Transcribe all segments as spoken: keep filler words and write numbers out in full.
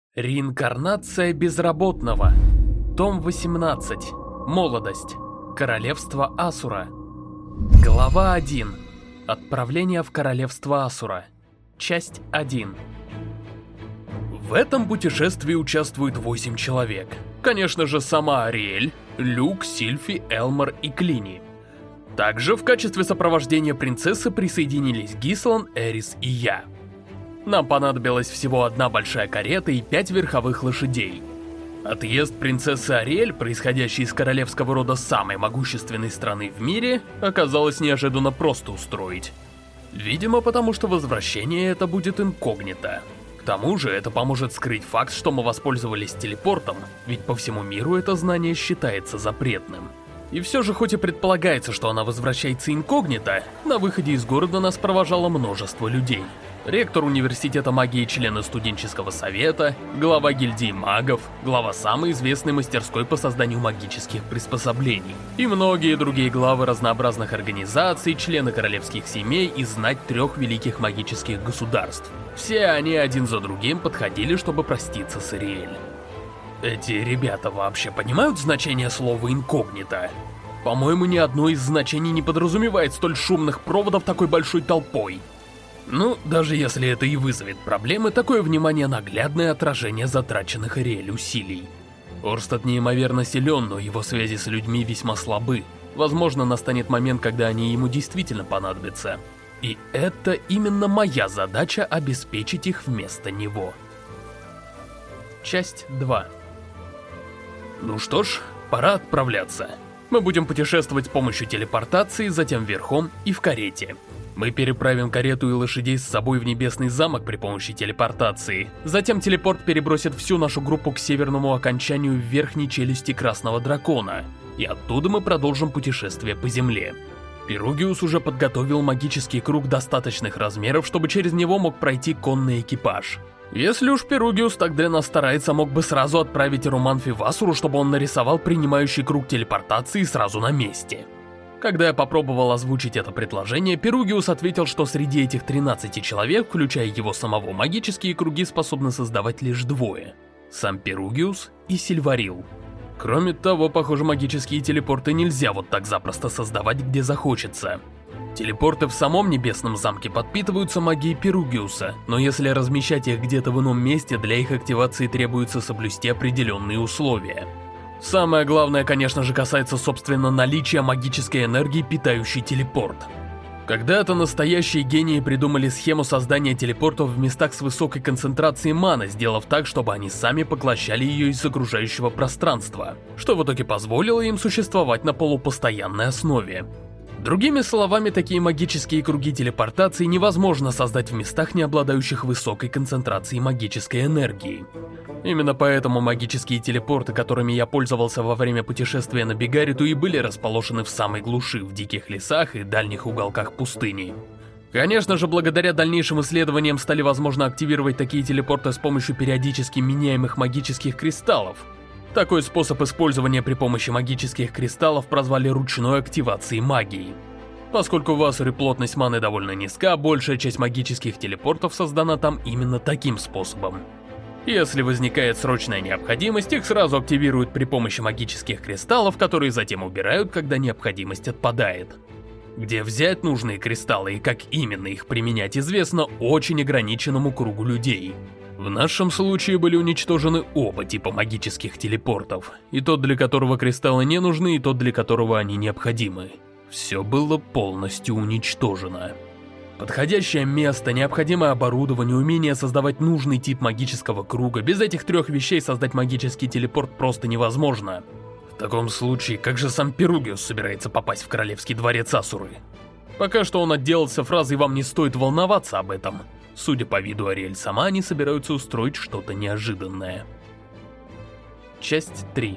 Реинкарнация безработного. Том восемнадцать. Молодость. Королевство Асура. Глава один. Отправление в королевство Асура. Часть один. В этом путешествии участвует восемь человек. Конечно же, сама Ариэль, Люк, Сильфи, Элмар и Клини. Также в качестве сопровождения принцессы присоединились Гислан, Эрис и я. Нам понадобилась всего одна большая карета и пять верховых лошадей. Отъезд принцессы Ариэль, происходящей из королевского рода самой могущественной страны в мире, оказалось неожиданно просто устроить. Видимо, потому что возвращение это будет инкогнито. К тому же, это поможет скрыть факт, что мы воспользовались телепортом, ведь по всему миру это знание считается запретным. И все же, хоть и предполагается, что она возвращается инкогнито, на выходе из города нас провожало множество людей. Ректор университета магии, члены студенческого совета, глава гильдии магов, глава самой известной мастерской по созданию магических приспособлений и многие другие главы разнообразных организаций, члены королевских семей и знать трех великих магических государств. Все они один за другим подходили, чтобы проститься с Ариэль. Эти ребята вообще понимают значение слова «инкогнито»? По-моему, ни одно из значений не подразумевает столь шумных проводов такой большой толпой. Ну, даже если это и вызовет проблемы, такое внимание — наглядное отражение затраченных Ариэль усилий. Орстед неимоверно силен, но его связи с людьми весьма слабы. Возможно, настанет момент, когда они ему действительно понадобятся. И это именно моя задача — обеспечить их вместо него. Часть два. Ну что ж, пора отправляться. Мы будем путешествовать с помощью телепортации, затем верхом и в карете. Мы переправим карету и лошадей с собой в Небесный замок при помощи телепортации. Затем телепорт перебросит всю нашу группу к северному окончанию верхней челюсти Красного Дракона. И оттуда мы продолжим путешествие по земле. Перугиус уже подготовил магический круг достаточных размеров, чтобы через него мог пройти конный экипаж. Если уж Перугиус так для нас старается, мог бы сразу отправить Руманфи в Асуру, чтобы он нарисовал принимающий круг телепортации сразу на месте. Когда я попробовал озвучить это предложение, Перугиус ответил, что среди этих тринадцати человек, включая его самого, магические круги способны создавать лишь двое. Сам Перугиус и Сильварил. Кроме того, похоже, магические телепорты нельзя вот так запросто создавать, где захочется. Телепорты в самом Небесном замке подпитываются магией Перугиуса, но если размещать их где-то в ином месте, для их активации требуется соблюсти определенные условия. Самое главное, конечно же, касается собственно наличия магической энергии, питающей телепорт. Когда-то настоящие гении придумали схему создания телепортов в местах с высокой концентрацией маны, сделав так, чтобы они сами поглощали ее из окружающего пространства, что в итоге позволило им существовать на полупостоянной основе. Другими словами, такие магические круги телепортации невозможно создать в местах, не обладающих высокой концентрацией магической энергии. Именно поэтому магические телепорты, которыми я пользовался во время путешествия на Бегариту, и были расположены в самой глуши, в диких лесах и дальних уголках пустыни. Конечно же, благодаря дальнейшим исследованиям стали возможно активировать такие телепорты с помощью периодически меняемых магических кристаллов. Такой способ использования при помощи магических кристаллов прозвали ручной активацией магии. Поскольку в Асуре плотность маны довольно низка, большая часть магических телепортов создана там именно таким способом. Если возникает срочная необходимость, их сразу активируют при помощи магических кристаллов, которые затем убирают, когда необходимость отпадает. Где взять нужные кристаллы и как именно их применять, известно очень ограниченному кругу людей. В нашем случае были уничтожены оба типа магических телепортов, и тот, для которого кристаллы не нужны, и тот, для которого они необходимы. Все было полностью уничтожено. Подходящее место, необходимое оборудование, умение создавать нужный тип магического круга. Без этих трех вещей создать магический телепорт просто невозможно. В таком случае, как же сам Перугиус собирается попасть в королевский дворец Асуры? Пока что он отделался фразой «вам не стоит волноваться об этом». Судя по виду, Ариэль сама, они собираются устроить что-то неожиданное. Часть три.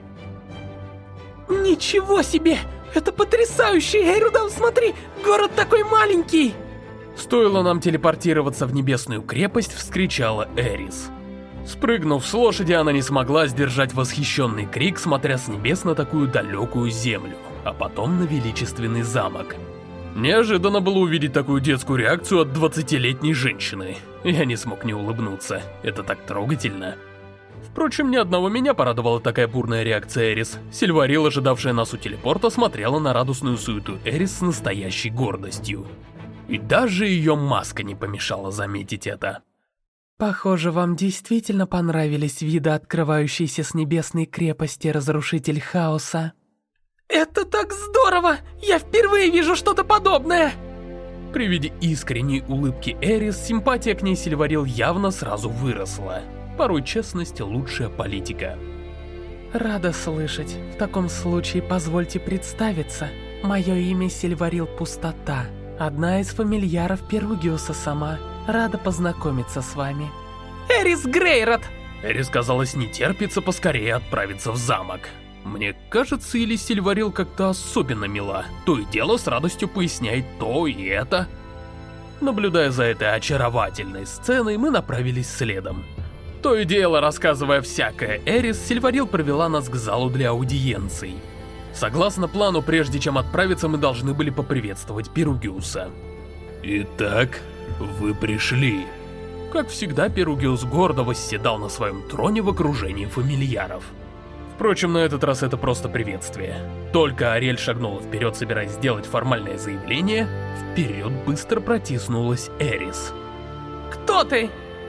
Ничего себе! Это потрясающе! Эйрудам, смотри! Город такой маленький! Стоило нам телепортироваться в Небесную крепость, вскричала Эрис. Спрыгнув с лошади, она не смогла сдержать восхищенный крик, смотря с небес на такую далекую землю, а потом на величественный замок. Неожиданно было увидеть такую детскую реакцию от двадцатилетней женщины. Я не смог не улыбнуться, это так трогательно. Впрочем, ни одного меня порадовала такая бурная реакция Эрис. Сильварил, ожидавшая нас у телепорта, смотрела на радостную суету Эрис с настоящей гордостью. И даже ее маска не помешала заметить это. Похоже, вам действительно понравились виды, открывающиеся с небесной крепости Разрушитель Хаоса. Это так здорово! Я впервые вижу что-то подобное! При виде искренней улыбки Эрис, симпатия к ней Сильварил явно сразу выросла. Порой честность — лучшая политика. Рада слышать. В таком случае позвольте представиться. Мое имя Сильварил Пустота. Одна из фамильяров Перугиуса сама. Рада познакомиться с вами. Эрис Грейрот! Эрис, казалось, не терпится поскорее отправиться в замок. Мне кажется, или Сильварил как-то особенно мила. То и дело с радостью поясняет то и это. Наблюдая за этой очаровательной сценой, мы направились следом. То и дело, рассказывая всякое Эрис, Сильварил провела нас к залу для аудиенций. Согласно плану, прежде чем отправиться, мы должны были поприветствовать Перугиуса. «Итак, вы пришли». Как всегда, Перугиус гордо восседал на своем троне в окружении фамильяров. Впрочем, на этот раз это просто приветствие. Только Ариэль шагнула вперед, собираясь сделать формальное заявление, вперед быстро протиснулась Эрис. «Кто ты?»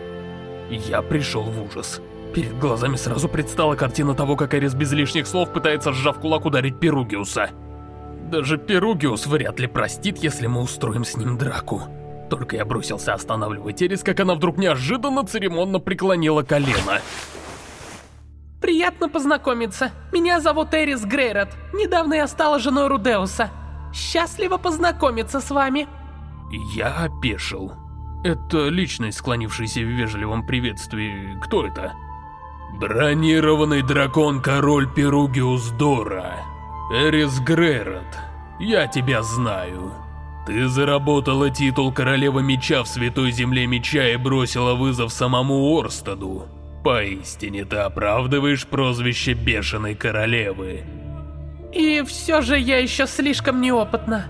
Я пришел в ужас. Перед глазами сразу предстала картина того, как Эрис без лишних слов пытается, сжав кулак, ударить Перугиуса. Даже Перугиус вряд ли простит, если мы устроим с ним драку. Только я бросился останавливать Эрис, как она вдруг неожиданно церемонно преклонила колено. Приятно познакомиться. Меня зовут Эрис Грейрот. Недавно я стала женой Рудеуса. Счастливо познакомиться с вами. Я опешил. Это личность, склонившаяся в вежливом приветствии. Кто это? Бронированный дракон-король Перугиус Дора. Эрис Грейрот. Я тебя знаю. Ты заработала титул королевы меча в Святой Земле Меча и бросила вызов самому Орстаду. Поистине ты оправдываешь прозвище Бешеной Королевы. И все же я еще слишком неопытна.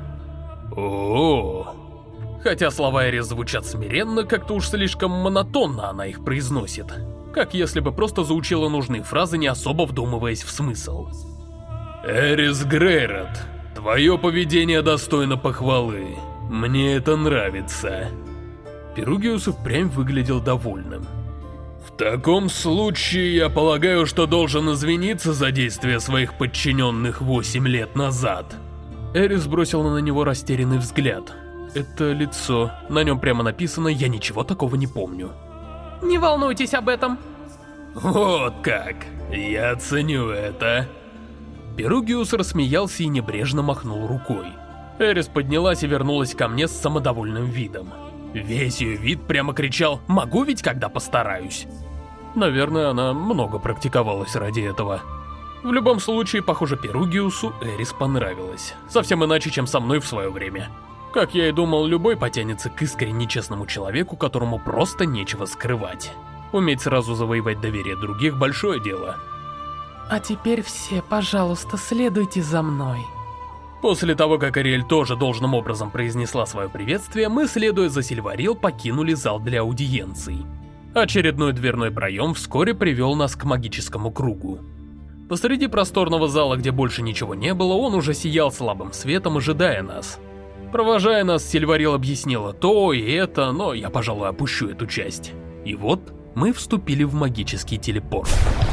О-о-о. Хотя слова Эрис звучат смиренно, как-то уж слишком монотонно она их произносит. Как если бы просто заучила нужные фразы, не особо вдумываясь в смысл. Эрис Грейрот, твое поведение достойно похвалы. Мне это нравится. Перугиус и впрямь выглядел довольным. В таком случае, я полагаю, что должен извиниться за действия своих подчиненных восемь лет назад. Эрис бросила на него растерянный взгляд. Это лицо, на нем прямо написано «Я ничего такого не помню». Не волнуйтесь об этом. Вот как, я ценю это. Перугиус рассмеялся и небрежно махнул рукой. Эрис поднялась и вернулась ко мне с самодовольным видом. Весь ее вид прямо кричал «Могу ведь, когда постараюсь». Наверное, она много практиковалась ради этого. В любом случае, похоже, Перугиусу Эрис понравилась. Совсем иначе, чем со мной в свое время. Как я и думал, любой потянется к искренне честному человеку, которому просто нечего скрывать. Уметь сразу завоевать доверие других – большое дело. А теперь все, пожалуйста, следуйте за мной. После того, как Ариэль тоже должным образом произнесла свое приветствие, мы, следуя за Сильварил, покинули зал для аудиенций. Очередной дверной проем вскоре привел нас к магическому кругу. Посреди просторного зала, где больше ничего не было, он уже сиял слабым светом, ожидая нас. Провожая нас, Сильварил объяснила то и это, но я, пожалуй, опущу эту часть. И вот мы вступили в магический телепорт.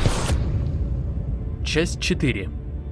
Часть четыре.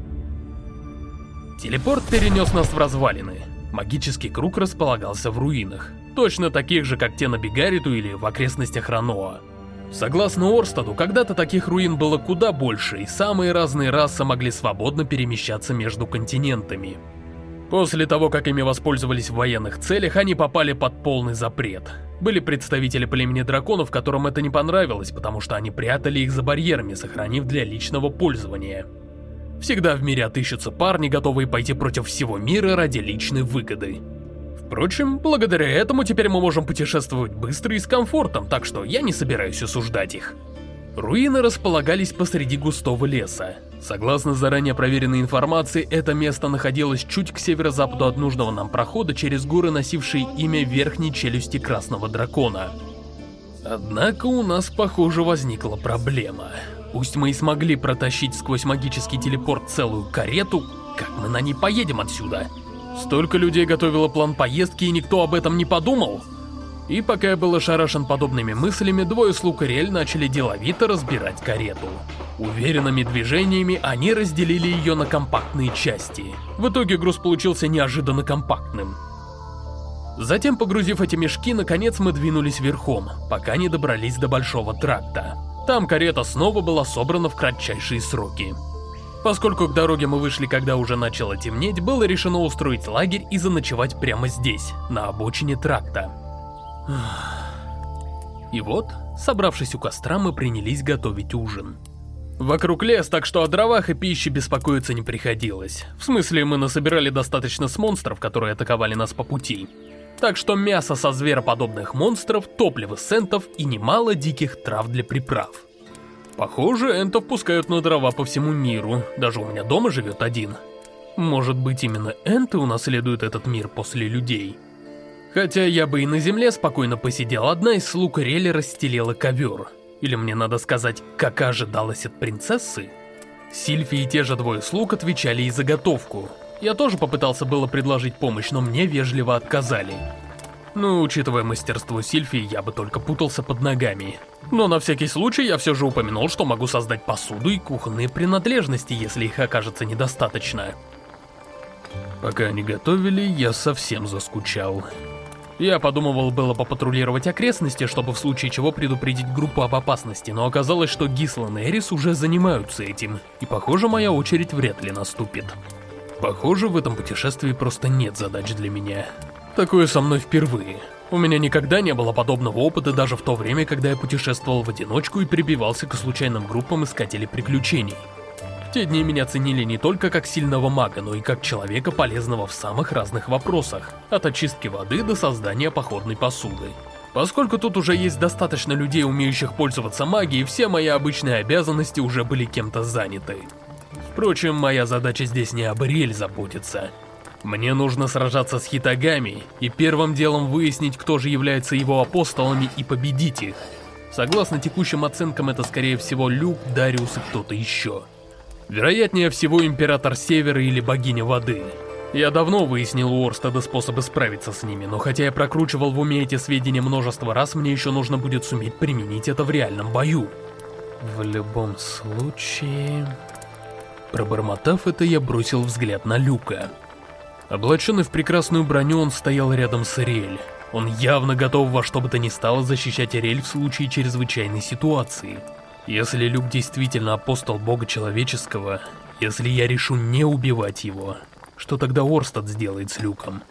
Телепорт перенес нас в развалины. Магический круг располагался в руинах, точно таких же, как те на Бигариту или в окрестностях Раноа. Согласно Орстаду, когда-то таких руин было куда больше, и самые разные расы могли свободно перемещаться между континентами. После того, как ими воспользовались в военных целях, они попали под полный запрет. Были представители племени драконов, которым это не понравилось, потому что они прятали их за барьерами, сохранив для личного пользования. Всегда в мире отыщутся парни, готовые пойти против всего мира ради личной выгоды. Впрочем, благодаря этому теперь мы можем путешествовать быстро и с комфортом, так что я не собираюсь осуждать их. Руины располагались посреди густого леса. Согласно заранее проверенной информации, это место находилось чуть к северо-западу от нужного нам прохода через горы, носившие имя Верхней Челюсти Красного Дракона. Однако у нас, похоже, возникла проблема. Пусть мы и смогли протащить сквозь магический телепорт целую карету, как мы на ней поедем отсюда? Столько людей готовило план поездки, и никто об этом не подумал. И пока я был ошарашен подобными мыслями, двое слуг Ариэль начали деловито разбирать карету. Уверенными движениями они разделили ее на компактные части. В итоге груз получился неожиданно компактным. Затем, погрузив эти мешки, наконец мы двинулись верхом, пока не добрались до Большого тракта. Там карета снова была собрана в кратчайшие сроки. Поскольку к дороге мы вышли, когда уже начало темнеть, было решено устроить лагерь и заночевать прямо здесь, на обочине тракта. И вот, собравшись у костра, мы принялись готовить ужин. Вокруг лес, так что о дровах и пище беспокоиться не приходилось. В смысле, мы насобирали достаточно с монстров, которые атаковали нас по пути. Так что мясо со звероподобных монстров, топливо с энтов и немало диких трав для приправ. Похоже, энтов пускают на дрова по всему миру, даже у меня дома живет один. Может быть, именно энты унаследуют этот мир после людей? Хотя я бы и на земле спокойно посидел, одна из слуг Ариэль расстелила ковер. Или мне надо сказать, как ожидалось от принцессы? Сильфи и те же двое слуг отвечали и за готовку. Я тоже попытался было предложить помощь, но мне вежливо отказали. Ну, учитывая мастерство Сильфи, я бы только путался под ногами. Но на всякий случай я все же упомянул, что могу создать посуду и кухонные принадлежности, если их окажется недостаточно. Пока они готовили, я совсем заскучал. Я подумывал было попатрулировать окрестности, чтобы в случае чего предупредить группу об опасности, но оказалось, что Гислан и Эрис уже занимаются этим, и похоже, моя очередь вряд ли наступит. Похоже, в этом путешествии просто нет задач для меня. Такое со мной впервые. У меня никогда не было подобного опыта даже в то время, когда я путешествовал в одиночку и прибивался к случайным группам искателей приключений. В те дни меня ценили не только как сильного мага, но и как человека, полезного в самых разных вопросах, от очистки воды до создания походной посуды. Поскольку тут уже есть достаточно людей, умеющих пользоваться магией, все мои обычные обязанности уже были кем-то заняты. Впрочем, моя задача здесь не об Ариэль заботиться. Мне нужно сражаться с Хитагами, и первым делом выяснить, кто же является его апостолами, и победить их. Согласно текущим оценкам, это скорее всего Люк, Дариус и кто-то еще. Вероятнее всего Император Севера или Богиня Воды. Я давно выяснил у Орстеда способы справиться с ними, но хотя я прокручивал в уме эти сведения множество раз, мне еще нужно будет суметь применить это в реальном бою. В любом случае... Пробормотав это, я бросил взгляд на Люка. Облаченный в прекрасную броню, он стоял рядом с Ариэль. Он явно готов во что бы то ни стало защищать Ариэль в случае чрезвычайной ситуации. Если Люк действительно апостол бога человеческого, если я решу не убивать его, что тогда Орстед сделает с Люком?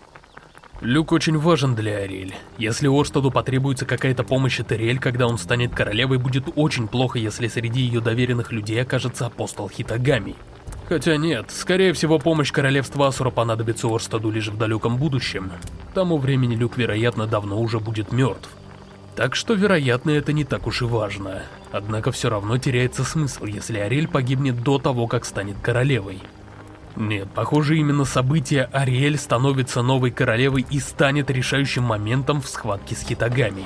Люк очень важен для Ариэль. Если Орстеду потребуется какая-то помощь от Ариэль, когда он станет королевой, будет очень плохо, если среди ее доверенных людей окажется апостол Хитагами. Хотя нет, скорее всего, помощь королевства Асура понадобится Орстеду лишь в далеком будущем. К тому времени Люк, вероятно, давно уже будет мертв. Так что, вероятно, это не так уж и важно. Однако все равно теряется смысл, если Ариэль погибнет до того, как станет королевой. Нет, похоже, именно событие Ариэль становится новой королевой и станет решающим моментом в схватке с Хитагами.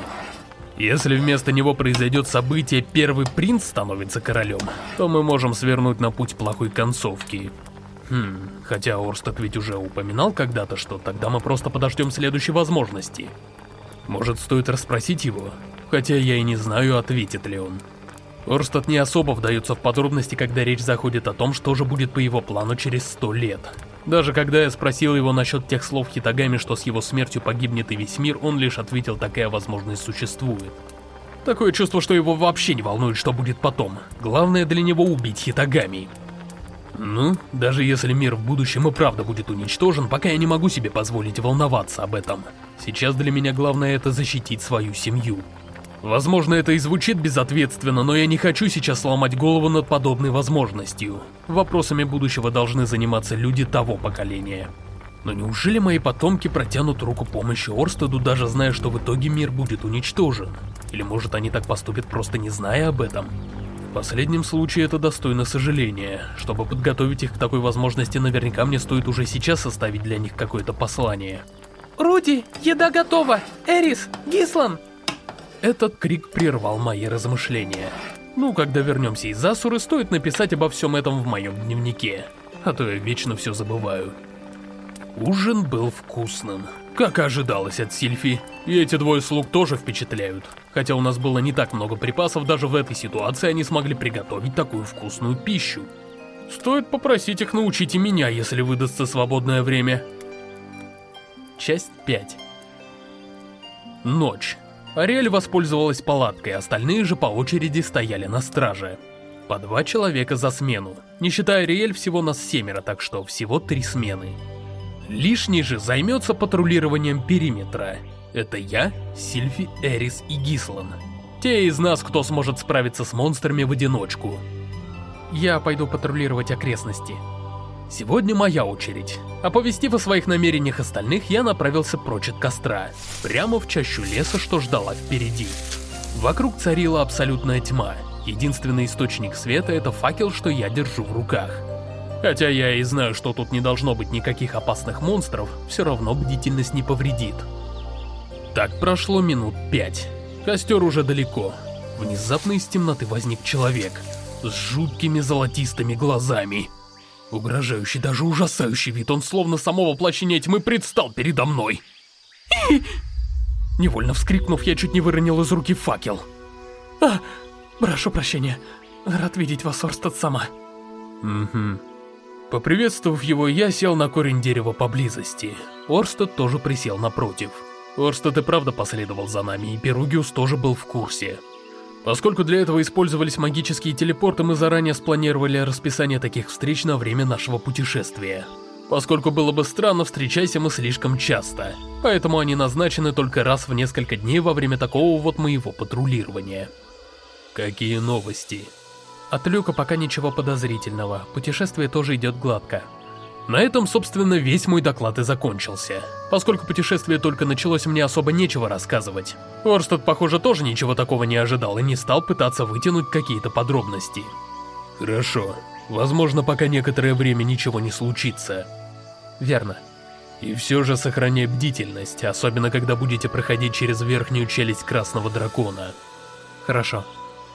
Если вместо него произойдет событие «Первый принц становится королем», то мы можем свернуть на путь плохой концовки. Хм, хотя Орстед ведь уже упоминал когда-то, что тогда мы просто подождем следующей возможности. Может, стоит расспросить его? Хотя я и не знаю, ответит ли он. Орстед не особо вдается в подробности, когда речь заходит о том, что же будет по его плану через сто лет. Даже когда я спросил его насчет тех слов Хитагами, что с его смертью погибнет и весь мир, он лишь ответил, такая возможность существует. Такое чувство, что его вообще не волнует, что будет потом. Главное для него убить Хитагами. Ну, даже если мир в будущем и правда будет уничтожен, пока я не могу себе позволить волноваться об этом. Сейчас для меня главное это защитить свою семью. Возможно, это и звучит безответственно, но я не хочу сейчас ломать голову над подобной возможностью. Вопросами будущего должны заниматься люди того поколения. Но неужели мои потомки протянут руку помощи Орстеду, даже зная, что в итоге мир будет уничтожен? Или может они так поступят, просто не зная об этом? В последнем случае это достойно сожаления. Чтобы подготовить их к такой возможности, наверняка мне стоит уже сейчас составить для них какое-то послание. Руди, еда готова! Эрис, Гислан! Этот крик прервал мои размышления. Ну, когда вернемся из Асуры, стоит написать обо всем этом в моем дневнике, а то я вечно все забываю. Ужин был вкусным, как и ожидалось от Сильфи, и эти двое слуг тоже впечатляют. Хотя у нас было не так много припасов, даже в этой ситуации они смогли приготовить такую вкусную пищу. Стоит попросить их научить и меня, если выдастся свободное время. Часть пять. Ночь. Ариэль воспользовалась палаткой, остальные же по очереди стояли на страже. По два человека за смену. Не считая Ариэль, всего нас семеро, так что всего три смены. Лишний же займется патрулированием периметра. Это я, Сильфи, Эрис и Гислан. Те из нас, кто сможет справиться с монстрами в одиночку. Я пойду патрулировать окрестности. Сегодня моя очередь. Оповестив о своих намерениях остальных, я направился прочь от костра, прямо в чащу леса, что ждала впереди. Вокруг царила абсолютная тьма. Единственный источник света — это факел, что я держу в руках. Хотя я и знаю, что тут не должно быть никаких опасных монстров, все равно бдительность не повредит. Так прошло минут пять. Костер уже далеко. Внезапно из темноты возник человек с жуткими золотистыми глазами. Угрожающий, даже ужасающий вид, он словно само воплощение тьмы предстал передо мной. Невольно вскрикнув, я чуть не выронил из руки факел. А, прошу прощения, рад видеть вас, Орстед сама. Угу. Поприветствовав его, я сел на корень дерева поблизости. Орстед тоже присел напротив. Орстед и правда последовал за нами, и Перугиус тоже был в курсе. Поскольку для этого использовались магические телепорты, мы заранее спланировали расписание таких встреч на время нашего путешествия. Поскольку было бы странно, встречайся мы слишком часто, поэтому они назначены только раз в несколько дней во время такого вот моего патрулирования. Какие новости? От Люка пока ничего подозрительного, путешествие тоже идет гладко. На этом, собственно, весь мой доклад и закончился. Поскольку путешествие только началось, мне особо нечего рассказывать. Орстед, похоже, тоже ничего такого не ожидал и не стал пытаться вытянуть какие-то подробности. Хорошо. Возможно, пока некоторое время ничего не случится. Верно. И все же сохраняй бдительность, особенно когда будете проходить через верхнюю челюсть Красного Дракона. Хорошо.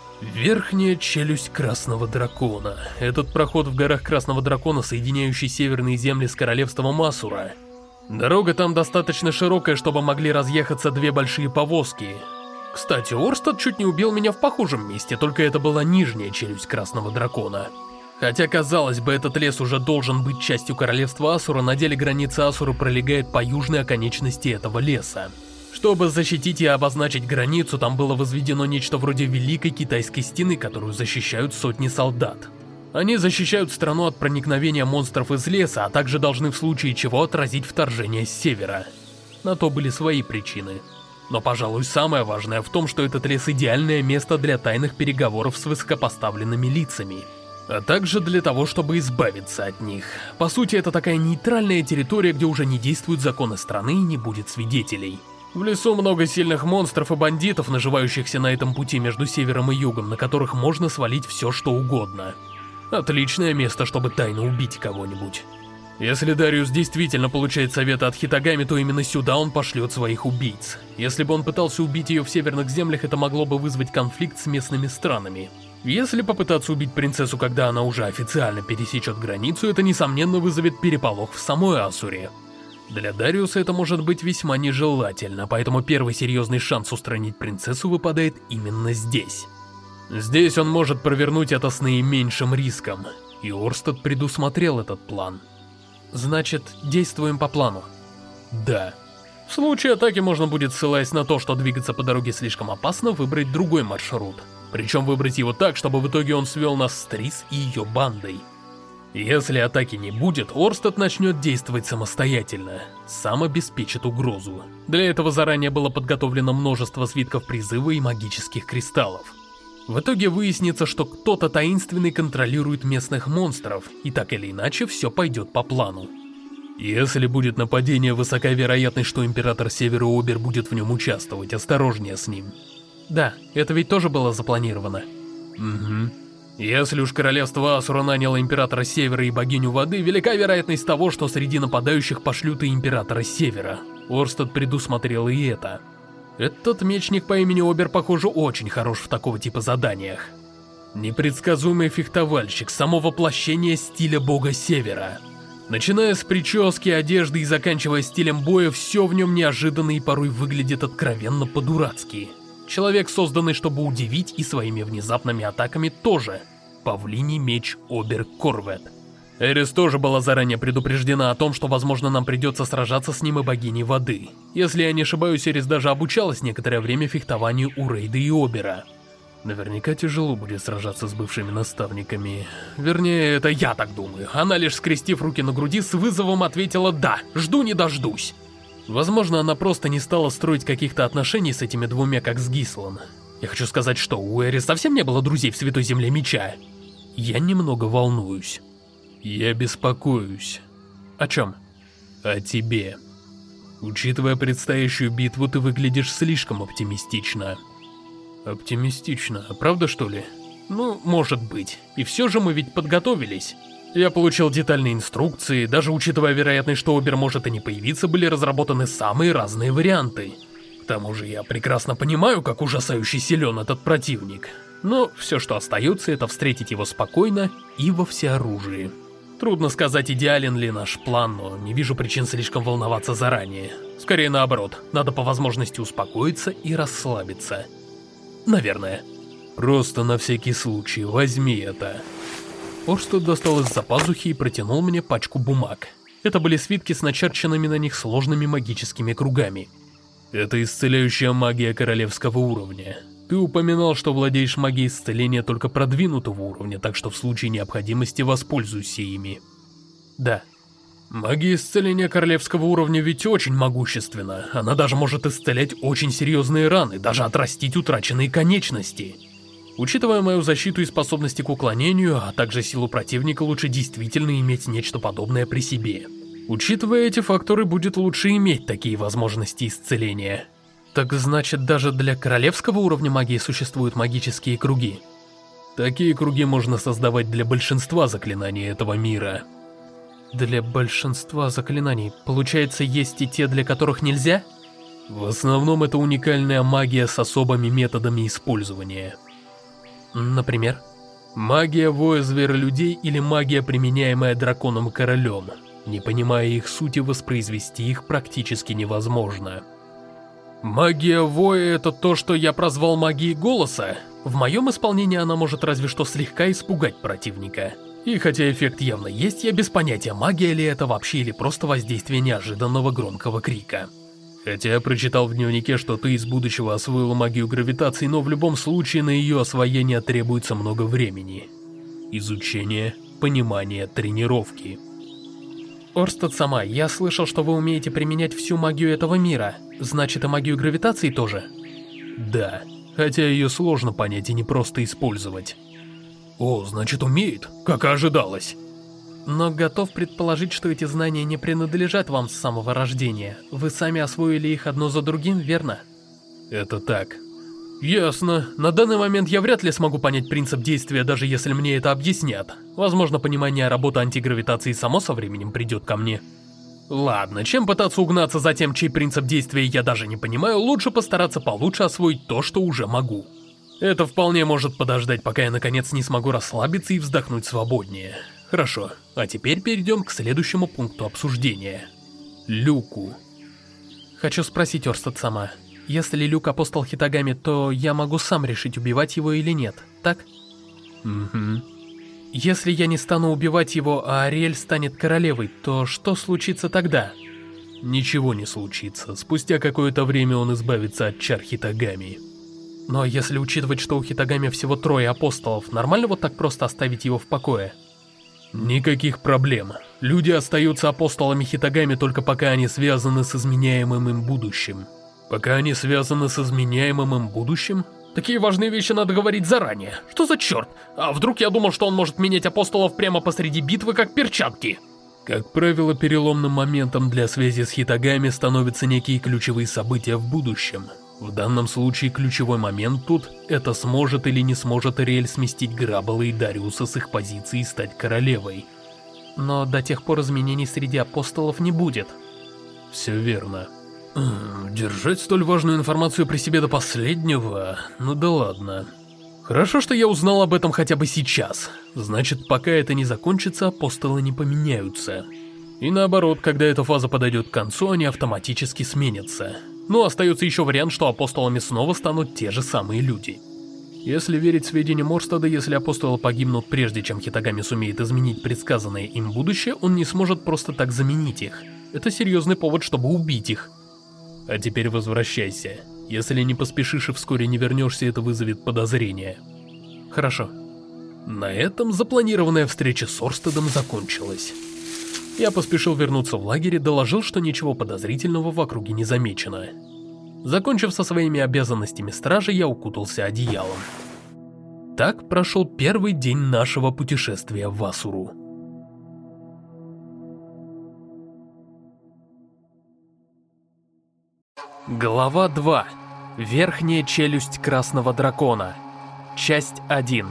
Верхняя челюсть Красного Дракона. Этот проход в горах Красного Дракона, соединяющий северные земли с королевством Асура. Дорога там достаточно широкая, чтобы могли разъехаться две большие повозки. Кстати, Орстед чуть не убил меня в похожем месте, только это была нижняя челюсть Красного Дракона. Хотя, казалось бы, этот лес уже должен быть частью королевства Асура, на деле граница Асура пролегает по южной оконечности этого леса. Чтобы защитить и обозначить границу, там было возведено нечто вроде Великой Китайской Стены, которую защищают сотни солдат. Они защищают страну от проникновения монстров из леса, а также должны в случае чего отразить вторжение с севера. На то были свои причины. Но, пожалуй, самое важное в том, что этот лес — идеальное место для тайных переговоров с высокопоставленными лицами. А также для того, чтобы избавиться от них. По сути, это такая нейтральная территория, где уже не действуют законы страны и не будет свидетелей. В лесу много сильных монстров и бандитов, наживающихся на этом пути между севером и югом, на которых можно свалить все, что угодно. Отличное место, чтобы тайно убить кого-нибудь. Если Дариус действительно получает советы от Хитагами, то именно сюда он пошлет своих убийц. Если бы он пытался убить ее в северных землях, это могло бы вызвать конфликт с местными странами. Если попытаться убить принцессу, когда она уже официально пересечет границу, это несомненно вызовет переполох в самой Асуре. Для Дариуса это может быть весьма нежелательно, поэтому первый серьезный шанс устранить принцессу выпадает именно здесь. Здесь он может провернуть это с наименьшим риском, и Орстед предусмотрел этот план. Значит, действуем по плану? Да. В случае атаки можно будет, ссылаясь на то, что двигаться по дороге слишком опасно, выбрать другой маршрут. Причем выбрать его так, чтобы в итоге он свел нас с Трис и ее бандой. Если атаки не будет, Орстед начнет действовать самостоятельно, сам обеспечит угрозу. Для этого заранее было подготовлено множество свитков призыва и магических кристаллов. В итоге выяснится, что кто-то таинственный контролирует местных монстров, и так или иначе все пойдет по плану. Если будет нападение, высока вероятность, что Император Севера Обер будет в нем участвовать, осторожнее с ним. Да, это ведь тоже было запланировано. Угу. Если уж королевство Асура наняло Императора Севера и Богиню Воды, велика вероятность того, что среди нападающих пошлют и Императора Севера. Орстед предусмотрел и это. Этот мечник по имени Обер, похоже, очень хорош в такого типа заданиях. Непредсказуемый фехтовальщик, само воплощение стиля бога Севера. Начиная с прически, одежды и заканчивая стилем боя, все в нем неожиданно и порой выглядит откровенно по-дурацки. Человек, созданный, чтобы удивить, и своими внезапными атаками тоже. Павлиний меч Обер Корвет. Эрис тоже была заранее предупреждена о том, что, возможно, нам придется сражаться с ним и богиней воды. Если я не ошибаюсь, Эрис даже обучалась некоторое время фехтованию у Рейда и Обера. Наверняка тяжело будет сражаться с бывшими наставниками. Вернее, это я так думаю. Она, лишь скрестив руки на груди, с вызовом ответила «да, жду не дождусь». Возможно, она просто не стала строить каких-то отношений с этими двумя, как с Гислан. Я хочу сказать, что у Эрис совсем не было друзей в Святой Земле Меча. Я немного волнуюсь. Я беспокоюсь. О чем? О тебе. Учитывая предстоящую битву, ты выглядишь слишком оптимистично. Оптимистично, правда что ли? Ну, может быть. И все же мы ведь подготовились. Я получил детальные инструкции, даже учитывая вероятность, что Обер может и не появиться, были разработаны самые разные варианты. К тому же я прекрасно понимаю, как ужасающе силен этот противник. Но все, что остается, это встретить его спокойно и во всеоружии. Трудно сказать, идеален ли наш план, но не вижу причин слишком волноваться заранее. Скорее наоборот, надо по возможности успокоиться и расслабиться. Наверное. Просто на всякий случай возьми это. Орстед достал из-за пазухи и протянул мне пачку бумаг. Это были свитки с начерченными на них сложными магическими кругами. Это исцеляющая магия королевского уровня. Ты упоминал, что владеешь магией исцеления только продвинутого уровня, так что в случае необходимости воспользуйся ими. Да. Магия исцеления королевского уровня ведь очень могущественна. Она даже может исцелять очень серьезные раны, даже отрастить утраченные конечности. Учитывая мою защиту и способности к уклонению, а также силу противника, лучше действительно иметь нечто подобное при себе. Учитывая эти факторы, будет лучше иметь такие возможности исцеления. Так значит, даже для королевского уровня магии существуют магические круги? Такие круги можно создавать для большинства заклинаний этого мира. Для большинства заклинаний, получается, есть и те, для которых нельзя? В основном это уникальная магия с особыми методами использования. Например? Магия воя зверолюдей или магия, применяемая драконом и королем. Не понимая их сути, воспроизвести их практически невозможно. Магия воя — это то, что я прозвал магией голоса. В моем исполнении она может разве что слегка испугать противника. И хотя эффект явно есть, я без понятия, магия ли это вообще или просто воздействие неожиданного громкого крика. Хотя я прочитал в дневнике, что ты из будущего освоила магию гравитации, но в любом случае на ее освоение требуется много времени. Изучение, понимание, тренировки. Орстед сама, я слышал, что вы умеете применять всю магию этого мира. Значит, и магию гравитации тоже? Да, хотя ее сложно понять и не просто использовать. О, значит умеет, как и ожидалось. Но готов предположить, что эти знания не принадлежат вам с самого рождения. Вы сами освоили их одно за другим, верно? Это так. Ясно. На данный момент я вряд ли смогу понять принцип действия, даже если мне это объяснят. Возможно, понимание работы антигравитации само со временем придет ко мне. Ладно, чем пытаться угнаться за тем, чей принцип действия я даже не понимаю, лучше постараться получше освоить то, что уже могу. Это вполне может подождать, пока я наконец не смогу расслабиться и вздохнуть свободнее. Хорошо, а теперь перейдем к следующему пункту обсуждения. Люку. Хочу спросить, Орстед сама, если Люк апостол Хитагами, то я могу сам решить, убивать его или нет, так? Угу. Если я не стану убивать его, а Ариэль станет королевой, то что случится тогда? Ничего не случится. Спустя какое-то время он избавится от чар Хитагами. Но если учитывать, что у Хитагами всего трое апостолов, нормально вот так просто оставить его в покое? Никаких проблем. Люди остаются апостолами Хитагами только пока они связаны с изменяемым им будущим. Пока они связаны с изменяемым им будущим? Такие важные вещи надо говорить заранее. Что за черт? А вдруг я думал, что он может менять апостолов прямо посреди битвы, как перчатки? Как правило, переломным моментом для связи с Хитагами становятся некие ключевые события в будущем. В данном случае ключевой момент тут – это сможет или не сможет Ариэль сместить Граббела и Дариуса с их позиции и стать королевой. Но до тех пор изменений среди апостолов не будет. Все верно. Держать столь важную информацию при себе до последнего? Ну да ладно. Хорошо, что я узнал об этом хотя бы сейчас. Значит, пока это не закончится, апостолы не поменяются. И наоборот, когда эта фаза подойдет к концу, они автоматически сменятся. Но остается еще вариант, что апостолами снова станут те же самые люди. Если верить сведениям Морстада, если апостолы погибнут прежде, чем Хитагами сумеет изменить предсказанное им будущее, он не сможет просто так заменить их. Это серьезный повод, чтобы убить их. А теперь возвращайся. Если не поспешишь и вскоре не вернешься, это вызовет подозрения. Хорошо. На этом запланированная встреча с Орстедом закончилась. Я поспешил вернуться в лагерь и доложил, что ничего подозрительного в округе не замечено. Закончив со своими обязанностями стражи, я укутался одеялом. Так прошел первый день нашего путешествия в Асуру. Глава два. Верхняя челюсть Красного Дракона. Часть один.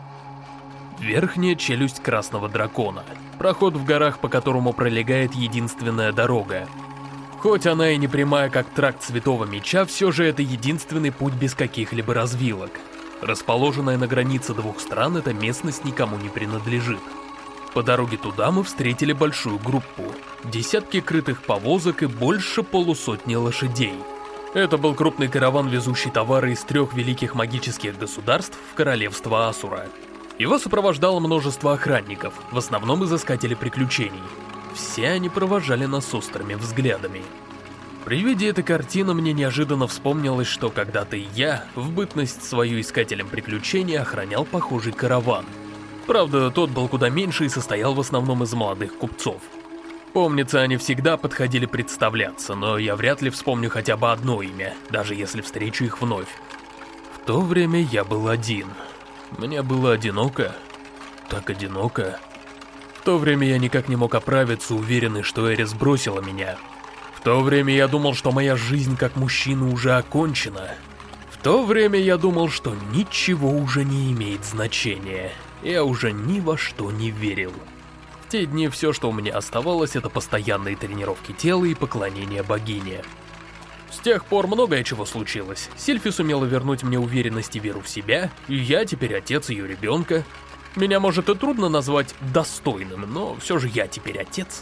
Верхняя челюсть Красного Дракона. Проход в горах, по которому пролегает единственная дорога. Хоть она и не прямая, как тракт Святого Меча, все же это единственный путь без каких-либо развилок. Расположенная на границе двух стран, эта местность никому не принадлежит. По дороге туда мы встретили большую группу. Десятки крытых повозок и больше полусотни лошадей. Это был крупный караван, везущий товары из трех великих магических государств в королевство Асура. Его сопровождало множество охранников, в основном изыскатели приключений. Все они провожали нас острыми взглядами. При виде этой картины мне неожиданно вспомнилось, что когда-то я, в бытность свою искателем приключений, охранял похожий караван. Правда, тот был куда меньше и состоял в основном из молодых купцов. Помнится, они всегда подходили представляться, но я вряд ли вспомню хотя бы одно имя, даже если встречу их вновь. В то время я был один. Мне было одиноко. Так одиноко. В то время я никак не мог оправиться, уверенный, что Эрис бросила меня. В то время я думал, что моя жизнь как мужчина уже окончена. В то время я думал, что ничего уже не имеет значения. Я уже ни во что не верил. В те дни все, что у меня оставалось, это постоянные тренировки тела и поклонение богине. С тех пор многое чего случилось. Сильфи сумела вернуть мне уверенность и веру в себя, и я теперь отец ее ребенка. Меня, может, и трудно назвать достойным, но все же я теперь отец.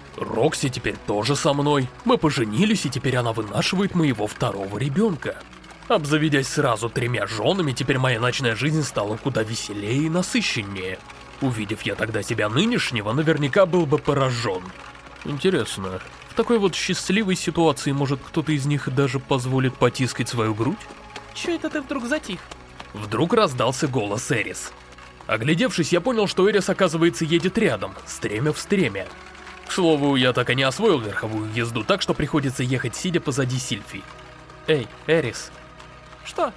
Рокси теперь тоже со мной. Мы поженились, и теперь она вынашивает моего второго ребенка. Обзаведясь сразу тремя женами, теперь моя ночная жизнь стала куда веселее и насыщеннее. Увидев я тогда себя нынешнего, наверняка был бы поражен. Интересно, в такой вот счастливой ситуации, может, кто-то из них даже позволит потискать свою грудь? Чё это ты вдруг затих? Вдруг раздался голос Эрис. Оглядевшись, я понял, что Эрис, оказывается, едет рядом, стремя в стремя. К слову, я так и не освоил верховую езду, так что приходится ехать сидя позади Сильфи. Эй, Эрис. Что?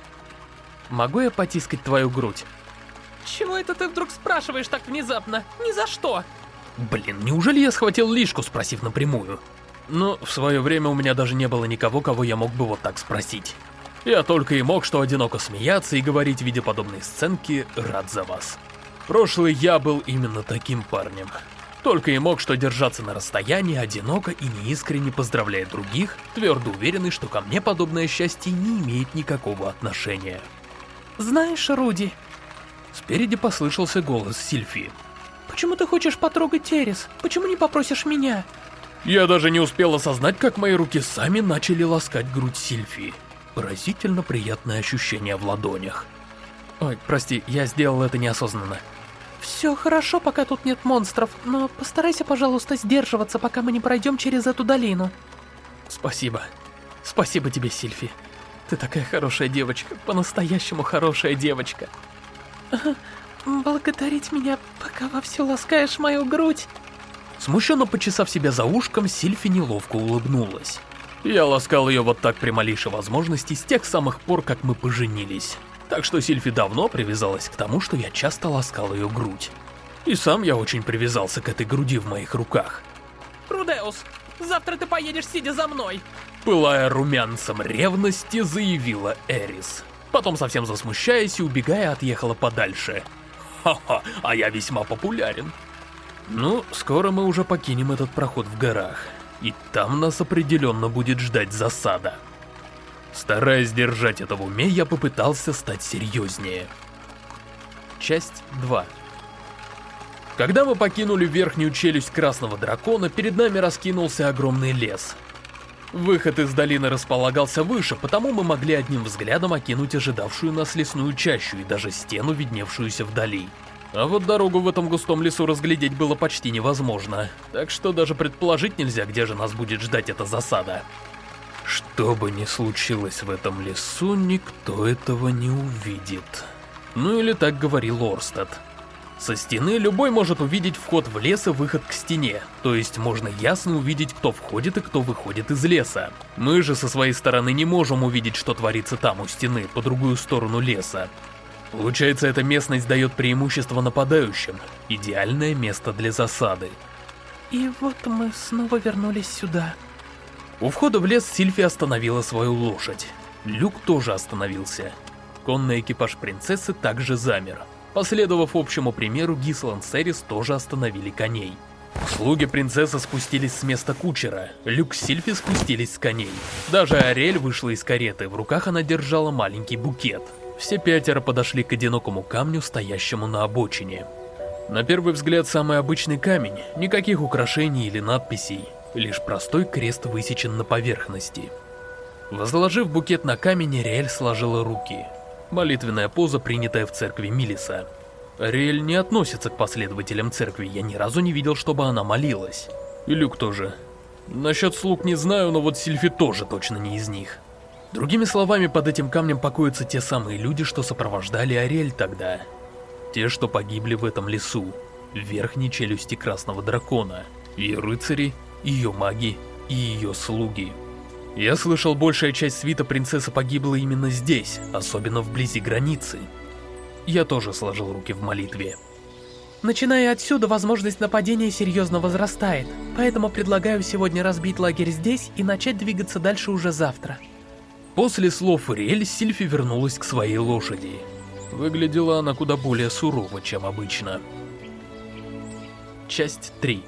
Могу я потискать твою грудь? Чего это ты вдруг спрашиваешь так внезапно? Ни за что! Блин, неужели я схватил лишку, спросив напрямую? Но в свое время у меня даже не было никого, кого я мог бы вот так спросить. Я только и мог что одиноко смеяться и говорить в виде подобной сценки «рад за вас». Прошлый я был именно таким парнем. Только и мог что держаться на расстоянии, одиноко и неискренне поздравляя других, твердо уверенный, что ко мне подобное счастье не имеет никакого отношения. Знаешь, Руди... Спереди послышался голос Сильфи. Почему ты хочешь потрогать Эрис? Почему не попросишь меня? Я даже не успел осознать, как мои руки сами начали ласкать грудь Сильфи. Поразительно приятное ощущение в ладонях. Ой, прости, я сделал это неосознанно. Все хорошо, пока тут нет монстров, но постарайся, пожалуйста, сдерживаться, пока мы не пройдем через эту долину. Спасибо. Спасибо тебе, Сильфи. Ты такая хорошая девочка, по-настоящему хорошая девочка. Благодарить меня, пока вовсю ласкаешь мою грудь. Смущенно почесав себя за ушком, Сильфи неловко улыбнулась. Я ласкал ее вот так при малейшей возможности с тех самых пор, как мы поженились. Так что Сильфи давно привязалась к тому, что я часто ласкал ее грудь. И сам я очень привязался к этой груди в моих руках. Рудеус, завтра ты поедешь сидя за мной. Пылая румянцем ревности, заявила Эрис. Потом, совсем засмущаясь и убегая, отъехала подальше. Ха-ха, а я весьма популярен. Ну, скоро мы уже покинем этот проход в горах. И там нас определенно будет ждать засада. Стараясь держать это в уме, я попытался стать серьезнее. Часть два. Когда мы покинули верхнюю челюсть Красного Дракона, перед нами раскинулся огромный лес. Выход из долины располагался выше, потому мы могли одним взглядом окинуть ожидавшую нас лесную чащу и даже стену, видневшуюся вдали. А вот дорогу в этом густом лесу разглядеть было почти невозможно, так что даже предположить нельзя, где же нас будет ждать эта засада. Что бы ни случилось в этом лесу, никто этого не увидит. Ну или так говорил Орстед. Со стены любой может увидеть вход в лес и выход к стене, то есть можно ясно увидеть, кто входит и кто выходит из леса. Мы же со своей стороны не можем увидеть, что творится там у стены, по другую сторону леса. Получается, эта местность дает преимущество нападающим, идеальное место для засады. И вот мы снова вернулись сюда. У входа в лес Сильфи остановила свою лошадь. Люк тоже остановился. Конный экипаж принцессы также замер. Последовав общему примеру, Гисланд с Эрис тоже остановили коней. Слуги принцессы спустились с места кучера, Люк с Сильфи спустились с коней. Даже Ариэль вышла из кареты, в руках она держала маленький букет. Все пятеро подошли к одинокому камню, стоящему на обочине. На первый взгляд самый обычный камень, никаких украшений или надписей, лишь простой крест высечен на поверхности. Возложив букет на камень, Ариэль сложила руки. Молитвенная поза, принятая в церкви Милиса. Ариэль не относится к последователям церкви, я ни разу не видел, чтобы она молилась. И Люк тоже. Насчет слуг не знаю, но вот Сильфи тоже точно не из них. Другими словами, под этим камнем покоятся те самые люди, что сопровождали Ариэль тогда. Те, что погибли в этом лесу, в верхней челюсти Красного Дракона. Ее рыцари, ее маги и ее слуги. Я слышал, большая часть свита принцессы погибла именно здесь, особенно вблизи границы. Я тоже сложил руки в молитве. Начиная отсюда, возможность нападения серьезно возрастает, поэтому предлагаю сегодня разбить лагерь здесь и начать двигаться дальше уже завтра. После слов Ариэль, Сильфи вернулась к своей лошади. Выглядела она куда более сурово, чем обычно. Часть три.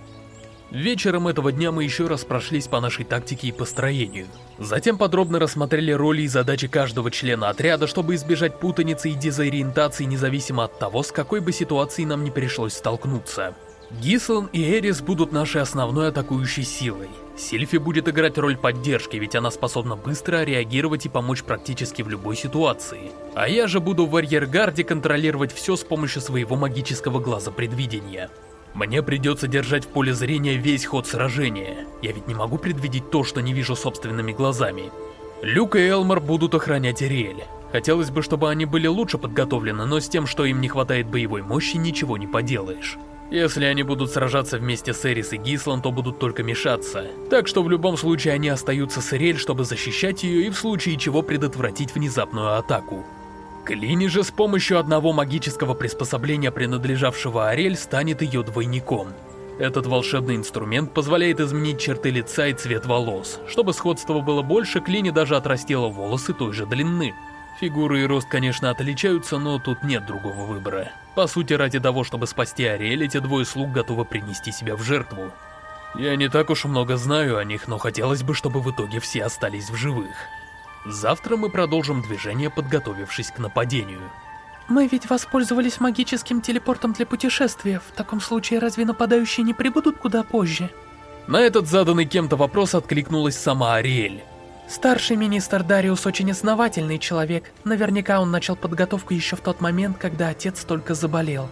Вечером этого дня мы еще раз прошлись по нашей тактике и построению. Затем подробно рассмотрели роли и задачи каждого члена отряда, чтобы избежать путаницы и дезориентации, независимо от того, с какой бы ситуацией нам не пришлось столкнуться. Гисланд и Эрис будут нашей основной атакующей силой. Сильфи будет играть роль поддержки, ведь она способна быстро реагировать и помочь практически в любой ситуации. А я же буду в арьергарде контролировать все с помощью своего магического глаза предвидения. Мне придется держать в поле зрения весь ход сражения. Я ведь не могу предвидеть то, что не вижу собственными глазами. Люк и Элмар будут охранять Ариэль. Хотелось бы, чтобы они были лучше подготовлены, но с тем, что им не хватает боевой мощи, ничего не поделаешь. Если они будут сражаться вместе с Эрис и Гисланд, то будут только мешаться. Так что в любом случае они остаются с Ариэль, чтобы защищать ее и в случае чего предотвратить внезапную атаку. Клини же с помощью одного магического приспособления, принадлежавшего Ариэль, станет ее двойником. Этот волшебный инструмент позволяет изменить черты лица и цвет волос. Чтобы сходства было больше, Клини даже отрастила волосы той же длины. Фигура и рост, конечно, отличаются, но тут нет другого выбора. По сути, ради того, чтобы спасти Ариэль, эти двое слуг готовы принести себя в жертву. Я не так уж много знаю о них, но хотелось бы, чтобы в итоге все остались в живых. Завтра мы продолжим движение, подготовившись к нападению. Мы ведь воспользовались магическим телепортом для путешествия. В таком случае разве нападающие не прибудут куда позже? На этот заданный кем-то вопрос откликнулась сама Ариэль. Старший министр Дариус очень основательный человек. Наверняка он начал подготовку еще в тот момент, когда отец только заболел.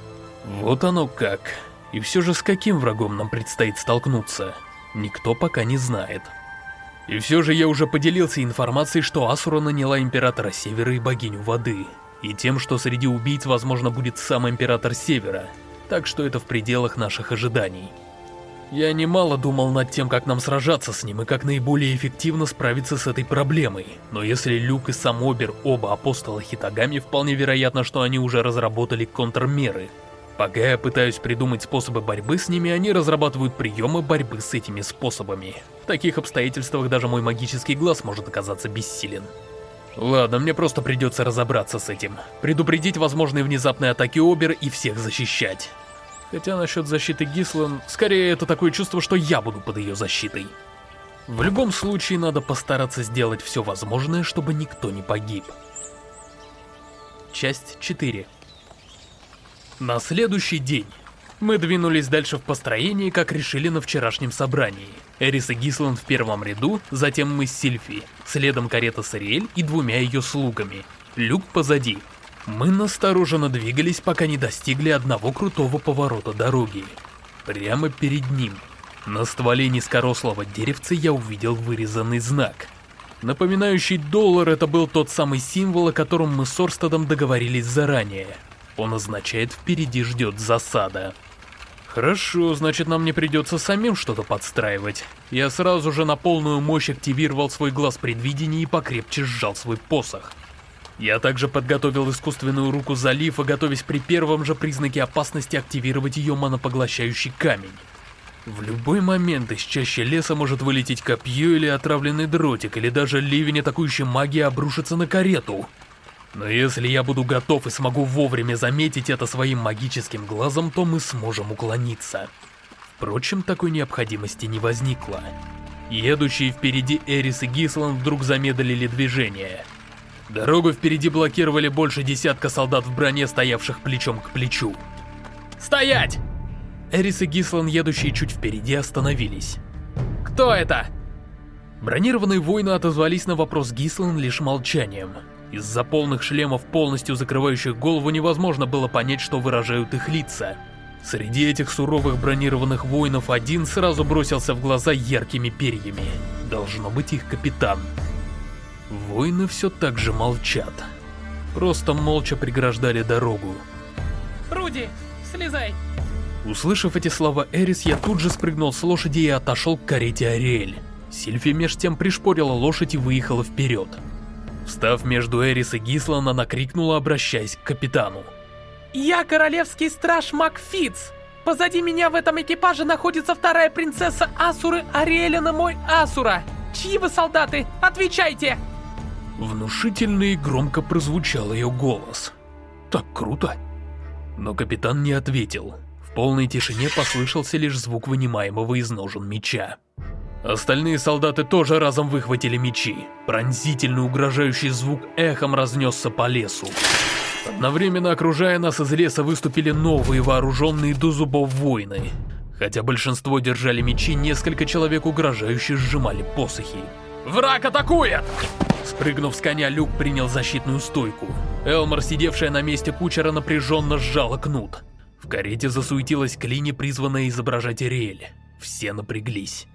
Вот оно как. И все же с каким врагом нам предстоит столкнуться, никто пока не знает. И все же я уже поделился информацией, что Асура наняла Императора Севера и Богиню Воды. И тем, что среди убийц, возможно, будет сам Император Севера. Так что это в пределах наших ожиданий. Я немало думал над тем, как нам сражаться с ним и как наиболее эффективно справиться с этой проблемой. Но если Люк и сам Обер оба апостола Хитагами, вполне вероятно, что они уже разработали контрмеры. Пока я пытаюсь придумать способы борьбы с ними, они разрабатывают приемы борьбы с этими способами. В таких обстоятельствах даже мой магический глаз может оказаться бессилен. Ладно, мне просто придется разобраться с этим. Предупредить возможные внезапные атаки Обер и всех защищать. Хотя насчет защиты Гислан, скорее это такое чувство, что я буду под ее защитой. В любом случае, надо постараться сделать все возможное, чтобы никто не погиб. Часть четыре. На следующий день мы двинулись дальше в построении, как решили на вчерашнем собрании. Эрис и Гислан в первом ряду, затем мы с Сильфи, следом карета с Ариэль и двумя ее слугами. Люк позади. Мы настороженно двигались, пока не достигли одного крутого поворота дороги. Прямо перед ним, на стволе низкорослого деревца, я увидел вырезанный знак. Напоминающий доллар, это был тот самый символ, о котором мы с Орстедом договорились заранее. Он означает «впереди ждет засада». Хорошо, значит нам не придется самим что-то подстраивать. Я сразу же на полную мощь активировал свой глаз предвидения и покрепче сжал свой посох. Я также подготовил искусственную руку Залифа, готовясь при первом же признаке опасности активировать ее манопоглощающий камень. В любой момент из чащи леса может вылететь копье или отравленный дротик, или даже ливень атакующей магии обрушится на карету. Но если я буду готов и смогу вовремя заметить это своим магическим глазом, то мы сможем уклониться. Впрочем, такой необходимости не возникло. Едущие впереди Эрис и Гислан вдруг замедлили движение. Дорогу впереди блокировали больше десятка солдат в броне, стоявших плечом к плечу. «Стоять!» Эрис и Гислан, едущие чуть впереди, остановились. «Кто это?» Бронированные воины отозвались на вопрос Гислан лишь молчанием. Из-за полных шлемов, полностью закрывающих голову, невозможно было понять, что выражают их лица. Среди этих суровых бронированных воинов один сразу бросился в глаза яркими перьями. Должно быть их капитан. Воины все так же молчат. Просто молча преграждали дорогу. «Руди, слезай!» Услышав эти слова Эрис, я тут же спрыгнул с лошади и отошел к карете Ариэль. Сильфи меж тем пришпорила лошадь и выехала вперед. Встав между Эрис и Гислан, она крикнула, обращаясь к капитану. «Я королевский страж Макфиц! Позади меня в этом экипаже находится вторая принцесса Асуры Ариэлина мой Асура! Чьи вы солдаты? Отвечайте!» Внушительно и громко прозвучал ее голос. Так круто! Но капитан не ответил. В полной тишине послышался лишь звук вынимаемого из ножен меча. Остальные солдаты тоже разом выхватили мечи. Пронзительный угрожающий звук эхом разнесся по лесу. Одновременно окружая нас, из леса выступили новые вооруженные до зубов воины. Хотя большинство держали мечи, несколько человек угрожающе сжимали посохи. «Враг атакует!» Спрыгнув с коня, Люк принял защитную стойку. Элмор, сидевшая на месте кучера, напряженно сжала кнут. В карете засуетилась Клини, призванная изображать Ариэль. Все напряглись.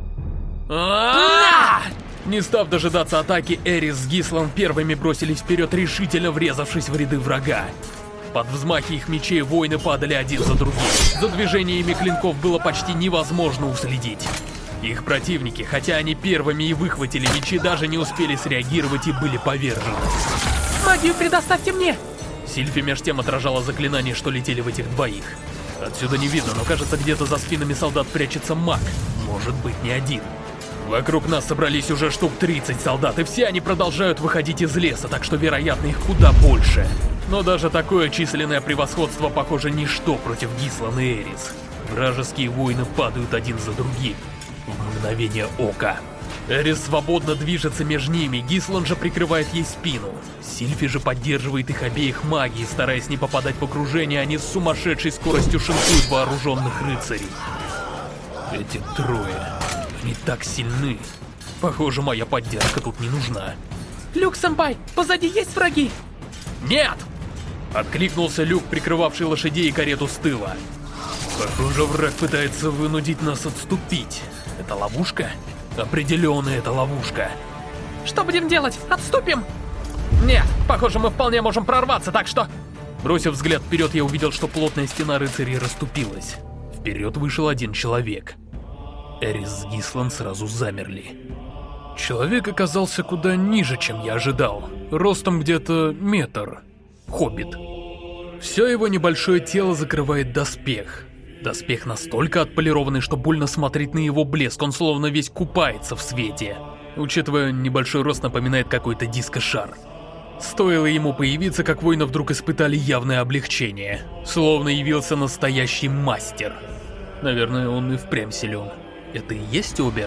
Не став дожидаться атаки, Эрис с Гислан первыми бросились вперед, решительно врезавшись в ряды врага. Под взмахи их мечей воины падали один за другим. За движениями клинков было почти невозможно уследить. Их противники, хотя они первыми и выхватили мечи, даже не успели среагировать и были повержены. «Магию предоставьте мне!» Сильфи меж тем отражала заклинания, что летели в этих двоих. Отсюда не видно, но кажется, где-то за спинами солдат прячется маг. Может быть, не один. Вокруг нас собрались уже штук тридцать солдат, и все они продолжают выходить из леса, так что, вероятно, их куда больше. Но даже такое численное превосходство, похоже, ничто против Гислан и Эрис. Вражеские воины падают один за другим. В мгновение ока. Эрис свободно движется между ними, Гислан же прикрывает ей спину. Сильфи же поддерживает их обеих магией, стараясь не попадать в окружение, они с сумасшедшей скоростью шинкуют вооруженных рыцарей. Эти трое, они так сильны. Похоже, моя поддержка тут не нужна. «Люк-сэмпай, позади есть враги?» «Нет!» Откликнулся Люк, прикрывавший лошадей и карету с тыла. Похоже, враг пытается вынудить нас отступить. Это ловушка? Определенно, это ловушка. «Что будем делать? Отступим?» «Нет, похоже, мы вполне можем прорваться, так что...» Бросив взгляд вперед, я увидел, что плотная стена рыцарей расступилась. Вперед вышел один человек. Эрис с Гислан сразу замерли. Человек оказался куда ниже, чем я ожидал. Ростом где-то метр. Хоббит. Все его небольшое тело закрывает доспех. Доспех настолько отполированный, что больно смотреть на его блеск, он словно весь купается в свете. Учитывая небольшой рост, напоминает какой-то диско-шар. Стоило ему появиться, как воины вдруг испытали явное облегчение. Словно явился настоящий мастер. Наверное, он и впрямь силен. Это и есть Обер?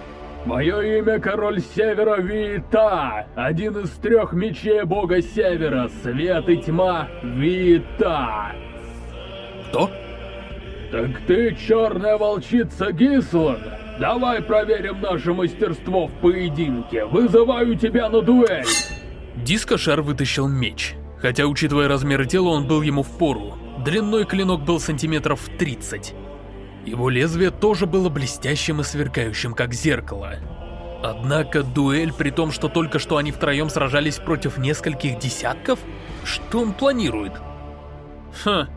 Мое имя Король Севера Виита, один из трех мечей Бога Севера, Свет и Тьма Виита. Кто? Так ты черная волчица Гислан? Давай проверим наше мастерство в поединке. Вызываю тебя на дуэль. Дискошар вытащил меч. Хотя, учитывая размеры тела, он был ему впору. Длиной клинок был сантиметров тридцать. Его лезвие тоже было блестящим и сверкающим, как зеркало. Однако дуэль, при том, что только что они втроем сражались против нескольких десятков? Что он планирует? Ха.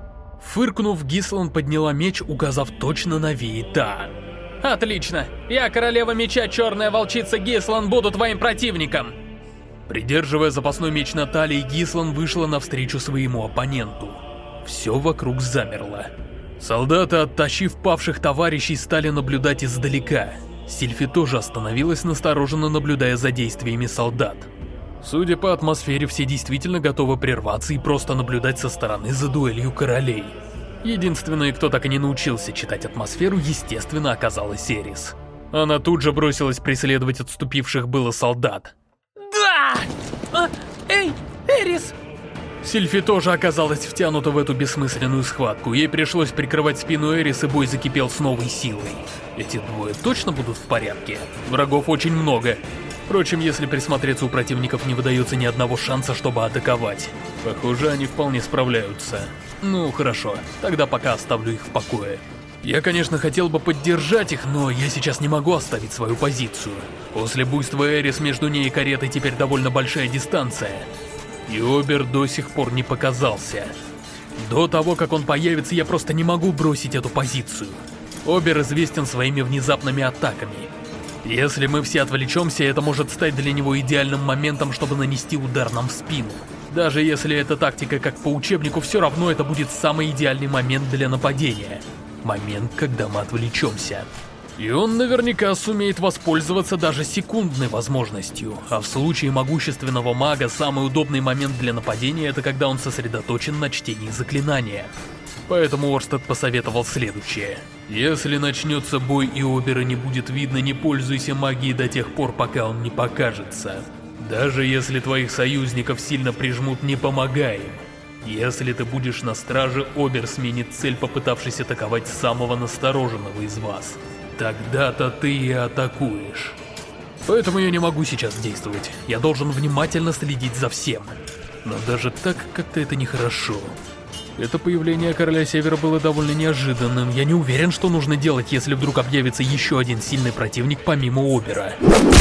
Фыркнув, Гислан подняла меч, указав точно на Виита. «Отлично! Я, королева меча, черная волчица Гислан, буду твоим противником!» Придерживая запасной меч на талии, Гислан вышла навстречу своему оппоненту. Все вокруг замерло. Солдаты, оттащив павших товарищей, стали наблюдать издалека. Сильфи тоже остановилась, настороженно наблюдая за действиями солдат. Судя по атмосфере, все действительно готовы прерваться и просто наблюдать со стороны за дуэлью королей. Единственной, кто так и не научился читать атмосферу, естественно, оказалась Эрис. Она тут же бросилась преследовать отступивших было солдат. Да! А, эй, Эрис! Сильфи тоже оказалась втянута в эту бессмысленную схватку. Ей пришлось прикрывать спину Эрис, и бой закипел с новой силой. Эти двое точно будут в порядке? Врагов очень много. Впрочем, если присмотреться, у противников не выдается ни одного шанса, чтобы атаковать. Похоже, они вполне справляются. Ну, хорошо, тогда пока оставлю их в покое. Я, конечно, хотел бы поддержать их, но я сейчас не могу оставить свою позицию. После буйства Эрис между ней и каретой теперь довольно большая дистанция. И Обер до сих пор не показался. До того, как он появится, я просто не могу бросить эту позицию. Обер известен своими внезапными атаками. Если мы все отвлечемся, это может стать для него идеальным моментом, чтобы нанести удар нам в спину. Даже если эта тактика как по учебнику, все равно это будет самый идеальный момент для нападения. Момент, когда мы отвлечемся. И он наверняка сумеет воспользоваться даже секундной возможностью. А в случае могущественного мага, самый удобный момент для нападения — это когда он сосредоточен на чтении заклинания. Поэтому Орстед посоветовал следующее. Если начнется бой и Обера не будет видно, не пользуйся магией до тех пор, пока он не покажется. Даже если твоих союзников сильно прижмут, не помогай им. Если ты будешь на страже, Обер сменит цель, попытавшись атаковать самого настороженного из вас. Тогда-то ты и атакуешь. Поэтому я не могу сейчас действовать. Я должен внимательно следить за всем. Но даже так как-то это нехорошо. Это появление Короля Севера было довольно неожиданным. Я не уверен, что нужно делать, если вдруг объявится еще один сильный противник помимо Обера.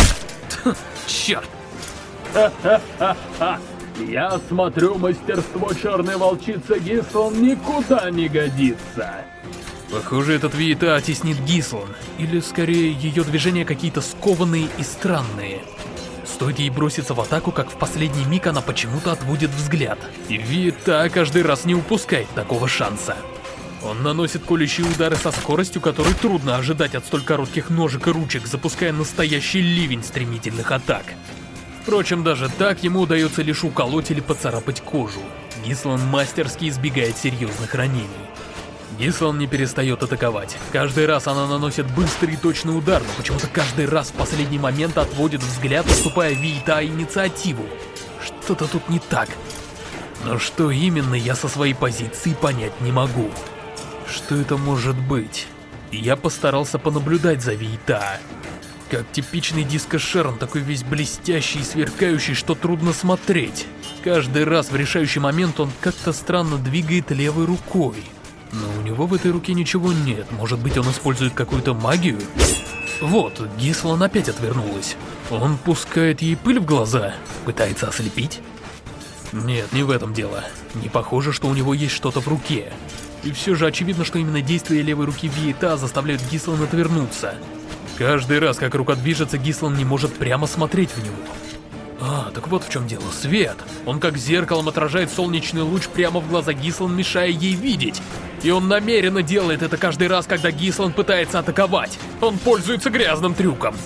Черт! Ха-ха-ха-ха! Я смотрю, мастерство черной волчицы Гислан никуда не годится. Похоже, этот Виита оттеснит Гислан. Или, скорее, ее движения какие-то скованные и странные. Стоит ей броситься в атаку, как в последний миг она почему-то отводит взгляд. И Виита каждый раз не упускает такого шанса. Он наносит колющие удары со скоростью, которой трудно ожидать от столь коротких ножек и ручек, запуская настоящий ливень стремительных атак. Впрочем, даже так ему удается лишь уколоть или поцарапать кожу. Гислан мастерски избегает серьезных ранений. Гислан не перестает атаковать. Каждый раз она наносит быстрый и точный удар, но почему-то каждый раз в последний момент отводит взгляд, уступая Виита инициативу. Что-то тут не так. Но что именно, я со своей позиции понять не могу. Что это может быть? Я постарался понаблюдать за Виита. Как типичный дискошер, он такой весь блестящий и сверкающий, что трудно смотреть. Каждый раз в решающий момент он как-то странно двигает левой рукой. Но у него в этой руке ничего нет. Может быть, он использует какую-то магию? Вот, Гислан опять отвернулась. Он пускает ей пыль в глаза? Пытается ослепить? Нет, не в этом дело. Не похоже, что у него есть что-то в руке. И все же очевидно, что именно действия левой руки Виита заставляют Гислан отвернуться. Каждый раз, как рука движется, Гислан не может прямо смотреть в него. А, так вот в чем дело. Свет. Он как зеркалом отражает солнечный луч прямо в глаза Гислан, мешая ей видеть. И он намеренно делает это каждый раз, когда Гислан пытается атаковать. Он пользуется грязным трюком.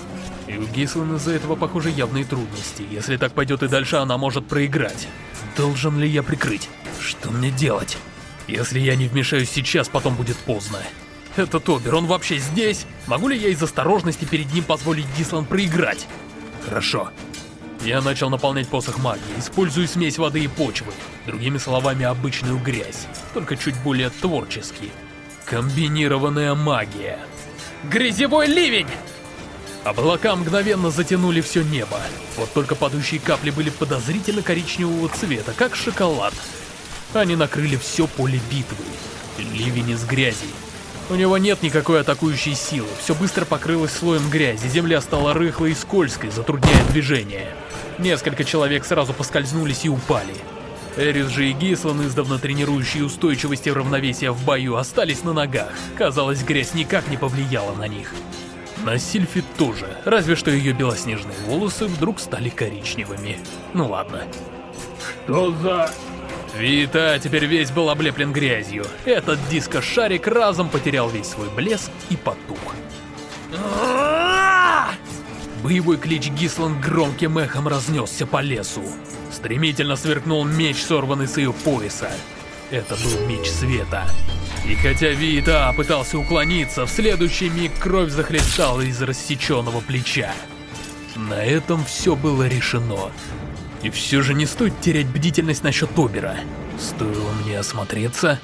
И у Гислан из-за этого, похоже, явные трудности. Если так пойдет и дальше, она может проиграть. Должен ли я прикрыть? Что мне делать? Если я не вмешаюсь сейчас, потом будет поздно. Этот Обер, он вообще здесь? Могу ли я из осторожности перед ним позволить Гислан проиграть? Хорошо. Я начал наполнять посох магией, используя смесь воды и почвы. Другими словами, обычную грязь, только чуть более творчески. Комбинированная магия. Грязевой ливень! Облака мгновенно затянули все небо. Вот только падающие капли были подозрительно коричневого цвета, как шоколад. Они накрыли все поле битвы. Ливень из грязи. У него нет никакой атакующей силы, все быстро покрылось слоем грязи, земля стала рыхлой и скользкой, затрудняя движение. Несколько человек сразу поскользнулись и упали. Эрис же и Гислан, издавна тренирующие устойчивость и равновесие в бою, остались на ногах. Казалось, грязь никак не повлияла на них. На Сильфи тоже, разве что ее белоснежные волосы вдруг стали коричневыми. Ну ладно. Что за... Вита теперь весь был облеплен грязью. Этот диско-шарик разом потерял весь свой блеск и потух. Боевой клич Гислан громким эхом разнесся по лесу. Стремительно сверкнул меч, сорванный с ее пояса. Это был меч света. И хотя Вита пытался уклониться, в следующий миг кровь захлестала из рассеченного плеча. На этом все было решено. И все же не стоит терять бдительность насчет Обера. Стоило мне осмотреться...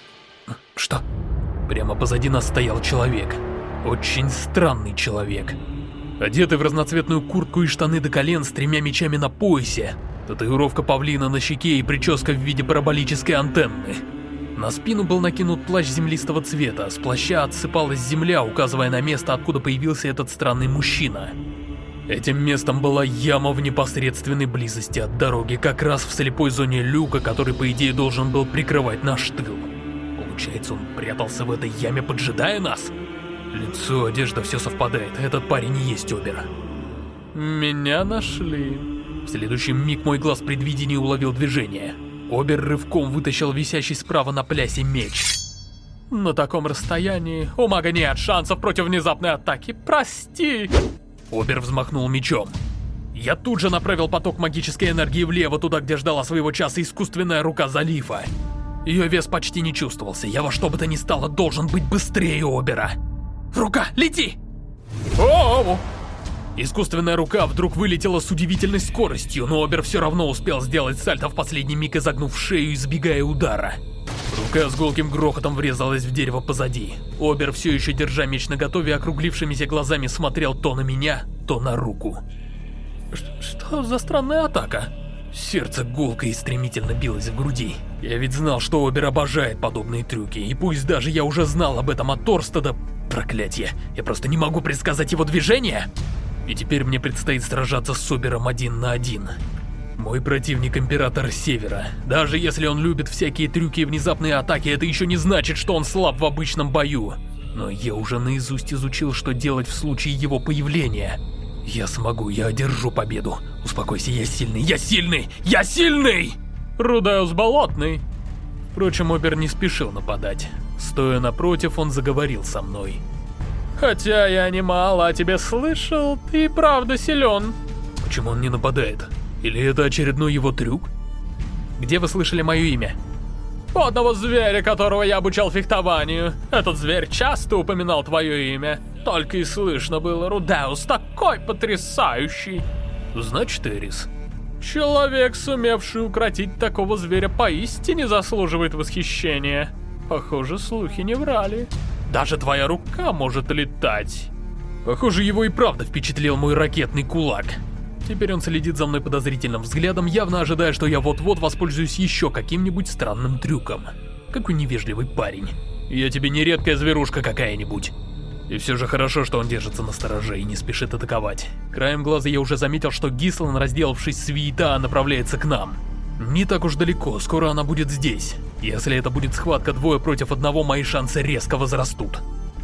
Что? Прямо позади нас стоял человек. Очень странный человек. Одетый в разноцветную куртку и штаны до колен с тремя мечами на поясе. Татуировка павлина на щеке и прическа в виде параболической антенны. На спину был накинут плащ землистого цвета. С плаща отсыпалась земля, указывая на место, откуда появился этот странный мужчина. Этим местом была яма в непосредственной близости от дороги, как раз в слепой зоне люка, который, по идее, должен был прикрывать наш тыл. Получается, он прятался в этой яме, поджидая нас? Лицо, одежда, все совпадает. Этот парень и есть Обер. Меня нашли. В следующий миг мой глаз предвидения уловил движение. Обер рывком вытащил висящий справа на плясе меч. На таком расстоянии у мага нет шансов против внезапной атаки. Прости. Обер взмахнул мечом. Я тут же направил поток магической энергии влево, туда, где ждала своего часа искусственная рука Залифа. Ее вес почти не чувствовался. Я во что бы то ни стало должен быть быстрее Обера. Рука, лети! О-о-о! Искусственная рука вдруг вылетела с удивительной скоростью, но Обер все равно успел сделать сальто в последний миг, изогнув шею, избегая удара. Рука с гулким грохотом врезалась в дерево позади. Обер, все еще держа меч наготове, округлившимися глазами смотрел то на меня, то на руку. Ш- что за странная атака? Сердце гулко и стремительно билось в груди. Я ведь знал, что Обер обожает подобные трюки, и пусть даже я уже знал об этом от Торстеда, проклятье, я просто не могу предсказать его движения. И теперь мне предстоит сражаться с Обером один на один. Мой противник Император Севера. Даже если он любит всякие трюки и внезапные атаки, это еще не значит, что он слаб в обычном бою. Но я уже наизусть изучил, что делать в случае его появления. Я смогу, я одержу победу. Успокойся, я сильный, я сильный, я сильный! Рудеус Болотный. Впрочем, Обер не спешил нападать. Стоя напротив, он заговорил со мной. Хотя я немало о тебе слышал, ты правда силен. Почему он не нападает? Или это очередной его трюк? Где вы слышали мое имя? Одного зверя, которого я обучал фехтованию. Этот зверь часто упоминал твое имя. Только и слышно было: Рудеус такой потрясающий. Значит, Эрис. Человек, сумевший укротить такого зверя, поистине заслуживает восхищения. Похоже, слухи не врали. Даже твоя рука может летать. Похоже, его и правда впечатлил мой ракетный кулак. Теперь он следит за мной подозрительным взглядом, явно ожидая, что я вот-вот воспользуюсь еще каким-нибудь странным трюком. Какой невежливый парень. Я тебе не редкая зверушка какая-нибудь. И все же хорошо, что он держится на стороже и не спешит атаковать. Краем глаза я уже заметил, что Гислан, разделавшись с Вита, направляется к нам. Не так уж далеко, скоро она будет здесь. Если это будет схватка двое против одного, мои шансы резко возрастут.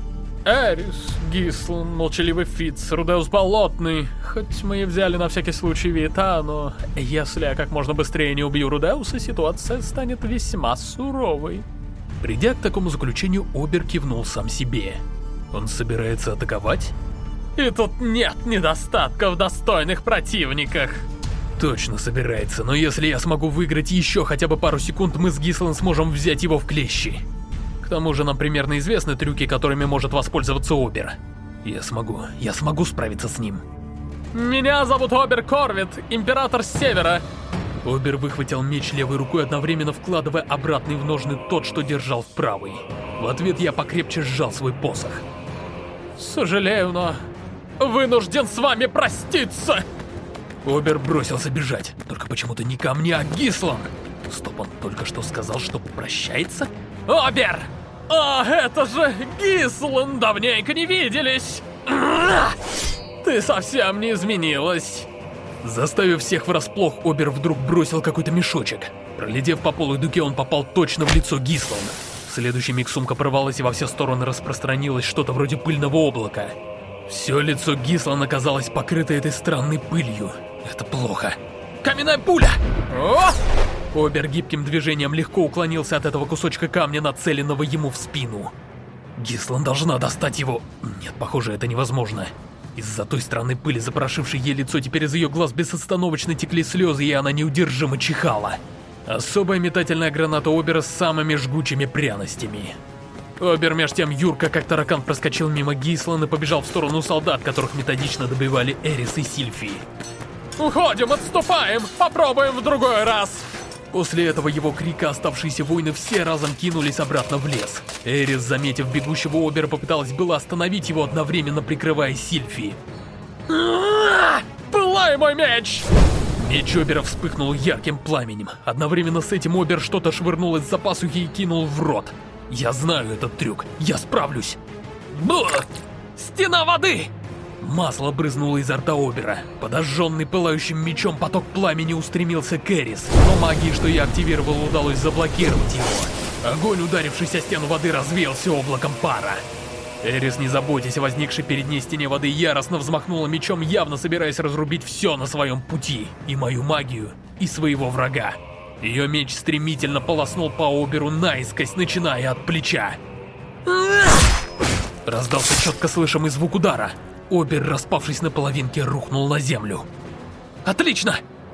Эрис, Гислан, молчаливый Фитц, Рудеус Болотный. Хоть мы и взяли на всякий случай Вита, но если я как можно быстрее не убью Рудеуса, ситуация станет весьма суровой. Придя к такому заключению, Обер кивнул сам себе. Он собирается атаковать? И тут нет недостатков в достойных противниках. Точно собирается, но если я смогу выиграть еще хотя бы пару секунд, мы с Гислан сможем взять его в клещи. К тому же нам примерно известны трюки, которыми может воспользоваться Обер. Я смогу, я смогу справиться с ним. Меня зовут Обер Корвит, император Севера. Обер выхватил меч левой рукой, одновременно вкладывая обратный в ножны тот, что держал в правой. В ответ я покрепче сжал свой посох. Сожалею, но вынужден с вами проститься. Обер бросился бежать, только почему-то не ко мне, а Гислан. Стоп, он только что сказал, что попрощается? Обер! А, это же Гислан, давненько не виделись. Ты совсем не изменилась. Заставив всех врасплох, Обер вдруг бросил какой-то мешочек. Пролетев по полу и дуге, он попал точно в лицо Гислана. В следующий миг сумка порвалась и во все стороны распространилось что-то вроде пыльного облака. Все лицо Гислана оказалось покрыто этой странной пылью. Это плохо. Каменная пуля! О! Обер гибким движением легко уклонился от этого кусочка камня, нацеленного ему в спину. Гислан должна достать его. Нет, похоже, это невозможно. Из-за той странной пыли, запорошившей ей лицо, теперь из ее глаз безостановочно текли слезы, и она неудержимо чихала. Особая метательная граната Обера с самыми жгучими пряностями. Обер меж тем юрко, как таракан, проскочил мимо Гислан и побежал в сторону солдат, которых методично добивали Эрис и Сильфи. «Уходим, отступаем, попробуем в другой раз!» После этого его крика оставшиеся воины все разом кинулись обратно в лес. Эрис, заметив бегущего Обера, попыталась было остановить его, одновременно прикрывая Сильфи. «Пылай мой меч!» Меч Обера вспыхнул ярким пламенем. Одновременно с этим Обер что-то швырнул из-за пасухи и кинул в рот. Я знаю этот трюк, я справлюсь. Бух! Стена воды! Масло брызнуло изо рта Обера. Подожженный пылающим мечом поток пламени устремился к Эрис, но магии, что я активировал, удалось заблокировать его. Огонь, ударившись о стену воды, развеялся облаком пара. Эрис, не заботясь о возникшей перед ней стене воды, яростно взмахнула мечом, явно собираясь разрубить все на своем пути. И мою магию, и своего врага. Ее меч стремительно полоснул по Оберу наискось, начиная от плеча. Раздался четко слышимый звук удара. Обер, распавшись на половинке, рухнул на землю. Отлично!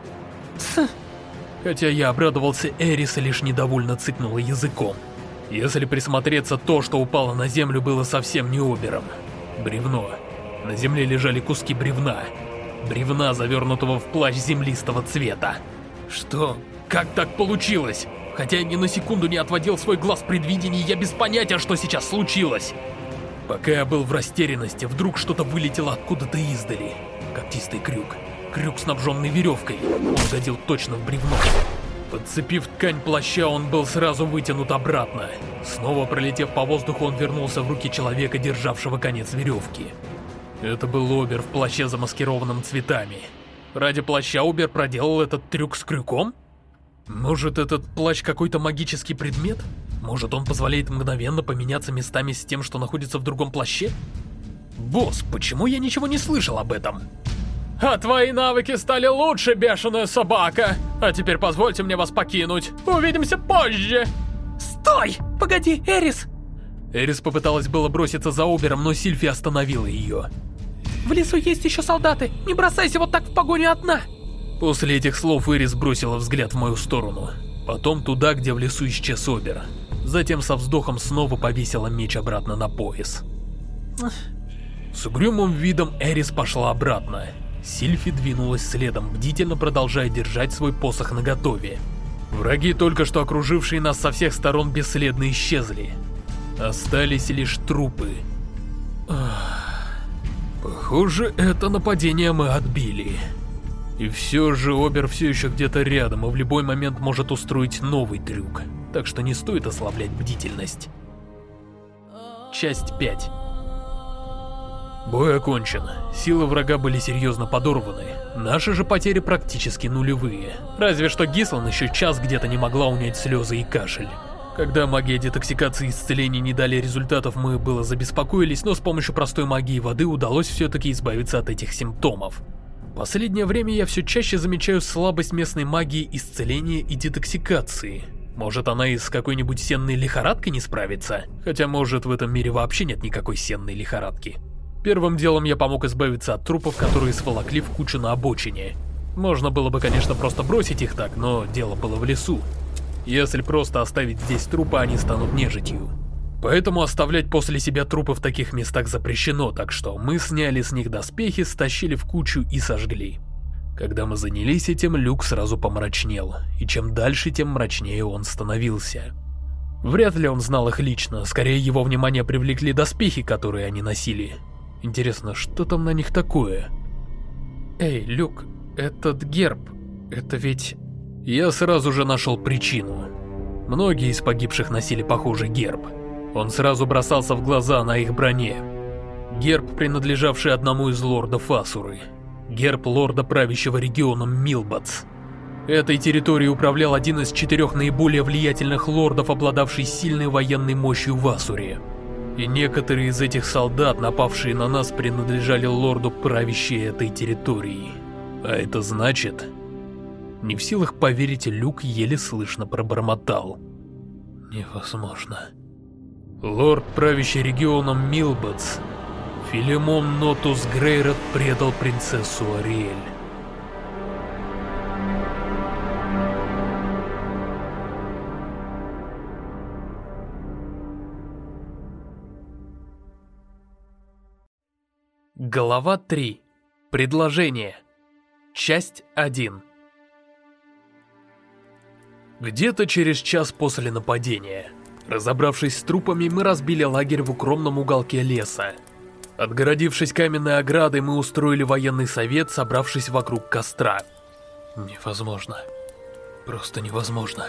Хотя я обрадовался, Эрис лишь недовольно цыкнула языком. Если присмотреться, то, что упало на землю, было совсем не Обером. Бревно. На земле лежали куски бревна. Бревна, завернутого в плащ землистого цвета. Что? Как так получилось? Хотя я ни на секунду не отводил свой глаз в предвидении, я без понятия, что сейчас случилось. Пока я был в растерянности, вдруг что-то вылетело откуда-то издали. Когтистый крюк. Крюк, снабженный веревкой. Он угодил точно в бревно. Подцепив ткань плаща, он был сразу вытянут обратно. Снова пролетев по воздуху, он вернулся в руки человека, державшего конец веревки. Это был Обер в плаще, замаскированном цветами. Ради плаща Обер проделал этот трюк с крюком? Может, этот плащ какой-то магический предмет? Может, он позволяет мгновенно поменяться местами с тем, что находится в другом плаще? Босс, почему я ничего не слышал об этом? А твои навыки стали лучше, бешеная собака. А теперь позвольте мне вас покинуть. Увидимся позже. Стой! Погоди, Эрис! Эрис попыталась было броситься за Обером, но Сильфи остановила ее. В лесу есть еще солдаты. Не бросайся вот так в погоню одна. После этих слов Эрис бросила взгляд в мою сторону. Потом туда, где в лесу исчез Обер. Затем со вздохом снова повесила меч обратно на пояс. С угрюмым видом Эрис пошла обратно. Сильфи двинулась следом, бдительно продолжая держать свой посох наготове. Враги, только что окружившие нас со всех сторон, бесследно исчезли. Остались лишь трупы. Ах, похоже, это нападение мы отбили. И все же Обер все еще где-то рядом и в любой момент может устроить новый трюк. Так что не стоит ослаблять бдительность. Часть пять. Бой окончен. Силы врага были серьезно подорваны. Наши же потери практически нулевые. Разве что Гислан еще час где-то не могла унять слезы и кашель. Когда магия детоксикации и исцеления не дали результатов, мы было забеспокоились, но с помощью простой магии воды удалось все-таки избавиться от этих симптомов. В последнее время я все чаще замечаю слабость местной магии исцеления и детоксикации. Может, она и с какой-нибудь сенной лихорадкой не справится? Хотя, может, в этом мире вообще нет никакой сенной лихорадки. Первым делом я помог избавиться от трупов, которые сволокли в кучу на обочине. Можно было бы, конечно, просто бросить их так, но дело было в лесу. Если просто оставить здесь трупы, они станут нежитью. Поэтому оставлять после себя трупы в таких местах запрещено, так что мы сняли с них доспехи, стащили в кучу и сожгли. Когда мы занялись этим, Люк сразу помрачнел, и чем дальше, тем мрачнее он становился. Вряд ли он знал их лично, скорее его внимание привлекли доспехи, которые они носили. Интересно, что там на них такое? Эй, Люк, этот герб, это ведь... Я сразу же нашел причину. Многие из погибших носили похожий герб. Он сразу бросался в глаза на их броне. Герб, принадлежавший одному из лордов Асуры. Герб лорда, правящего регионом Милбац. Этой территорией управлял один из четырех наиболее влиятельных лордов, обладавший сильной военной мощью в Асуре. И некоторые из этих солдат, напавшие на нас, принадлежали лорду, правящей этой территорией. А это значит... Не в силах поверить, Люк еле слышно пробормотал. Невозможно. Лорд, правящий регионом Милбац, Филимон Нотус Грейрот, предал принцессу Ариэль. Глава три. Предложение. Часть один. Где-то через час после нападения, разобравшись с трупами, мы разбили лагерь в укромном уголке леса. Отгородившись каменной оградой, мы устроили военный совет, собравшись вокруг костра. Невозможно. Просто невозможно.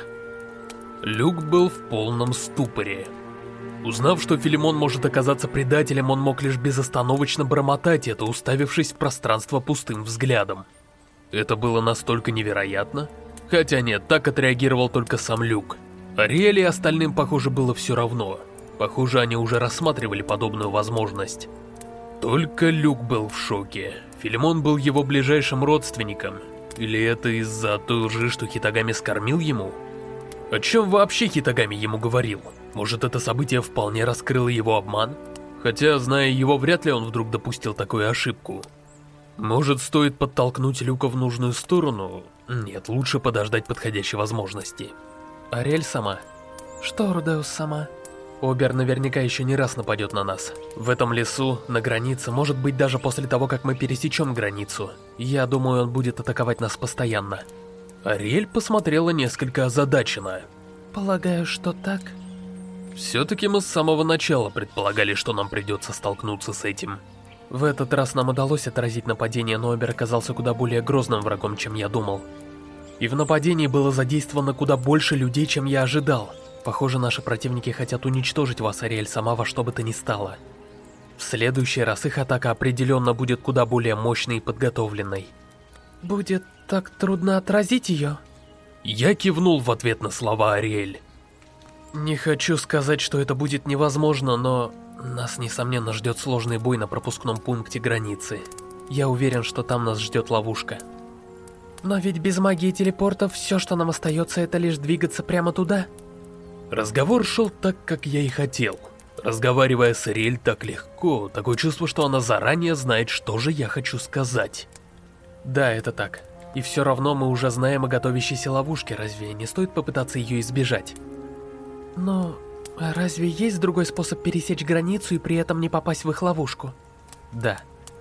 Люк был в полном ступоре. Узнав, что Филимон может оказаться предателем, он мог лишь безостановочно бормотать это, уставившись в пространство пустым взглядом. Это было настолько невероятно. Хотя нет, так отреагировал только сам Люк. Ариэль и остальным, похоже, было все равно. Похоже, они уже рассматривали подобную возможность. Только Люк был в шоке. Филимон был его ближайшим родственником. Или это из-за той лжи, что Хитагами скормил ему? О чем вообще Хитагами ему говорил? Может, это событие вполне раскрыло его обман? Хотя, зная его, вряд ли он вдруг допустил такую ошибку. Может, стоит подтолкнуть Люка в нужную сторону? Нет, лучше подождать подходящей возможности. Ариэль сама. Что, Рудеус сама? Обер наверняка еще не раз нападет на нас. В этом лесу, на границе, может быть даже после того, как мы пересечем границу. Я думаю, он будет атаковать нас постоянно. Ариэль посмотрела несколько озадаченно. Полагаю, что так? Все-таки мы с самого начала предполагали, что нам придется столкнуться с этим. В этот раз нам удалось отразить нападение, но Обер оказался куда более грозным врагом, чем я думал. И в нападении было задействовано куда больше людей, чем я ожидал. Похоже, наши противники хотят уничтожить вас, Ариэль, сама во что бы то ни стало. В следующий раз их атака определенно будет куда более мощной и подготовленной. Будет так трудно отразить ее? Я кивнул в ответ на слова Ариэль. Не хочу сказать, что это будет невозможно, но... Нас, несомненно, ждет сложный бой на пропускном пункте границы. Я уверен, что там нас ждет ловушка. Но ведь без магии телепортов все, что нам остается, это лишь двигаться прямо туда. Разговор шел так, как я и хотел. Разговаривая с Ариэль так легко, такое чувство, что она заранее знает, что же я хочу сказать. Да, это так. И все равно мы уже знаем о готовящейся ловушке, разве не стоит попытаться ее избежать? Но... А разве есть другой способ пересечь границу и при этом не попасть в их ловушку? Да.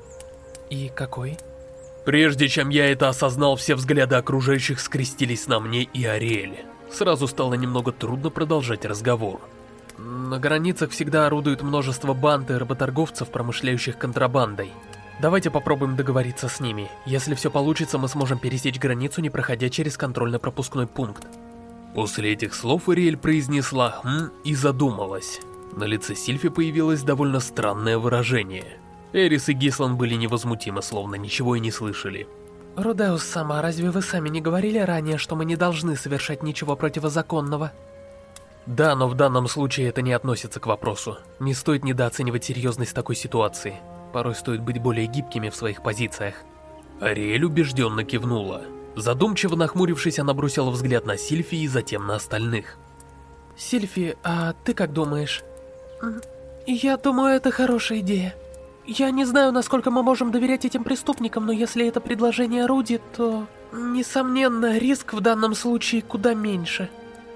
И какой? Прежде чем я это осознал, все взгляды окружающих скрестились на мне и Ариэль. Сразу стало немного трудно продолжать разговор. На границах всегда орудует множество банд и работорговцев, промышляющих контрабандой. Давайте попробуем договориться с ними. Если все получится, мы сможем пересечь границу, не проходя через контрольно-пропускной пункт. После этих слов Ариэль произнесла «хм» и задумалась. На лице Сильфи появилось довольно странное выражение. Эрис и Гислан были невозмутимы, словно ничего и не слышали. Рудеус сама, разве вы сами не говорили ранее, что мы не должны совершать ничего противозаконного? Да, но в данном случае это не относится к вопросу. Не стоит недооценивать серьезность такой ситуации. Порой стоит быть более гибкими в своих позициях. Ариэль убежденно кивнула. Задумчиво нахмурившись, она бросила взгляд на Сильфи и затем на остальных. Сильфи, а ты как думаешь? Я думаю, это хорошая идея. Я не знаю, насколько мы можем доверять этим преступникам, но если это предложение Руди, то... Несомненно, риск в данном случае куда меньше.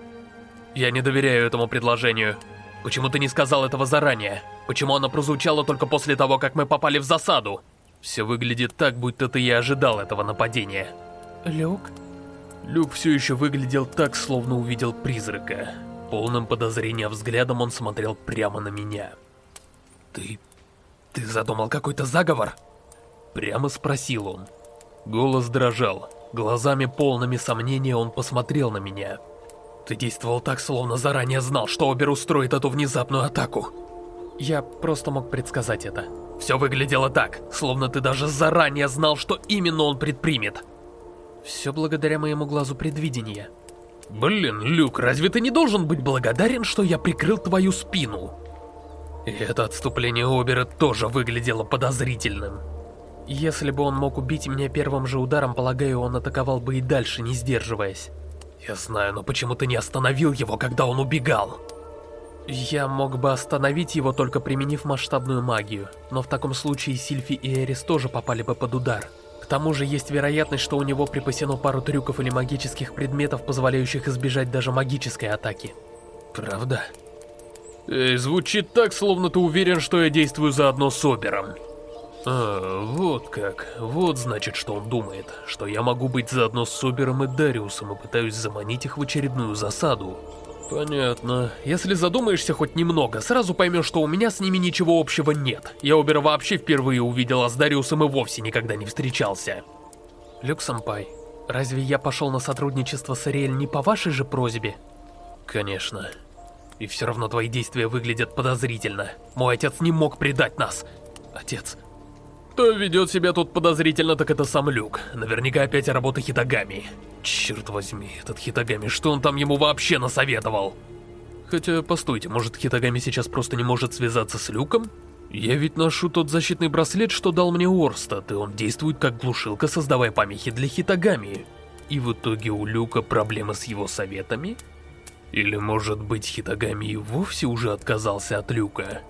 Я не доверяю этому предложению. Почему ты не сказал этого заранее? Почему оно прозвучало только после того, как мы попали в засаду? Все выглядит так, будто ты и ожидал этого нападения. Люк? Люк все еще выглядел так, словно увидел призрака. Полным подозрения взглядом он смотрел прямо на меня. Ты... ты задумал какой-то заговор? Прямо спросил он. Голос дрожал. Глазами полными сомнения он посмотрел на меня. Ты действовал так, словно заранее знал, что Обер устроит эту внезапную атаку. Я просто мог предсказать это. Все выглядело так, словно ты даже заранее знал, что именно он предпримет. Все благодаря моему глазу предвидения. Блин, Люк, разве ты не должен быть благодарен, что я прикрыл твою спину? И это отступление Обера тоже выглядело подозрительным. Если бы он мог убить меня первым же ударом, полагаю, он атаковал бы и дальше, не сдерживаясь. Я знаю, но почему ты не остановил его, когда он убегал? Я мог бы остановить его, только применив масштабную магию, но в таком случае Сильфи и Эрис тоже попали бы под удар. К тому же есть вероятность, что у него припасено пару трюков или магических предметов, позволяющих избежать даже магической атаки. Правда? Эй, звучит так, словно ты уверен, что я действую заодно с Обером. А, вот как. Вот значит, что он думает, что я могу быть заодно с Обером и Дариусом и пытаюсь заманить их в очередную засаду. Понятно. Если задумаешься хоть немного, сразу поймешь, что у меня с ними ничего общего нет. Я Обера вообще впервые увидел, а с Дариусом и вовсе никогда не встречался. Люк-сэмпай, разве я пошел на сотрудничество с Ариэль не по вашей же просьбе? Конечно. И все равно твои действия выглядят подозрительно. Мой отец не мог предать нас. Отец... Кто ведет себя тут подозрительно, так это сам Люк. Наверняка опять работа Хитагами. Черт возьми, этот Хитагами, что он там ему вообще насоветовал? Хотя, постойте, может Хитагами сейчас просто не может связаться с Люком? Я ведь ношу тот защитный браслет, что дал мне Орстад, и он действует как глушилка, создавая помехи для Хитагами. И в итоге у Люка проблемы с его советами? Или может быть Хитагами и вовсе уже отказался от Люка?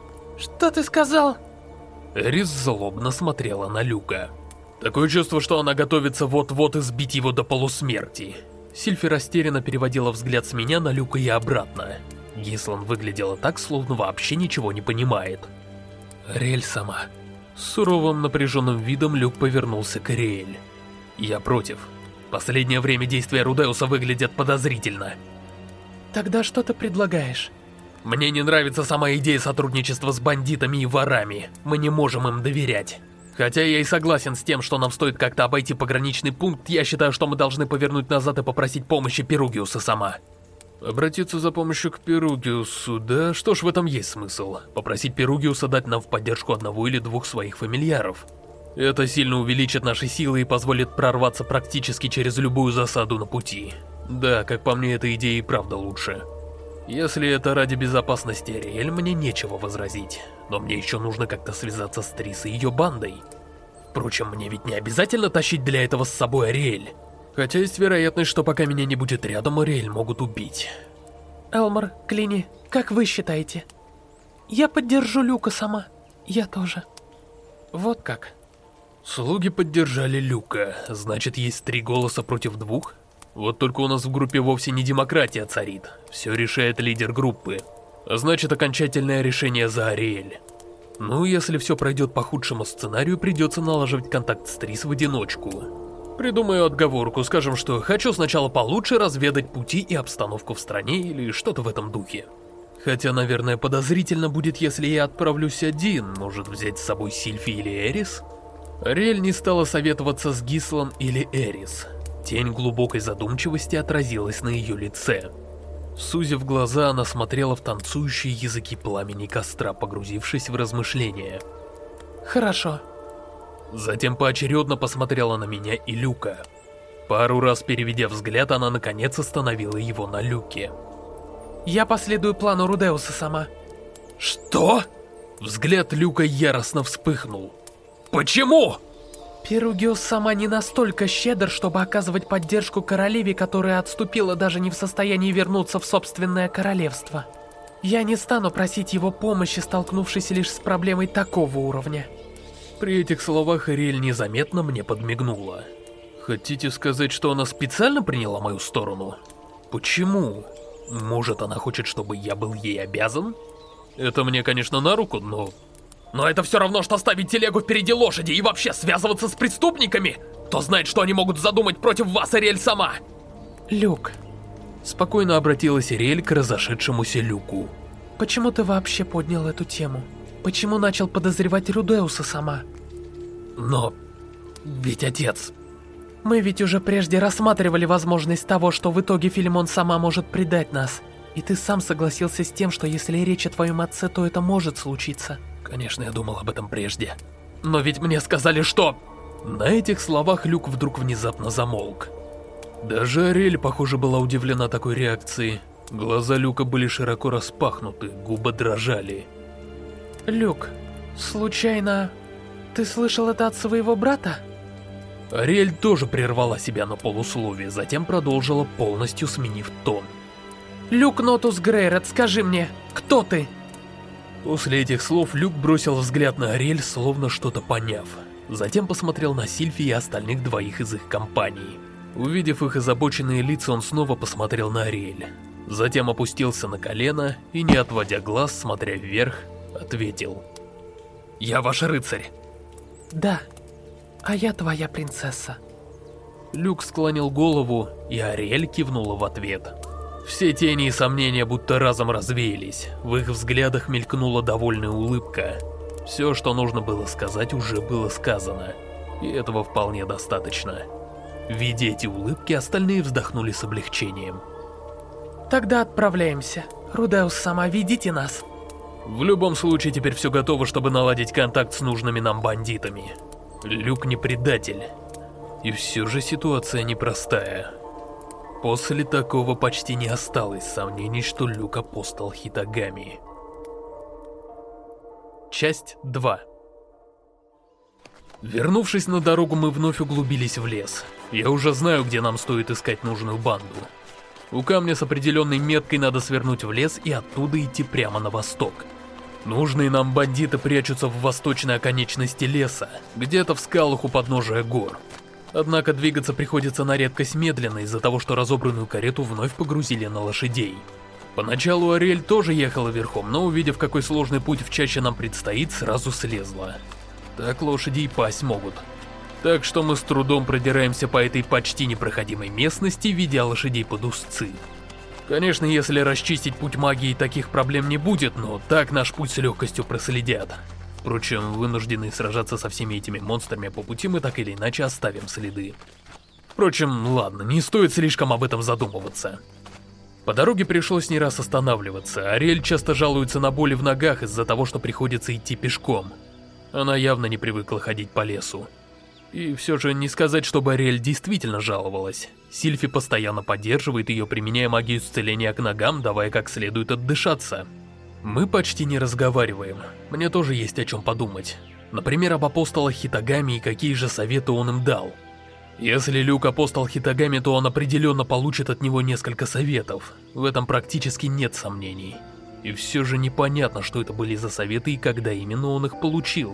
Что ты сказал? Эрис злобно смотрела на Люка. Такое чувство, что она готовится вот-вот избить его до полусмерти. Сильфи растерянно переводила взгляд с меня на Люка и обратно. Гислан выглядела так, словно вообще ничего не понимает. Ариэль сама. С суровым напряженным видом Люк повернулся к Ариэль. Я против. Последнее время действия Рудеуса выглядят подозрительно. Тогда что ты предлагаешь? Мне не нравится сама идея сотрудничества с бандитами и ворами. Мы не можем им доверять. Хотя я и согласен с тем, что нам стоит как-то обойти пограничный пункт, я считаю, что мы должны повернуть назад и попросить помощи Перугиуса сама. Обратиться за помощью к Перугиусу, да? Что ж, в этом есть смысл. Попросить Перугиуса дать нам в поддержку одного или двух своих фамильяров. Это сильно увеличит наши силы и позволит прорваться практически через любую засаду на пути. Да, как по мне, эта идея и правда лучше. Если это ради безопасности Ариэль, мне нечего возразить. Но мне еще нужно как-то связаться с Трис и ее бандой. Впрочем, мне ведь не обязательно тащить для этого с собой Ариэль. Хотя есть вероятность, что пока меня не будет рядом, Ариэль могут убить. Элмар, Клини, как вы считаете? Я поддержу Люка сама. Я тоже. Вот как. Слуги поддержали Люка. Значит, есть три голоса против двух? Вот только у нас в группе вовсе не демократия царит. Все решает лидер группы. А значит, окончательное решение за Ариэль. Ну, если все пройдет по худшему сценарию, придется налаживать контакт с Трис в одиночку. Придумаю отговорку, скажем, что хочу сначала получше разведать пути и обстановку в стране или что-то в этом духе. Хотя, наверное, подозрительно будет, если я отправлюсь один, может взять с собой Сильфи или Эрис? Ариэль не стала советоваться с Гислан или Эрис. Тень глубокой задумчивости отразилась на ее лице. Сузив глаза, она смотрела в танцующие языки пламени костра, погрузившись в размышления. Хорошо. Затем поочередно посмотрела на меня и Люка. Пару раз переведя взгляд, она наконец остановила его на Люке. Я последую плану Рудеуса сама. Что? Взгляд Люка яростно вспыхнул. Почему? Перугиус сама не настолько щедр, чтобы оказывать поддержку королеве, которая отступила, даже не в состоянии вернуться в собственное королевство. Я не стану просить его помощи, столкнувшись лишь с проблемой такого уровня. При этих словах Ариэль незаметно мне подмигнула. Хотите сказать, что она специально приняла мою сторону? Почему? Может, она хочет, чтобы я был ей обязан? Это мне, конечно, на руку, но... Но это все равно, что ставить телегу впереди лошади и вообще связываться с преступниками! Кто знает, что они могут задумать против вас, Ариэль сама! Люк. Спокойно обратилась Ариэль к разошедшемуся Люку. Почему ты вообще поднял эту тему? Почему начал подозревать Рудеуса сама? Но... ведь отец... Мы ведь уже прежде рассматривали возможность того, что в итоге Филимон сама может предать нас. И ты сам согласился с тем, что если речь о твоем отце, то это может случиться. Конечно, я думал об этом прежде. Но ведь мне сказали, что... На этих словах Люк вдруг внезапно замолк. Даже Ариэль, похоже, была удивлена такой реакцией. Глаза Люка были широко распахнуты, губы дрожали. Люк, случайно... ты слышал это от своего брата? Ариэль тоже прервала себя на полусловие, затем продолжила, полностью сменив тон. Люк Нотус Грейрот, скажи мне, кто ты? После этих слов Люк бросил взгляд на Ариэль, словно что-то поняв. Затем посмотрел на Сильфи и остальных двоих из их компании. Увидев их озабоченные лица, он снова посмотрел на Ариэль. Затем опустился на колено и, не отводя глаз, смотря вверх, ответил. «Я ваш рыцарь». «Да, а я твоя принцесса». Люк склонил голову, и Ариэль кивнула в ответ. Все тени и сомнения будто разом развеялись, в их взглядах мелькнула довольная улыбка. Все, что нужно было сказать, уже было сказано, и этого вполне достаточно. Видя эти улыбки, остальные вздохнули с облегчением. Тогда отправляемся. Рудеус сама, ведите нас. В любом случае, теперь все готово, чтобы наладить контакт с нужными нам бандитами. Люк не предатель. И все же ситуация непростая. После такого почти не осталось сомнений, что Люк апостол Хитагами. Часть два. Вернувшись на дорогу, мы вновь углубились в лес. Я уже знаю, где нам стоит искать нужную банду. У камня с определенной меткой надо свернуть в лес и оттуда идти прямо на восток. Нужные нам бандиты прячутся в восточной оконечности леса, где-то в скалах у подножия гор. Однако двигаться приходится на редкость медленно из-за того, что разобранную карету вновь погрузили на лошадей. Поначалу Ариэль тоже ехала верхом, но увидев, какой сложный путь в чаще нам предстоит, сразу слезла. Так лошади и пасть могут. Так что мы с трудом продираемся по этой почти непроходимой местности, ведя лошадей под узцы. Конечно, если расчистить путь магии, таких проблем не будет, но так наш путь с легкостью проследят. Впрочем, вынуждены сражаться со всеми этими монстрами по пути, мы так или иначе оставим следы. Впрочем, ладно, не стоит слишком об этом задумываться. По дороге пришлось не раз останавливаться. Ариэль часто жалуется на боли в ногах из-за того, что приходится идти пешком. Она явно не привыкла ходить по лесу. И все же не сказать, чтобы Ариэль действительно жаловалась. Сильфи постоянно поддерживает ее, применяя магию исцеления к ногам, давая как следует отдышаться. Мы почти не разговариваем. Мне тоже есть о чем подумать. Например, об апостолах Хитагами и какие же советы он им дал. Если Люк апостол Хитагами, то он определенно получит от него несколько советов. В этом практически нет сомнений. И все же непонятно, что это были за советы и когда именно он их получил.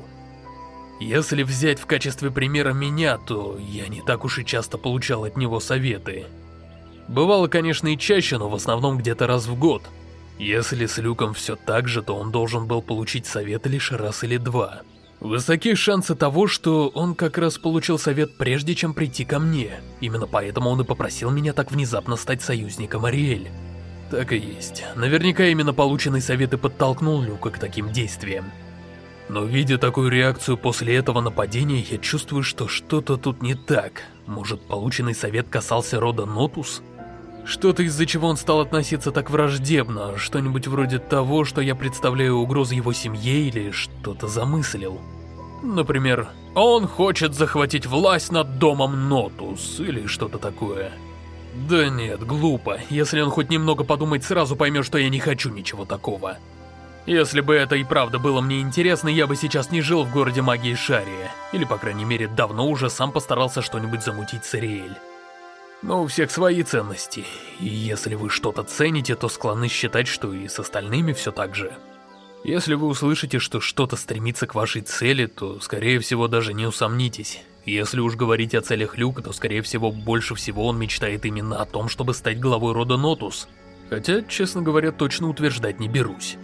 Если взять в качестве примера меня, то я не так уж и часто получал от него советы. Бывало, конечно, и чаще, но в основном где-то раз в год. Если с Люком все так же, то он должен был получить совет лишь раз или два. Высоки шансы того, что он как раз получил совет прежде, чем прийти ко мне. Именно поэтому он и попросил меня так внезапно стать союзником Ариэль. Так и есть. Наверняка именно полученный совет и подтолкнул Люка к таким действиям. Но видя такую реакцию после этого нападения, я чувствую, что что-то тут не так. Может, полученный совет касался рода Нотус? Что-то, из-за чего он стал относиться так враждебно, что-нибудь вроде того, что я представляю угрозу его семье или что-то замыслил. Например, он хочет захватить власть над домом Нотус или что-то такое. Да нет, глупо. Если он хоть немного подумает, сразу поймет, что я не хочу ничего такого. Если бы это и правда было мне интересно, я бы сейчас не жил в городе магии Шария. Или, по крайней мере, давно уже сам постарался что-нибудь замутить с Ариэль. Но у всех свои ценности, и если вы что-то цените, то склонны считать, что и с остальными все так же. Если вы услышите, что что-то стремится к вашей цели, то, скорее всего, даже не усомнитесь. Если уж говорить о целях Люка, то, скорее всего, больше всего он мечтает именно о том, чтобы стать главой рода Нотус. Хотя, честно говоря, точно утверждать не берусь.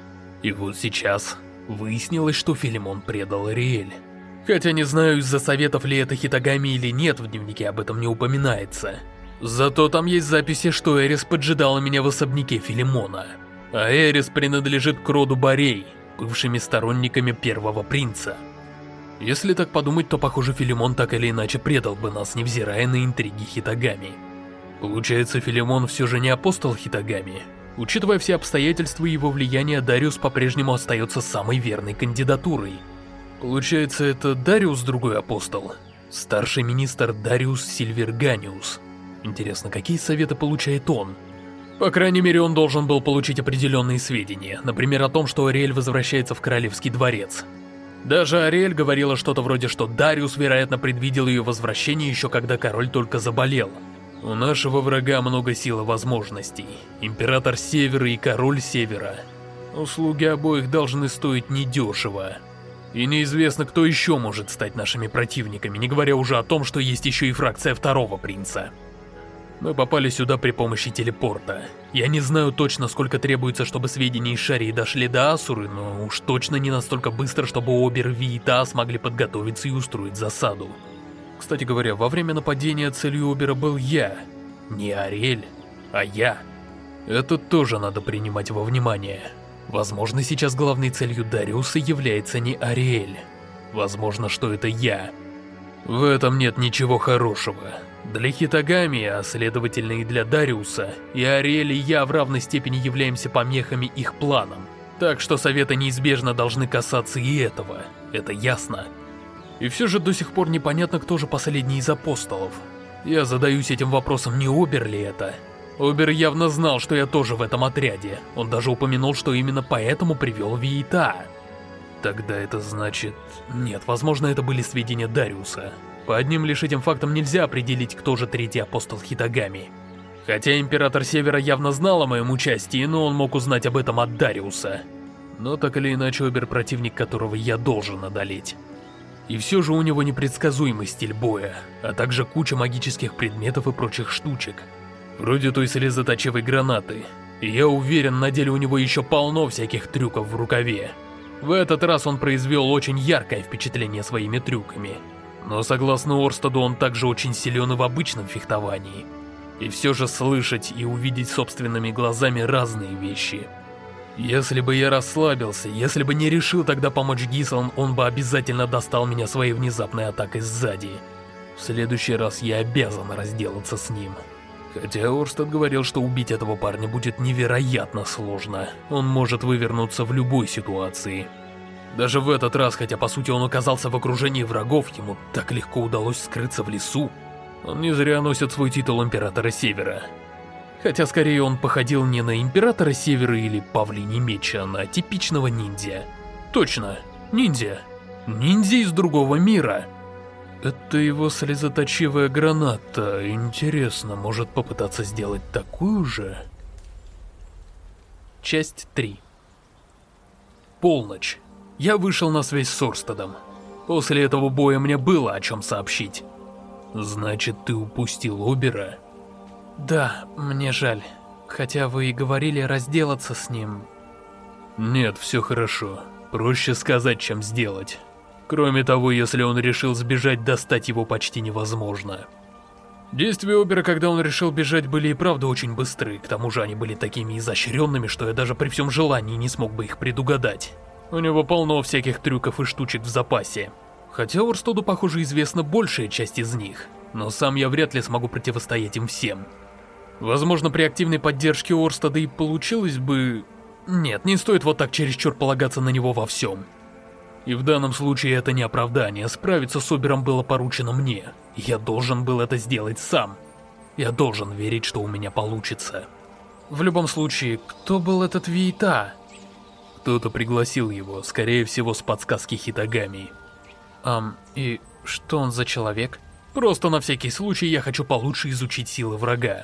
И вот сейчас выяснилось, что Филимон предал Ариэль. Хотя не знаю, из-за советов ли это Хитагами или нет, в дневнике об этом не упоминается. Зато там есть записи, что Эрис поджидала меня в особняке Филимона. А Эрис принадлежит к роду Борей, бывшими сторонниками первого принца. Если так подумать, то, похоже, Филимон так или иначе предал бы нас, невзирая на интриги Хитагами. Получается, Филимон все же не апостол Хитагами. Учитывая все обстоятельства и его влияния, Дариус по-прежнему остается самой верной кандидатурой. Получается, это Дариус другой апостол? Старший министр Дариус Сильверганиус. Интересно, какие советы получает он? По крайней мере, он должен был получить определенные сведения, например, о том, что Ариэль возвращается в Королевский дворец. Даже Ариэль говорила что-то вроде, что Дариус, вероятно, предвидел ее возвращение еще когда король только заболел. У нашего врага много сил и возможностей. Император Севера и Король Севера. Услуги обоих должны стоить недешево. И неизвестно, кто еще может стать нашими противниками, не говоря уже о том, что есть еще и фракция второго принца. Мы попали сюда при помощи телепорта. Я не знаю точно, сколько требуется, чтобы сведения из Шарии дошли до Асуры, но уж точно не настолько быстро, чтобы Обер, Ви и Та смогли подготовиться и устроить засаду. Кстати говоря, во время нападения целью Обера был я. Не Ариэль, а я. Это тоже надо принимать во внимание. Возможно, сейчас главной целью Дариуса является не Ариэль. Возможно, что это я. В этом нет ничего хорошего. Для Хитагами, а следовательно и для Дариуса, и Ариэль и я в равной степени являемся помехами их планам. Так что советы неизбежно должны касаться и этого. Это ясно. И все же до сих пор непонятно, кто же последний из апостолов. Я задаюсь этим вопросом, не Обер ли это? Обер явно знал, что я тоже в этом отряде. Он даже упомянул, что именно поэтому привел Ви и Та. Тогда это значит... Нет, возможно, это были сведения Дариуса. По одним лишь этим фактам нельзя определить, кто же третий апостол Хитагами. Хотя Император Севера явно знал о моем участии, но он мог узнать об этом от Дариуса. Но так или иначе, Обер противник, которого я должен одолеть. И все же у него непредсказуемый стиль боя, а также куча магических предметов и прочих штучек. Вроде той слезоточивой гранаты. И я уверен, на деле у него еще полно всяких трюков в рукаве. В этот раз он произвел очень яркое впечатление своими трюками. Но согласно Орстаду, он также очень силен и в обычном фехтовании. И все же слышать и увидеть собственными глазами разные вещи. Если бы я расслабился, если бы не решил тогда помочь Гислан, он бы обязательно достал меня своей внезапной атакой сзади. В следующий раз я обязан разделаться с ним. Хотя Орстад говорил, что убить этого парня будет невероятно сложно. Он может вывернуться в любой ситуации. Даже в этот раз, хотя по сути он оказался в окружении врагов, ему так легко удалось скрыться в лесу. Он не зря носит свой титул Императора Севера. Хотя скорее он походил не на Императора Севера или Павлиний Меч, а на типичного ниндзя. Точно, ниндзя. Ниндзя из другого мира. Это его слезоточивая граната. Интересно, может попытаться сделать такую же? Часть три. Полночь. Я вышел на связь с Орстадом. После этого боя мне было о чем сообщить. Значит, ты упустил Обера? Да, мне жаль. Хотя вы и говорили разделаться с ним. Нет, все хорошо. Проще сказать, чем сделать. Кроме того, если он решил сбежать, достать его почти невозможно. Действия Обера, когда он решил бежать, были и правда очень быстры. К тому же они были такими изощренными, что я даже при всем желании не смог бы их предугадать. У него полно всяких трюков и штучек в запасе. Хотя Орстаду, похоже, известна большая часть из них. Но сам я вряд ли смогу противостоять им всем. Возможно, при активной поддержке Орстада и получилось бы... Нет, не стоит вот так чересчур полагаться на него во всем. И в данном случае это не оправдание, справиться с Обером было поручено мне. Я должен был это сделать сам. Я должен верить, что у меня получится. В любом случае, кто был этот Ви и Та? Кто-то пригласил его, скорее всего, с подсказки Хитагами. Ам, и что он за человек? Просто на всякий случай я хочу получше изучить силы врага.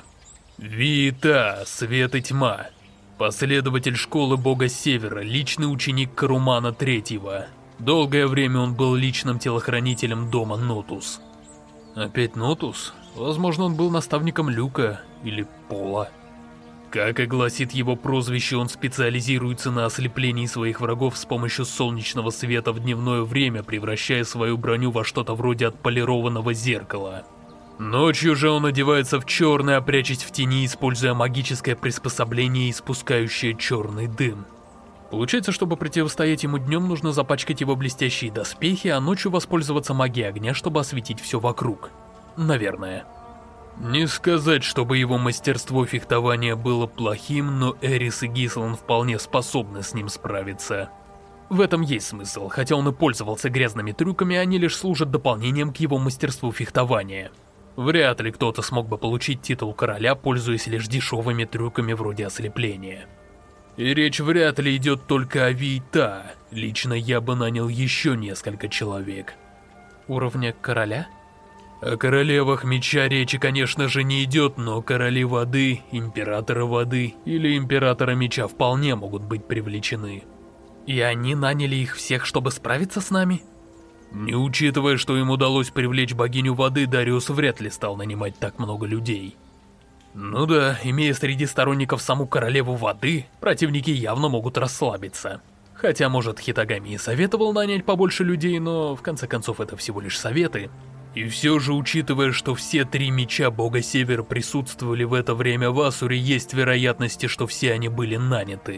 Вита, свет и тьма. Последователь школы бога Севера, личный ученик Карумана Третьего. Долгое время он был личным телохранителем дома Нотус. Опять Нотус? Возможно, он был наставником Люка или Пола. Как и гласит его прозвище, он специализируется на ослеплении своих врагов с помощью солнечного света в дневное время, превращая свою броню во что-то вроде отполированного зеркала. Ночью же он одевается в черное, прячась в тени, используя магическое приспособление, испускающее черный дым. Получается, чтобы противостоять ему днем, нужно запачкать его блестящие доспехи, а ночью воспользоваться магией огня, чтобы осветить все вокруг. Наверное. Не сказать, чтобы его мастерство фехтования было плохим, но Эрис и Гислан вполне способны с ним справиться. В этом есть смысл, хотя он и пользовался грязными трюками, они лишь служат дополнением к его мастерству фехтования. Вряд ли кто-то смог бы получить титул короля, пользуясь лишь дешевыми трюками вроде ослепления. И речь вряд ли идет только о Вита. Лично я бы нанял еще несколько человек. Уровня короля? О королевах меча речи, конечно же, не идет, но короли воды, императора воды или императора меча вполне могут быть привлечены. И они наняли их всех, чтобы справиться с нами? Не учитывая, что им удалось привлечь богиню воды, Дариус вряд ли стал нанимать так много людей. Ну да, имея среди сторонников саму королеву воды, противники явно могут расслабиться. Хотя, может, Хитагами и советовал нанять побольше людей, но в конце концов это всего лишь советы. И все же, учитывая, что все три меча бога Севера присутствовали в это время в Асуре, есть вероятности, что все они были наняты.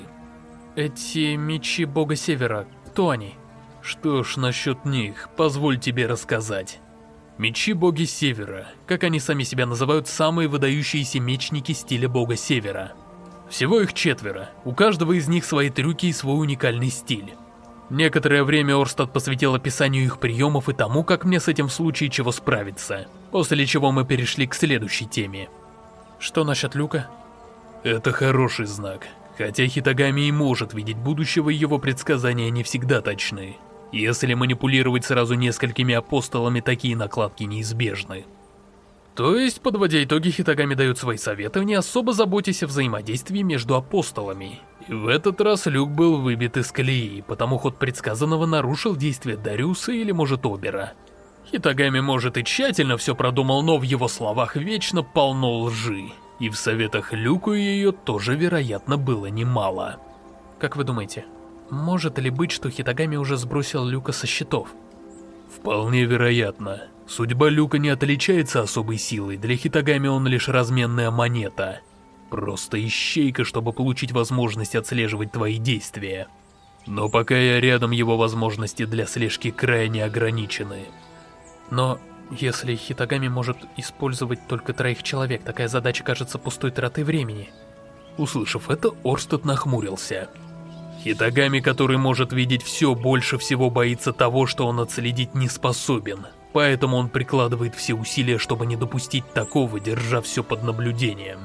Эти мечи бога Севера, кто они? Что ж, насчет них, позволь тебе рассказать. Мечи боги Севера, как они сами себя называют, самые выдающиеся мечники стиля бога Севера. Всего их четверо, у каждого из них свои трюки и свой уникальный стиль. Некоторое время Орстад посвятил описанию их приемов и тому, как мне с этим в случае чего справиться, после чего мы перешли к следующей теме. Что насчет Люка? Это хороший знак, хотя Хитагами и может видеть будущего, его предсказания не всегда точны. Если манипулировать сразу несколькими апостолами, такие накладки неизбежны. То есть, подводя итоги, Хитагами дает свои советы, не особо заботясь о взаимодействии между апостолами. И в этот раз Люк был выбит из колеи, потому ход предсказанного нарушил действие Дариуса или, может, Обера. Хитагами, может, и тщательно все продумал, но в его словах вечно полно лжи. И в советах Люку ее тоже, вероятно, было немало. Как вы думаете, может ли быть, что Хитагами уже сбросил Люка со счетов? Вполне вероятно. Судьба Люка не отличается особой силой, для Хитагами он лишь разменная монета. Просто ищейка, чтобы получить возможность отслеживать твои действия. Но пока я рядом, его возможности для слежки крайне ограничены. Но если Хитагами может использовать только троих человек, такая задача кажется пустой тратой времени. Услышав это, Орстад нахмурился. Хитагами, который может видеть все, больше всего боится того, что он отследить не способен. Поэтому он прикладывает все усилия, чтобы не допустить такого, держа все под наблюдением.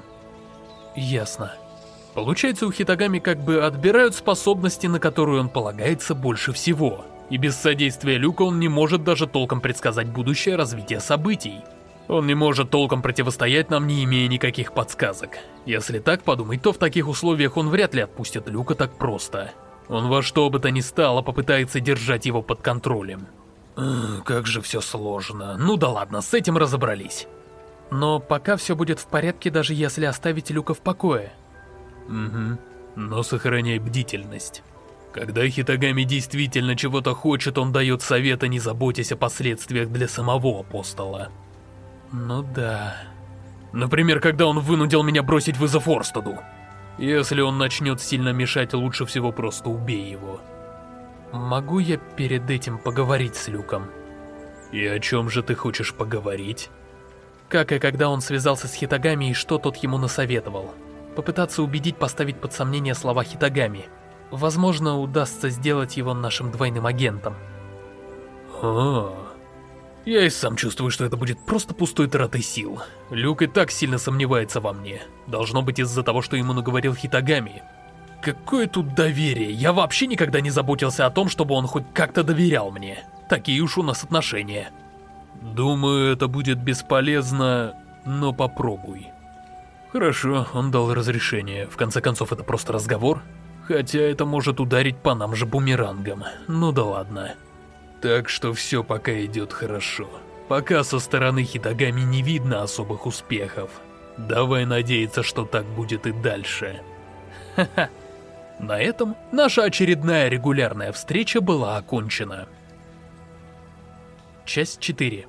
Ясно. Получается, у Хитагами как бы отбирают способности, на которые он полагается больше всего. И без содействия Люка он не может даже толком предсказать будущее развитие событий. Он не может толком противостоять нам, не имея никаких подсказок. Если так подумать, то в таких условиях он вряд ли отпустит Люка так просто. Он во что бы то ни стало попытается держать его под контролем. Ugh, как же все сложно. Ну да ладно, с этим разобрались. Но пока все будет в порядке, даже если оставить Люка в покое. Угу, но сохраняй бдительность. Когда Хитагами действительно чего-то хочет, он дает советы, не заботясь о последствиях для самого апостола. Ну да. Например, когда он вынудил меня бросить вызов Орстаду. Если он начнет сильно мешать, лучше всего просто убей его. Могу я перед этим поговорить с Люком? И о чем же ты хочешь поговорить? Как и когда он связался с Хитагами и что тот ему насоветовал. Попытаться убедить поставить под сомнение слова Хитагами. Возможно, удастся сделать его нашим двойным агентом. А, я и сам чувствую, что это будет просто пустой тратой сил. Люк и так сильно сомневается во мне. Должно быть из-за того, что ему наговорил Хитагами. Какое тут доверие? Я вообще никогда не заботился о том, чтобы он хоть как-то доверял мне. Такие уж у нас отношения. Думаю, это будет бесполезно, но попробуй. Хорошо, он дал разрешение. В конце концов, это просто разговор. Хотя это может ударить по нам же бумерангом. Ну да ладно. Так что все пока идет хорошо. Пока со стороны Хитагами не видно особых успехов. Давай надеяться, что так будет и дальше. Ха-ха. На этом наша очередная регулярная встреча была окончена. Часть четыре.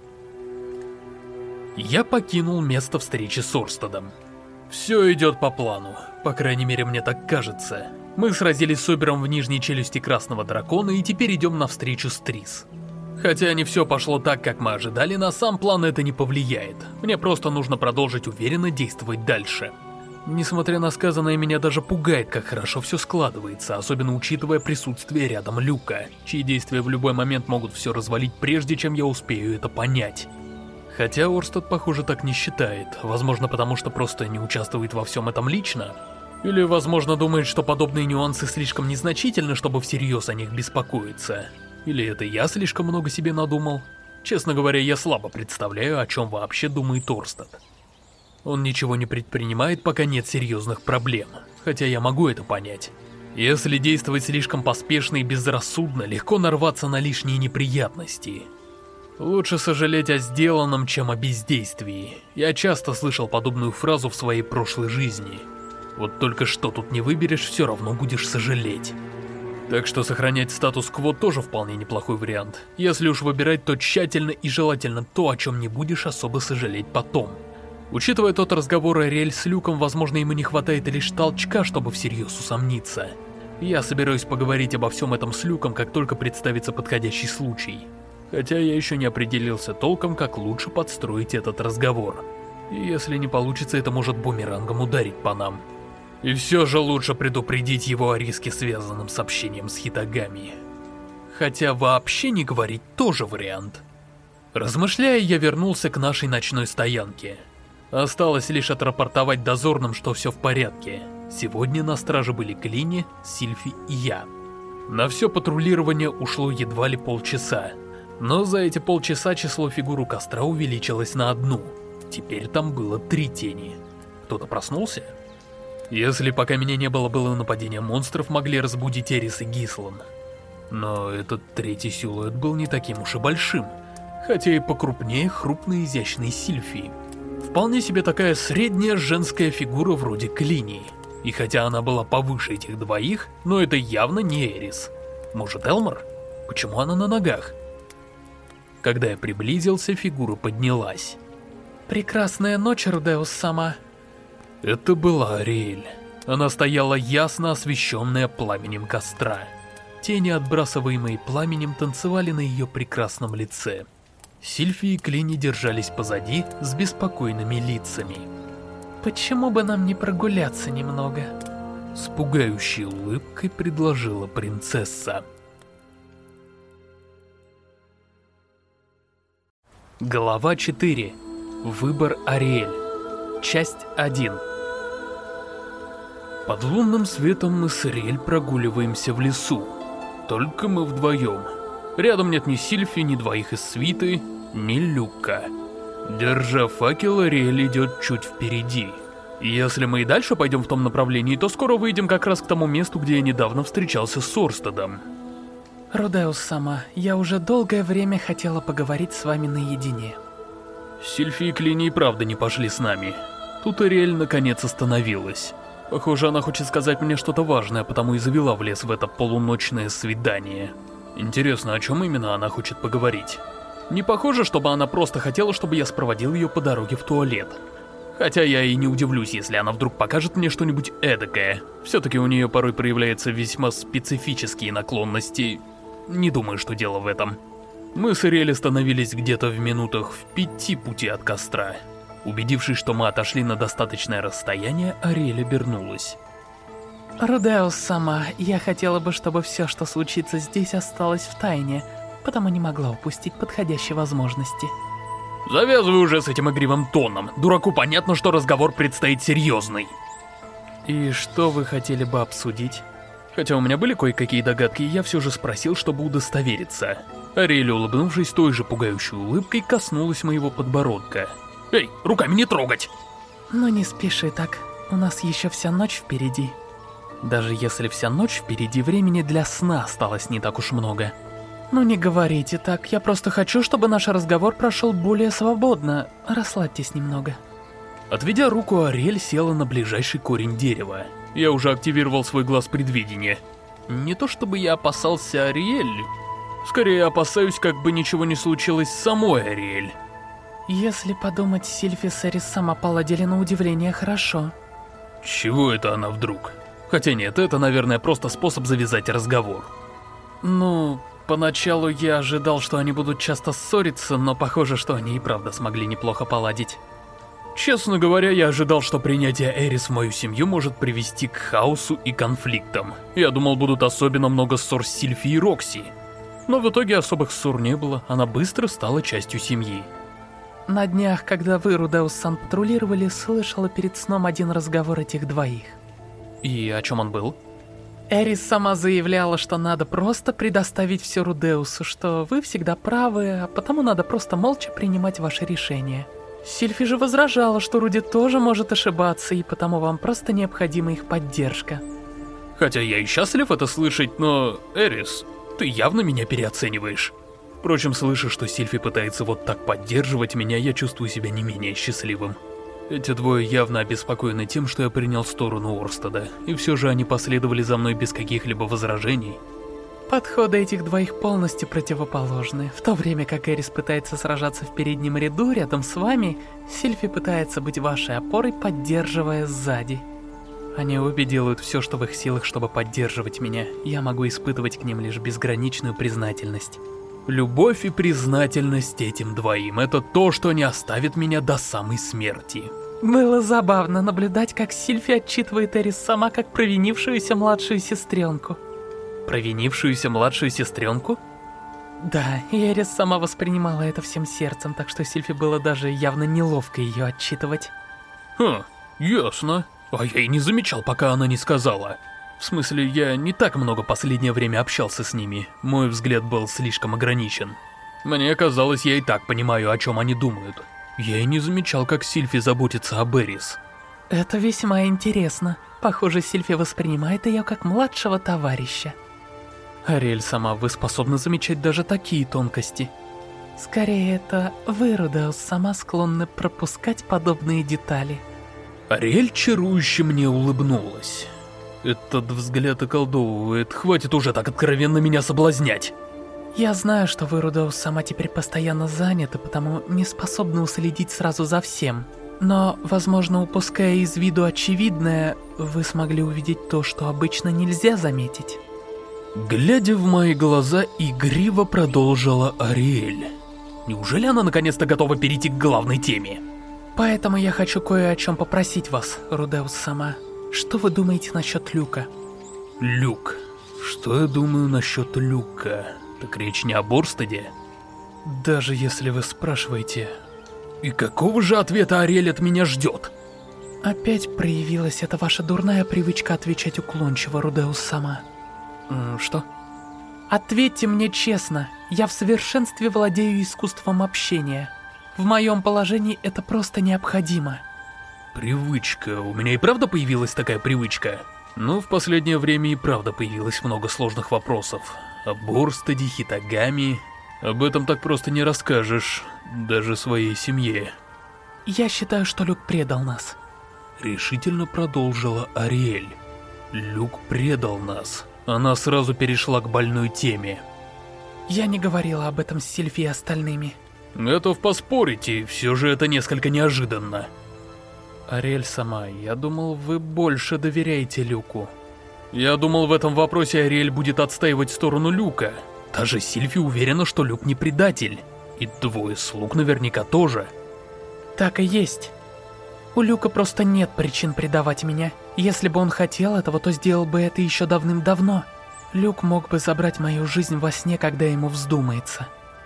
Я покинул место встречи с Орстедом. Все идет по плану, по крайней мере мне так кажется. Мы сразились с Обером в нижней челюсти Красного Дракона и теперь идем навстречу с Трис. Хотя не все пошло так, как мы ожидали, на сам план это не повлияет. Мне просто нужно продолжить уверенно действовать дальше. Несмотря на сказанное, меня даже пугает, как хорошо все складывается, особенно учитывая присутствие рядом Люка, чьи действия в любой момент могут все развалить, прежде чем я успею это понять. Хотя Орстед, похоже, так не считает, возможно, потому что просто не участвует во всем этом лично. Или, возможно, думает, что подобные нюансы слишком незначительны, чтобы всерьез о них беспокоиться. Или это я слишком много себе надумал? Честно говоря, я слабо представляю, о чем вообще думает Орстед. Он ничего не предпринимает, пока нет серьезных проблем, хотя я могу это понять. Если действовать слишком поспешно и безрассудно, легко нарваться на лишние неприятности. Лучше сожалеть о сделанном, чем о бездействии. Я часто слышал подобную фразу в своей прошлой жизни. Вот только что тут не выберешь, все равно будешь сожалеть. Так что сохранять статус-кво тоже вполне неплохой вариант. Если уж выбирать, то тщательно и желательно то, о чем не будешь особо сожалеть потом. Учитывая тот разговор Ариэль с Люком, возможно, ему не хватает лишь толчка, чтобы всерьез усомниться. Я собираюсь поговорить обо всем этом с Люком, как только представится подходящий случай. Хотя я еще не определился толком, как лучше подстроить этот разговор. И если не получится, это может бумерангом ударить по нам. И все же лучше предупредить его о риске, связанном с общением с Хитагами. Хотя вообще не говорить тоже вариант. Размышляя, я вернулся к нашей ночной стоянке. Осталось лишь отрапортовать дозорным, что все в порядке. Сегодня на страже были Клини, Сильфи и я. На все патрулирование ушло едва ли полчаса. Но за эти полчаса число фигур у костра увеличилось на одну. Теперь там было три тени. Кто-то проснулся? Если пока меня не было, было нападение монстров, могли разбудить Эрис и Гислан. Но этот третий силуэт был не таким уж и большим. Хотя и покрупнее хрупной изящной Сильфи. Вполне себе такая средняя женская фигура вроде Клини. И хотя она была повыше этих двоих, но это явно не Эрис. Может, Элмор? Почему она на ногах? Когда я приблизился, фигура поднялась. Прекрасная ночь, Рудеус-сама. Это была Ариэль. Она стояла ясно освещенная пламенем костра. Тени, отбрасываемые пламенем, танцевали на ее прекрасном лице. Сильфи и Клини держались позади с беспокойными лицами. «Почему бы нам не прогуляться немного?» С пугающей улыбкой предложила принцесса. Глава четыре. Выбор Ариэль. Часть один. Под лунным светом мы с Ариэль прогуливаемся в лесу. Только мы вдвоем. Рядом нет ни Сильфи, ни двоих из свиты, ни Люка. Держа факел, Ариэль идет чуть впереди. Если мы и дальше пойдем в том направлении, то скоро выйдем как раз к тому месту, где я недавно встречался с Орстедом. Рудеус-сама, я уже долгое время хотела поговорить с вами наедине. Сильфи и Клини и правда не пошли с нами. Тут Ариэль наконец остановилась. Похоже, она хочет сказать мне что-то важное, потому и завела в лес в это полуночное свидание. Интересно, о чем именно она хочет поговорить? Не похоже, чтобы она просто хотела, чтобы я спроводил ее по дороге в туалет. Хотя я и не удивлюсь, если она вдруг покажет мне что-нибудь эдакое. Все-таки у нее порой проявляются весьма специфические наклонности. Не думаю, что дело в этом. Мы с Ариэль остановились где-то в минутах в пяти пути от костра. Убедившись, что мы отошли на достаточное расстояние, Ариэль обернулась. Рудеус-сама, я хотела бы, чтобы все, что случится здесь, осталось в тайне, потому не могла упустить подходящей возможности. Завязывай уже с этим игривым тоном. Дураку понятно, что разговор предстоит серьезный. И что вы хотели бы обсудить? Хотя у меня были кое-какие догадки, я все же спросил, чтобы удостовериться. Ариэль, улыбнувшись той же пугающей улыбкой, коснулась моего подбородка. «Эй, руками не трогать!» Ну не спеши так, у нас еще вся ночь впереди. Даже если вся ночь впереди, времени для сна осталось не так уж много. Ну не говорите так, я просто хочу, чтобы наш разговор прошел более свободно. Расслабьтесь немного. Отведя руку, Ариэль села на ближайший корень дерева. Я уже активировал свой глаз предвидения. Не то чтобы я опасался Ариэль, скорее опасаюсь, как бы ничего не случилось с самой Ариэль. Если подумать, Сильфи с Эрис сама поладили на удивление хорошо. Чего это она вдруг? Хотя нет, это, наверное, просто способ завязать разговор. Ну, поначалу я ожидал, что они будут часто ссориться, но похоже, что они и правда смогли неплохо поладить. Честно говоря, я ожидал, что принятие Эрис в мою семью может привести к хаосу и конфликтам. Я думал, будут особенно много ссор с Сильфи и Рокси. Но в итоге особых ссор не было, она быстро стала частью семьи. На днях, когда вы, Рудеус-сан, патрулировали, слышала перед сном один разговор этих двоих. И о чем он был? Эрис сама заявляла, что надо просто предоставить все Рудеусу, что вы всегда правы, а потому надо просто молча принимать ваши решения. Сильфи же возражала, что Руди тоже может ошибаться, и потому вам просто необходима их поддержка. Хотя я и счастлив это слышать, но... Эрис, ты явно меня переоцениваешь. Впрочем, слыша, что Сильфи пытается вот так поддерживать меня, я чувствую себя не менее счастливым. Эти двое явно обеспокоены тем, что я принял сторону Орстеда, и все же они последовали за мной без каких-либо возражений. Подходы этих двоих полностью противоположны. В то время как Эрис пытается сражаться в переднем ряду рядом с вами, Сильфи пытается быть вашей опорой, поддерживая сзади. Они обе делают все, что в их силах, чтобы поддерживать меня. Я могу испытывать к ним лишь безграничную признательность. Любовь и признательность этим двоим — это то, что не оставит меня до самой смерти. Было забавно наблюдать, как Сильфи отчитывает Эрис сама как провинившуюся младшую сестренку. Провинившуюся младшую сестренку? Да, и Эрис сама воспринимала это всем сердцем, так что Сильфи было даже явно неловко ее отчитывать. Хм, ясно. А я и не замечал, пока она не сказала. В смысле, я не так много последнее время общался с ними. Мой взгляд был слишком ограничен. Мне казалось, я и так понимаю, о чем они думают. Я и не замечал, как Сильфи заботится об Эрис. Это весьма интересно. Похоже, Сильфи воспринимает ее как младшего товарища. Ариэль, сама вы способны замечать даже такие тонкости. Скорее, это вы, Рудеус, сама склонны пропускать подобные детали. Ариэль чарующе мне улыбнулась. Этот взгляд околдовывает, хватит уже так откровенно меня соблазнять. Я знаю, что вы, Рудеус, сама теперь постоянно заняты, потому не способны уследить сразу за всем. Но, возможно, упуская из виду очевидное, вы смогли увидеть то, что обычно нельзя заметить. Глядя в мои глаза, игриво продолжила Ариэль. Неужели она наконец-то готова перейти к главной теме? Поэтому я хочу кое о чем попросить вас, Рудеус сама. Что вы думаете насчет Люка? Люк. Что я думаю насчет Люка? Так речь не об Орстеде? Даже если вы спрашиваете... И какого же ответа Ариэль от меня ждет? Опять проявилась эта ваша дурная привычка отвечать уклончиво, Рудеус сама. Что? Ответьте мне честно, я в совершенстве владею искусством общения. В моем положении это просто необходимо. Привычка. У меня и правда появилась такая привычка? Ну, в последнее время и правда появилось много сложных вопросов. Об Орстеде, Хитагами... Об этом так просто не расскажешь, даже своей семье. Я считаю, что Люк предал нас. Решительно продолжила Ариэль. Люк предал нас. Она сразу перешла к больной теме. Я не говорила об этом с Сильфи и остальными. Готов поспорить, и все же это несколько неожиданно. Ариэль сама, я думал, вы больше доверяете Люку. Я думал, в этом вопросе Ариэль будет отстаивать сторону Люка. Даже Сильфи уверена, что Люк не предатель. И двое слуг наверняка тоже. Так и есть. У Люка просто нет причин предавать меня. Если бы он хотел этого, то сделал бы это еще давным-давно. Люк мог бы забрать мою жизнь во сне, когда ему вздумается.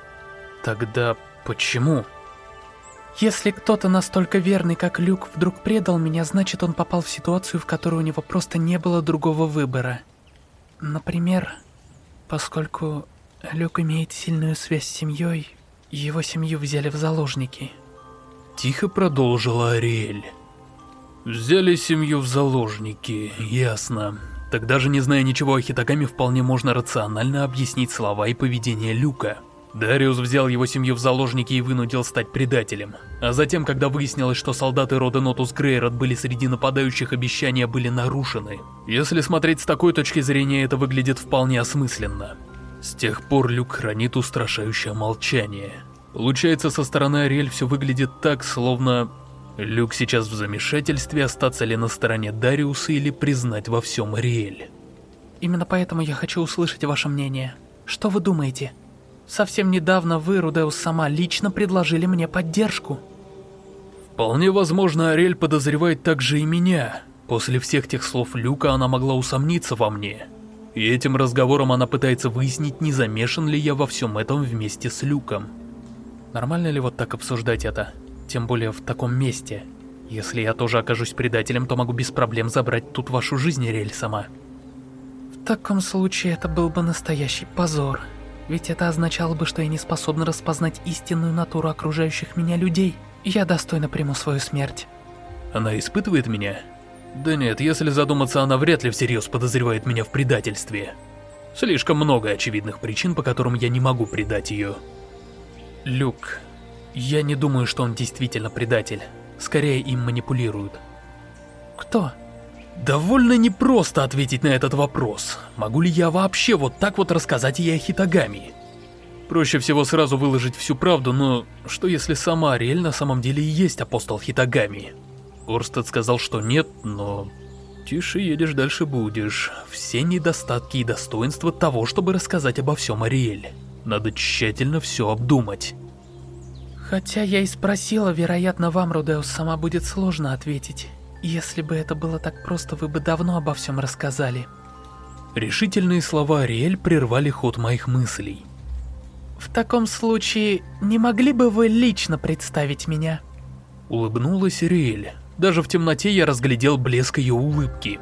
Тогда почему? Если кто-то настолько верный, как Люк, вдруг предал меня, значит он попал в ситуацию, в которой у него просто не было другого выбора. Например, поскольку Люк имеет сильную связь с семьей, его семью взяли в заложники. Тихо продолжила Ариэль. Взяли семью в заложники, ясно. Тогда же, не зная ничего о Хитагами, вполне можно рационально объяснить слова и поведение Люка. Дариус взял его семью в заложники и вынудил стать предателем. А затем, когда выяснилось, что солдаты рода Нотус Грейрот были среди нападающих, обещания были нарушены. Если смотреть с такой точки зрения, это выглядит вполне осмысленно. С тех пор Люк хранит устрашающее молчание. Получается, со стороны Ариэль все выглядит так, словно... Люк сейчас в замешательстве, остаться ли на стороне Дариуса или признать во всем Ариэль. Именно поэтому я хочу услышать ваше мнение. Что вы думаете? Совсем недавно вы, Рудеус сама, лично предложили мне поддержку. Вполне возможно, Ариэль подозревает также и меня. После всех тех слов Люка она могла усомниться во мне. И этим разговором она пытается выяснить, не замешан ли я во всем этом вместе с Люком. Нормально ли вот так обсуждать это? Тем более в таком месте. Если я тоже окажусь предателем, то могу без проблем забрать тут вашу жизнь, Ариэль сама. В таком случае это был бы настоящий позор. Ведь это означало бы, что я не способна распознать истинную натуру окружающих меня людей. Я достойно приму свою смерть. Она испытывает меня? Да нет, если задуматься, она вряд ли всерьез подозревает меня в предательстве. Слишком много очевидных причин, по которым я не могу предать ее. Люк, я не думаю, что он действительно предатель. Скорее, им манипулируют. Кто? Довольно непросто ответить на этот вопрос. Могу ли я вообще вот так вот рассказать ей о Хитагами? Проще всего сразу выложить всю правду, но что если сама Ариэль на самом деле и есть апостол Хитагами? Орстед сказал, что нет, но... Тише едешь, дальше будешь. Все недостатки и достоинства того, чтобы рассказать обо всем Ариэль. Надо тщательно все обдумать. Хотя я и спросила, вероятно, вам, Рудеус, сама будет сложно ответить. Если бы это было так просто, вы бы давно обо всем рассказали. Решительные слова Ариэль прервали ход моих мыслей. В таком случае, не могли бы вы лично представить меня? Улыбнулась Ариэль. Даже в темноте я разглядел блеск ее улыбки.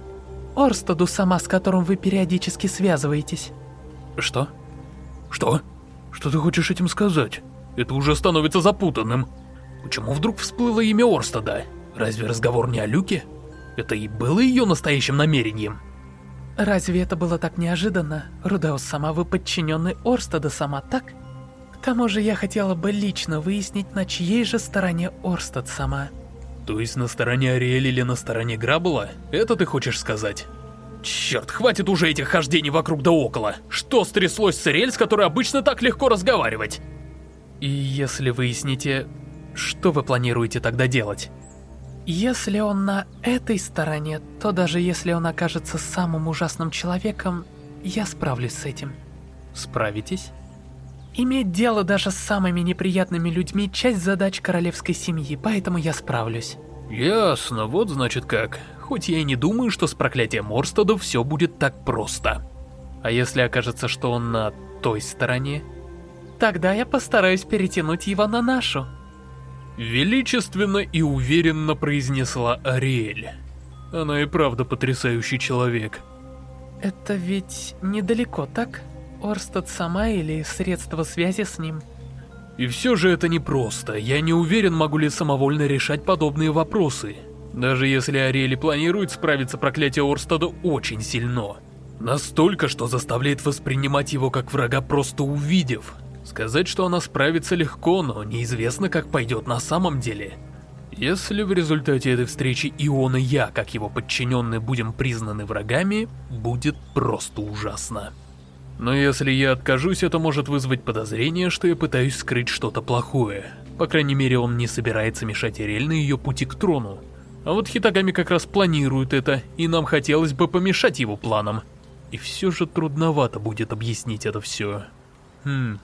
Орстеду сама, с которым вы периодически связываетесь. Что? Что? Что ты хочешь этим сказать? Это уже становится запутанным. Почему вдруг всплыло имя Орстеда? Разве разговор не о Люке? Это и было ее настоящим намерением? Разве это было так неожиданно? Рудеус сама, вы подчиненный Орстеда сама, так? К тому же я хотела бы лично выяснить, на чьей же стороне Орстед сама. То есть на стороне Ариэль или на стороне Граббла? Это ты хочешь сказать? Черт, хватит уже этих хождений вокруг да около. Что стряслось с Ариэль, с которой обычно так легко разговаривать? И если выясните, что вы планируете тогда делать? Если он на этой стороне, то даже если он окажется самым ужасным человеком, я справлюсь с этим. Справитесь? Иметь дело даже с самыми неприятными людьми – часть задач королевской семьи, поэтому я справлюсь. Ясно, вот значит как. Хоть я и не думаю, что с проклятием Орстеда все будет так просто. А если окажется, что он на той стороне? Тогда я постараюсь перетянуть его на нашу. Величественно и уверенно произнесла Ариэль. Она и правда потрясающий человек. Это ведь недалеко, так? Орстед сама или средства связи с ним? И все же это непросто. Я не уверен, могу ли самовольно решать подобные вопросы. Даже если Ариэль планирует справиться, проклятие Орстеда очень сильно. Настолько, что заставляет воспринимать его как врага, просто увидев. Сказать, что она справится легко, но неизвестно, как пойдет на самом деле. Если в результате этой встречи и он, и я, как его подчиненные, будем признаны врагами, будет просто ужасно. Но если я откажусь, это может вызвать подозрение, что я пытаюсь скрыть что-то плохое. По крайней мере, он не собирается мешать Ариэль на ее пути к трону. А вот Хитагами как раз планирует это, и нам хотелось бы помешать его планам. И все же трудновато будет объяснить это все. Хм...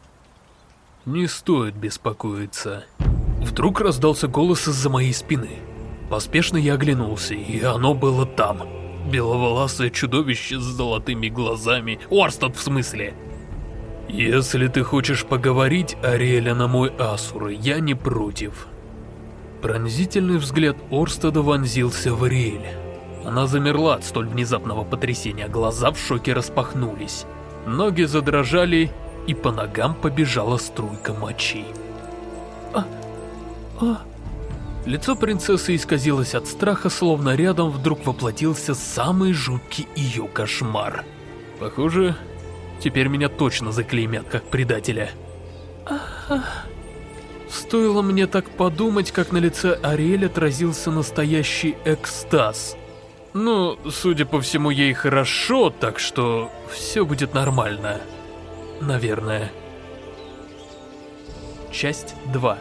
Не стоит беспокоиться. Вдруг раздался голос из-за моей спины. Поспешно я оглянулся, и оно было там. Беловолосое чудовище с золотыми глазами. Орстед в смысле. Если ты хочешь поговорить, Ариэль, на мой Асур, я не против. Пронзительный взгляд Орстеда вонзился в Ариэль. Она замерла от столь внезапного потрясения, глаза в шоке распахнулись. Ноги задрожали, и по ногам побежала струйка мочи. А... А... Лицо принцессы исказилось от страха, словно рядом вдруг воплотился самый жуткий ее кошмар. Похоже, теперь меня точно заклеймят как предателя. А... Стоило мне так подумать, как на лице Ариэль отразился настоящий экстаз. Ну, судя по всему, ей хорошо, так что все будет нормально. Наверное. Часть два.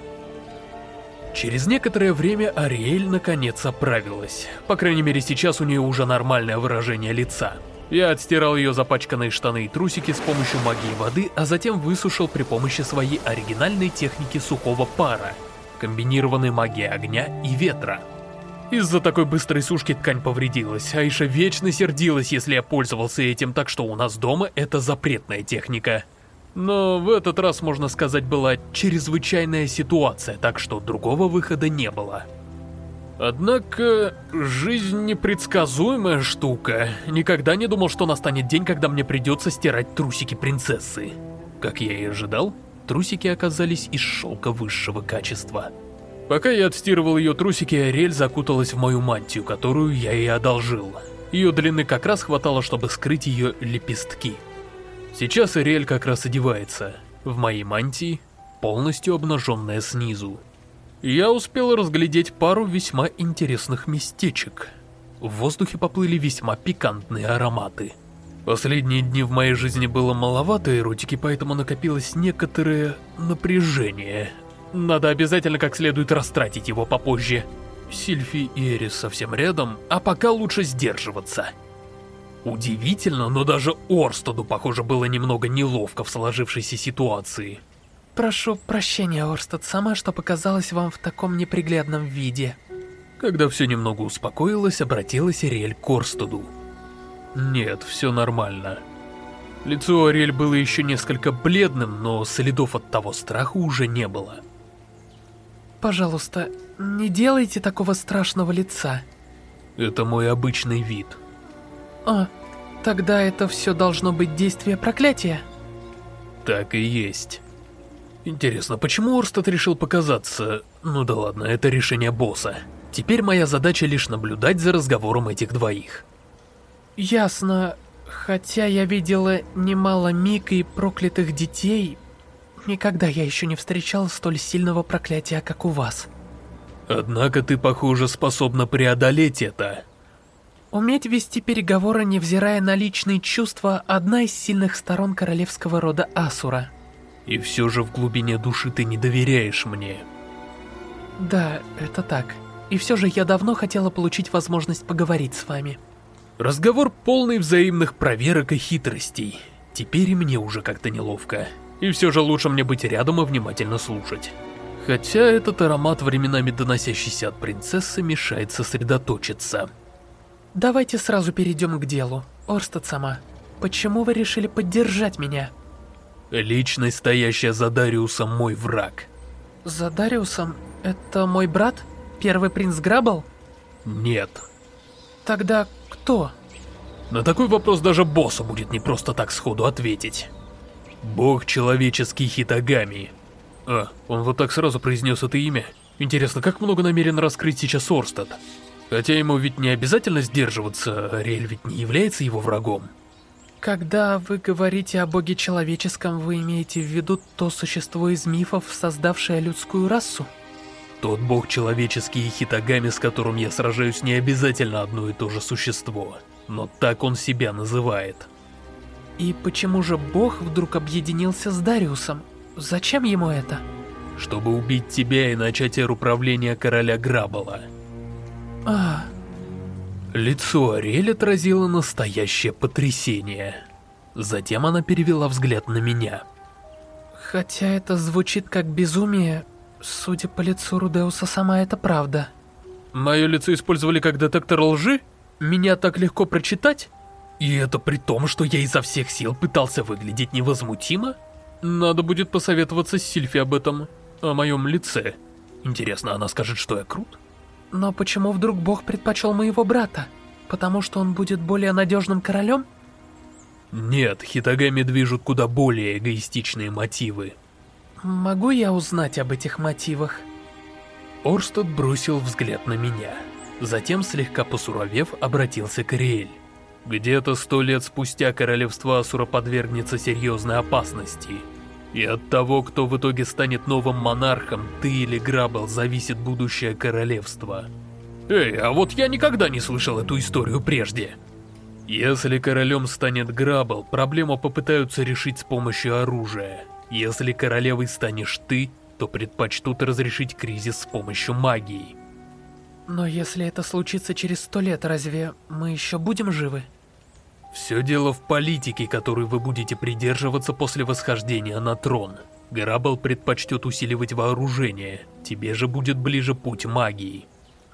Через некоторое время Ариэль наконец оправилась. По крайней мере, сейчас у нее уже нормальное выражение лица. Я отстирал ее запачканные штаны и трусики с помощью магии воды, а затем высушил при помощи своей оригинальной техники сухого пара, комбинированной магией огня и ветра. Из-за такой быстрой сушки ткань повредилась, Аиша вечно сердилась, если я пользовался этим, так что у нас дома это запретная техника. Но в этот раз, можно сказать, была чрезвычайная ситуация, так что другого выхода не было. Однако, жизнь непредсказуемая штука. Никогда не думал, что настанет день, когда мне придется стирать трусики принцессы. Как я и ожидал, трусики оказались из шелка высшего качества. Пока я отстирывал ее трусики, Ариэль закуталась в мою мантию, которую я ей одолжил. Ее длины как раз хватало, чтобы скрыть ее лепестки. Сейчас Ариэль как раз одевается, в моей мантии, полностью обнаженная снизу. Я успел разглядеть пару весьма интересных местечек. В воздухе поплыли весьма пикантные ароматы. Последние дни в моей жизни было маловато эротики, поэтому накопилось некоторое напряжение. Надо обязательно как следует растратить его попозже. Сильфи и Эрис совсем рядом, а пока лучше сдерживаться. Удивительно, но даже Орстаду, похоже, было немного неловко в сложившейся ситуации. Прошу прощения, Орстад-сама, что показалась вам в таком неприглядном виде. Когда все немного успокоилось, обратилась Ариэль к Орстаду. Нет, все нормально. Лицо Ариэль было еще несколько бледным, но следов от того страха уже не было. Пожалуйста, не делайте такого страшного лица. Это мой обычный вид. А, тогда это все должно быть действие проклятия? Так и есть. Интересно, почему Орстад решил показаться? Ну да ладно, это решение босса. Теперь моя задача лишь наблюдать за разговором этих двоих. Ясно. Хотя я видела немало Мика и проклятых детей, никогда я еще не встречал столь сильного проклятия, как у вас. Однако ты, похоже, способна преодолеть это. Уметь вести переговоры, невзирая на личные чувства, одна из сильных сторон королевского рода Асура. И все же в глубине души ты не доверяешь мне. Да, это так. И все же я давно хотела получить возможность поговорить с вами. Разговор полный взаимных проверок и хитростей. Теперь и мне уже как-то неловко. И все же лучше мне быть рядом и внимательно слушать. Хотя этот аромат, временами доносящийся от принцессы, мешает сосредоточиться. Давайте сразу перейдем к делу. Орстад-сама, почему вы решили поддержать меня? Личность, стоящая за Дариусом, мой враг. За Дариусом? Это мой брат? Первый принц Грабл? Нет. Тогда кто? На такой вопрос даже боссу будет не просто так сходу ответить. Бог человеческий Хитагами. А, он вот так сразу произнес это имя? Интересно, как много намерен раскрыть сейчас Орстад? Хотя ему ведь не обязательно сдерживаться, Ариэль ведь не является его врагом. Когда вы говорите о боге человеческом, вы имеете в виду то существо из мифов, создавшее людскую расу? Тот бог человеческий и Хитагами, с которым я сражаюсь, не обязательно одно и то же существо, но так он себя называет. И почему же бог вдруг объединился с Дариусом? Зачем ему это? Чтобы убить тебя и начать эру правления короля Грабла. А... Лицо Ариэль отразило настоящее потрясение. Затем она перевела взгляд на меня. Хотя это звучит как безумие, судя по лицу Рудеуса, сама это правда. Мое лицо использовали как детектор лжи? Меня так легко прочитать? И это при том, что я изо всех сил пытался выглядеть невозмутимо? Надо будет посоветоваться с Сильфи об этом, о моем лице. Интересно, она скажет, что я крут? Но почему вдруг Бог предпочел моего брата? Потому что он будет более надежным королем? Нет, Хитагами движут куда более эгоистичные мотивы. Могу я узнать об этих мотивах? Орстед бросил взгляд на меня. Затем, слегка посуровев, обратился к Ариэль. Где-то сто лет спустя королевство Асура подвергнется серьезной опасности. И от того, кто в итоге станет новым монархом, ты или Грабл, зависит будущее королевства. Эй, а вот я никогда не слышал эту историю прежде. Если королем станет Грабл, проблему попытаются решить с помощью оружия. Если королевой станешь ты, то предпочтут разрешить кризис с помощью магии. Но если это случится через сто лет, разве мы еще будем живы? Все дело в политике, которой вы будете придерживаться после восхождения на трон. Грабл предпочтет усиливать вооружение, тебе же будет ближе путь магии.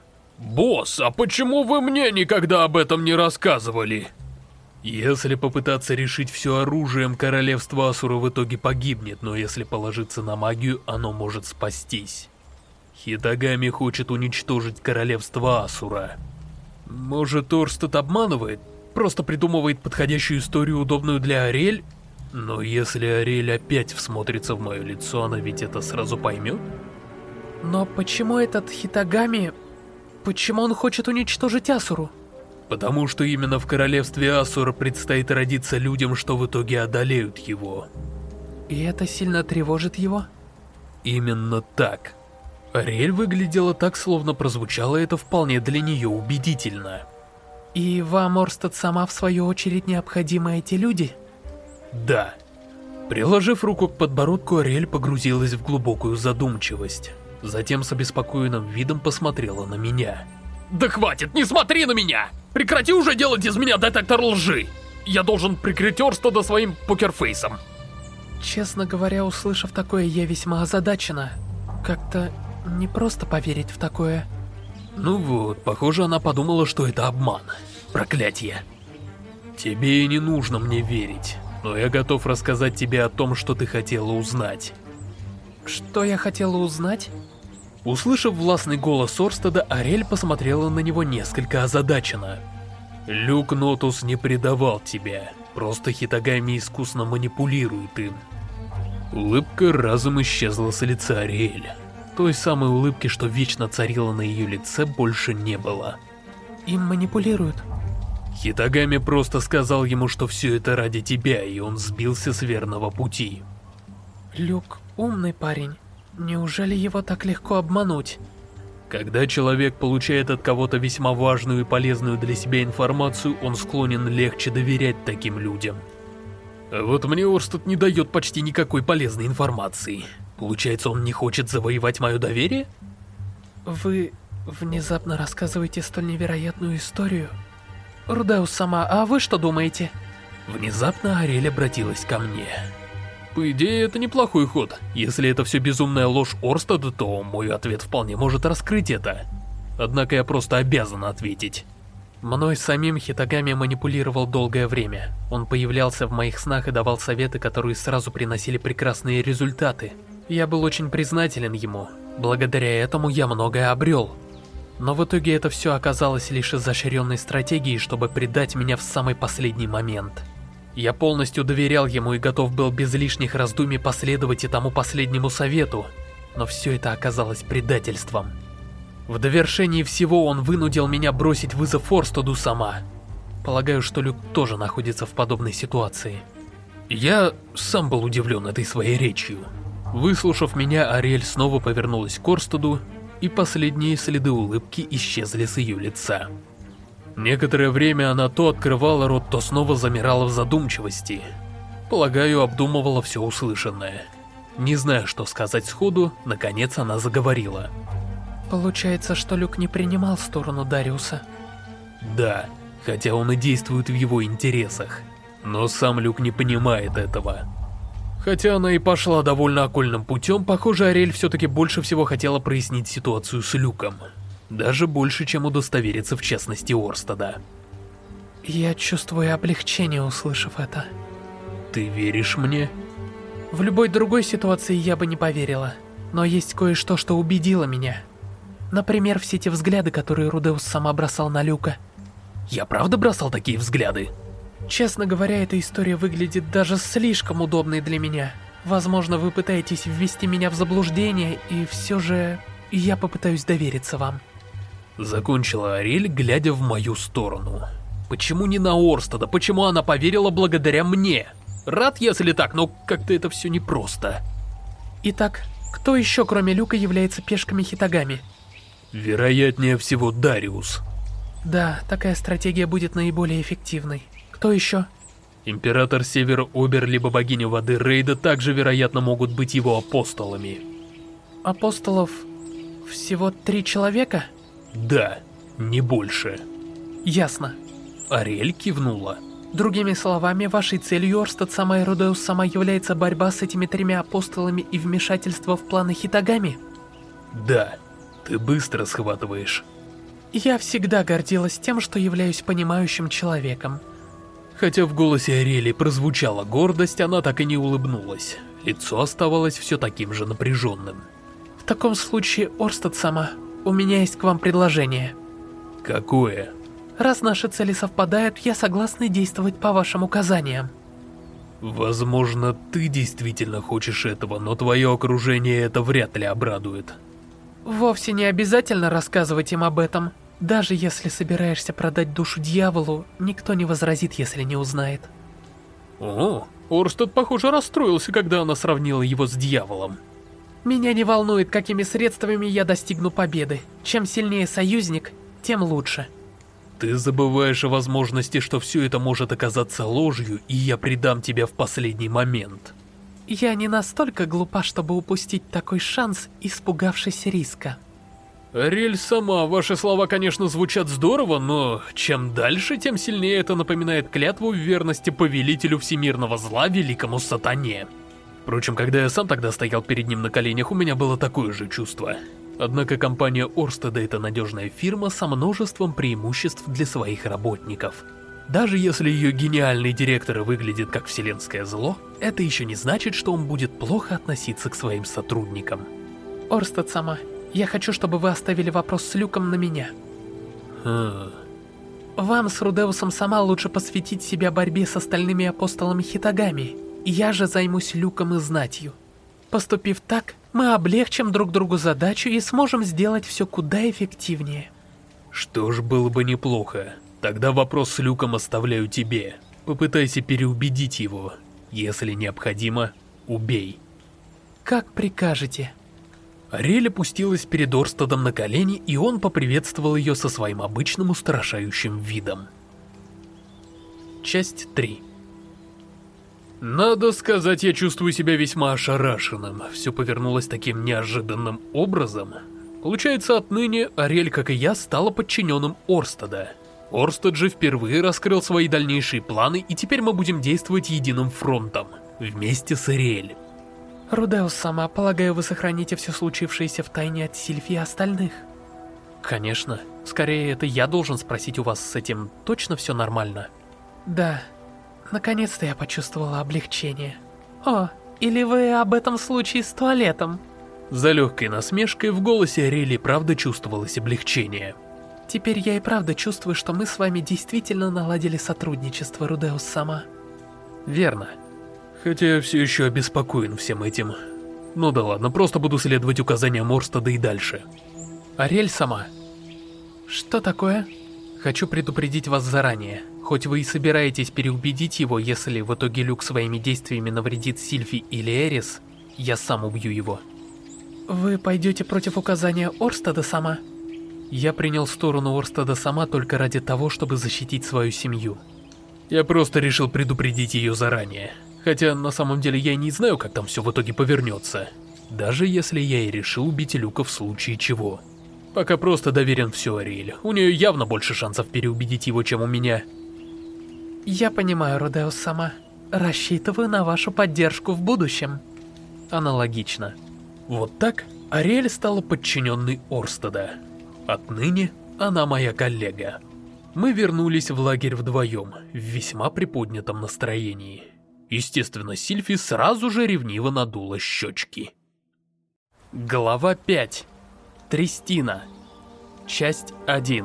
Босс, а почему вы мне никогда об этом не рассказывали? Если попытаться решить все оружием, королевство Асура в итоге погибнет, но если положиться на магию, оно может спастись. Хитагами хочет уничтожить королевство Асура. Может, Орстед обманывает? Просто придумывает подходящую историю, удобную для Ариэль? Но если Ариэль опять всмотрится в мое лицо, она ведь это сразу поймет? Но почему этот Хитагами... Почему он хочет уничтожить Асуру? Потому что именно в королевстве Асура предстоит родиться людям, что в итоге одолеют его. И это сильно тревожит его? Именно так. Ариэль выглядела так, словно прозвучало это вполне для нее убедительно. И вам, Орстед, сама в свою очередь необходимы эти люди? Да. Приложив руку к подбородку, Ариэль погрузилась в глубокую задумчивость. Затем с обеспокоенным видом посмотрела на меня. Да хватит, не смотри на меня! Прекрати уже делать из меня детектор лжи! Я должен прикрыть Орстеда своим покерфейсом. Честно говоря, услышав такое, я весьма озадачена. Как-то не просто поверить в такое. Ну вот, похоже, она подумала, что это обман. Проклятье. Тебе и не нужно мне верить, но я готов рассказать тебе о том, что ты хотела узнать. Что я хотела узнать? Услышав властный голос Орстеда, Ариэль посмотрела на него несколько озадаченно. Люк Нотус не предавал тебя, просто Хитагами искусно манипулирует им. Улыбка разом исчезла с лица Ариэль. Той самой улыбки, что вечно царила на ее лице, больше не было. Им манипулируют? Хитагами просто сказал ему, что все это ради тебя, и он сбился с верного пути. Люк умный парень. Неужели его так легко обмануть? Когда человек получает от кого-то весьма важную и полезную для себя информацию, он склонен легче доверять таким людям. А вот мне Орстед не дает почти никакой полезной информации. Получается, он не хочет завоевать мое доверие? Вы внезапно рассказываете столь невероятную историю. Рудеус сама, а вы что думаете? Внезапно Ариэль обратилась ко мне. По идее, это неплохой ход. Если это все безумная ложь Орстеда, то мой ответ вполне может раскрыть это. Однако я просто обязан ответить. Мной самим Хитагами манипулировал долгое время. Он появлялся в моих снах и давал советы, которые сразу приносили прекрасные результаты. Я был очень признателен ему. Благодаря этому я многое обрел. Но в итоге это все оказалось лишь изощренной стратегией, чтобы предать меня в самый последний момент. Я полностью доверял ему и готов был без лишних раздумий последовать и тому последнему совету, но все это оказалось предательством. В довершении всего он вынудил меня бросить вызов Орстеду сама. Полагаю, что Люк тоже находится в подобной ситуации. Я сам был удивлен этой своей речью. Выслушав меня, Ариэль снова повернулась к Орстеду, и последние следы улыбки исчезли с ее лица. Некоторое время она то открывала рот, то снова замирала в задумчивости. Полагаю, обдумывала все услышанное. Не зная, что сказать сходу, наконец она заговорила. Получается, что Люк не принимал сторону Дариуса. Да, хотя он и действует в его интересах. Но сам Люк не понимает этого. Хотя она и пошла довольно окольным путем, похоже, Ариэль все-таки больше всего хотела прояснить ситуацию с Люком. Даже больше, чем удостовериться в честности Орстеда. Я чувствую облегчение, услышав это. Ты веришь мне? В любой другой ситуации я бы не поверила. Но есть кое-что, что убедило меня. Например, все те взгляды, которые Рудеус сама бросал на Люка. Я правда бросал такие взгляды? Честно говоря, эта история выглядит даже слишком удобной для меня. Возможно, вы пытаетесь ввести меня в заблуждение, и все же я попытаюсь довериться вам. Закончила Ариэль, глядя в мою сторону. Почему не на Орстеда? Почему она поверила благодаря мне? Рад, если так, но как-то это все непросто. Итак, кто еще, кроме Люка, является пешками Хитагами? Вероятнее всего, Дариус. Да, такая стратегия будет наиболее эффективной. Кто еще? Император Север-Обер либо богиня воды Рейда также, вероятно, могут быть его апостолами. Апостолов всего три человека? Да, не больше. Ясно. Ариэль кивнула. Другими словами, вашей целью, Орстед сама и Рудеус сама, является борьба с этими тремя апостолами и вмешательство в планы Хитагами? Да, ты быстро схватываешь. Я всегда гордилась тем, что являюсь понимающим человеком. Хотя в голосе Ариэли прозвучала гордость, она так и не улыбнулась. Лицо оставалось все таким же напряженным. В таком случае, Орстед сама, у меня есть к вам предложение. Какое? Раз наши цели совпадают, я согласна действовать по вашим указаниям. Возможно, ты действительно хочешь этого, но твое окружение это вряд ли обрадует. Вовсе не обязательно рассказывать им об этом. Даже если собираешься продать душу дьяволу, никто не возразит, если не узнает. О, Орстед, похоже, расстроился, когда она сравнила его с дьяволом. Меня не волнует, какими средствами я достигну победы. Чем сильнее союзник, тем лучше. Ты забываешь о возможности, что все это может оказаться ложью, и я предам тебя в последний момент. Я не настолько глупа, чтобы упустить такой шанс, испугавшись риска. Ариэль сама, ваши слова, конечно, звучат здорово, но чем дальше, тем сильнее это напоминает клятву в верности повелителю всемирного зла, великому сатане. Впрочем, когда я сам тогда стоял перед ним на коленях, у меня было такое же чувство. Однако компания Орстеда — это надежная фирма со множеством преимуществ для своих работников. Даже если ее гениальный директор выглядит как вселенское зло, это еще не значит, что он будет плохо относиться к своим сотрудникам. Орстед сама, я хочу, чтобы вы оставили вопрос с Люком на меня. Хм. Вам с Рудеусом сама лучше посвятить себя борьбе с остальными апостолами Хитагами. Я же займусь Люком и знатью. Поступив так, мы облегчим друг другу задачу и сможем сделать все куда эффективнее. Что ж, было бы неплохо. Тогда вопрос с Люком оставляю тебе. Попытайся переубедить его. Если необходимо, убей. Как прикажете. Ариэль опустилась перед Орстедом на колени, и он поприветствовал ее со своим обычным устрашающим видом. Часть три. Надо сказать, я чувствую себя весьма ошарашенным. Все повернулось таким неожиданным образом. Получается, отныне Ариэль, как и я, стала подчиненным Орстеда. Орстед же впервые раскрыл свои дальнейшие планы, и теперь мы будем действовать единым фронтом, вместе с Ариэль. Рудеус сама, полагаю, вы сохраните все случившееся в тайне от Сильфи и остальных? Конечно. Скорее, это я должен спросить у вас, с этим точно все нормально? Да. Наконец-то я почувствовала облегчение. О, или вы об этом случае с туалетом? За легкой насмешкой в голосе Ариэли правда чувствовалось облегчение. Теперь я и правда чувствую, что мы с вами действительно наладили сотрудничество, Рудеус сама. Верно. Хотя я все еще обеспокоен всем этим. Ну да ладно, просто буду следовать указаниям Орстеда и дальше. Ариэль сама. Что такое? Хочу предупредить вас заранее. Хоть вы и собираетесь переубедить его, если в итоге Люк своими действиями навредит Сильфи или Эрис, я сам убью его. Вы пойдете против указания Орстеда сама? Я принял сторону Орстеда сама только ради того, чтобы защитить свою семью. Я просто решил предупредить ее заранее. Хотя на самом деле я и не знаю, как там все в итоге повернется. Даже если я и решил убить Люка в случае чего. Пока просто доверен все Ариэль. У нее явно больше шансов переубедить его, чем у меня. Я понимаю, Рудеус сама. Рассчитываю на вашу поддержку в будущем. Аналогично. Вот так Ариэль стала подчиненной Орстеда. Отныне она моя коллега. Мы вернулись в лагерь вдвоем, в весьма приподнятом настроении. Естественно, Сильфи сразу же ревниво надула щечки. Глава пять. Тристина. Часть один.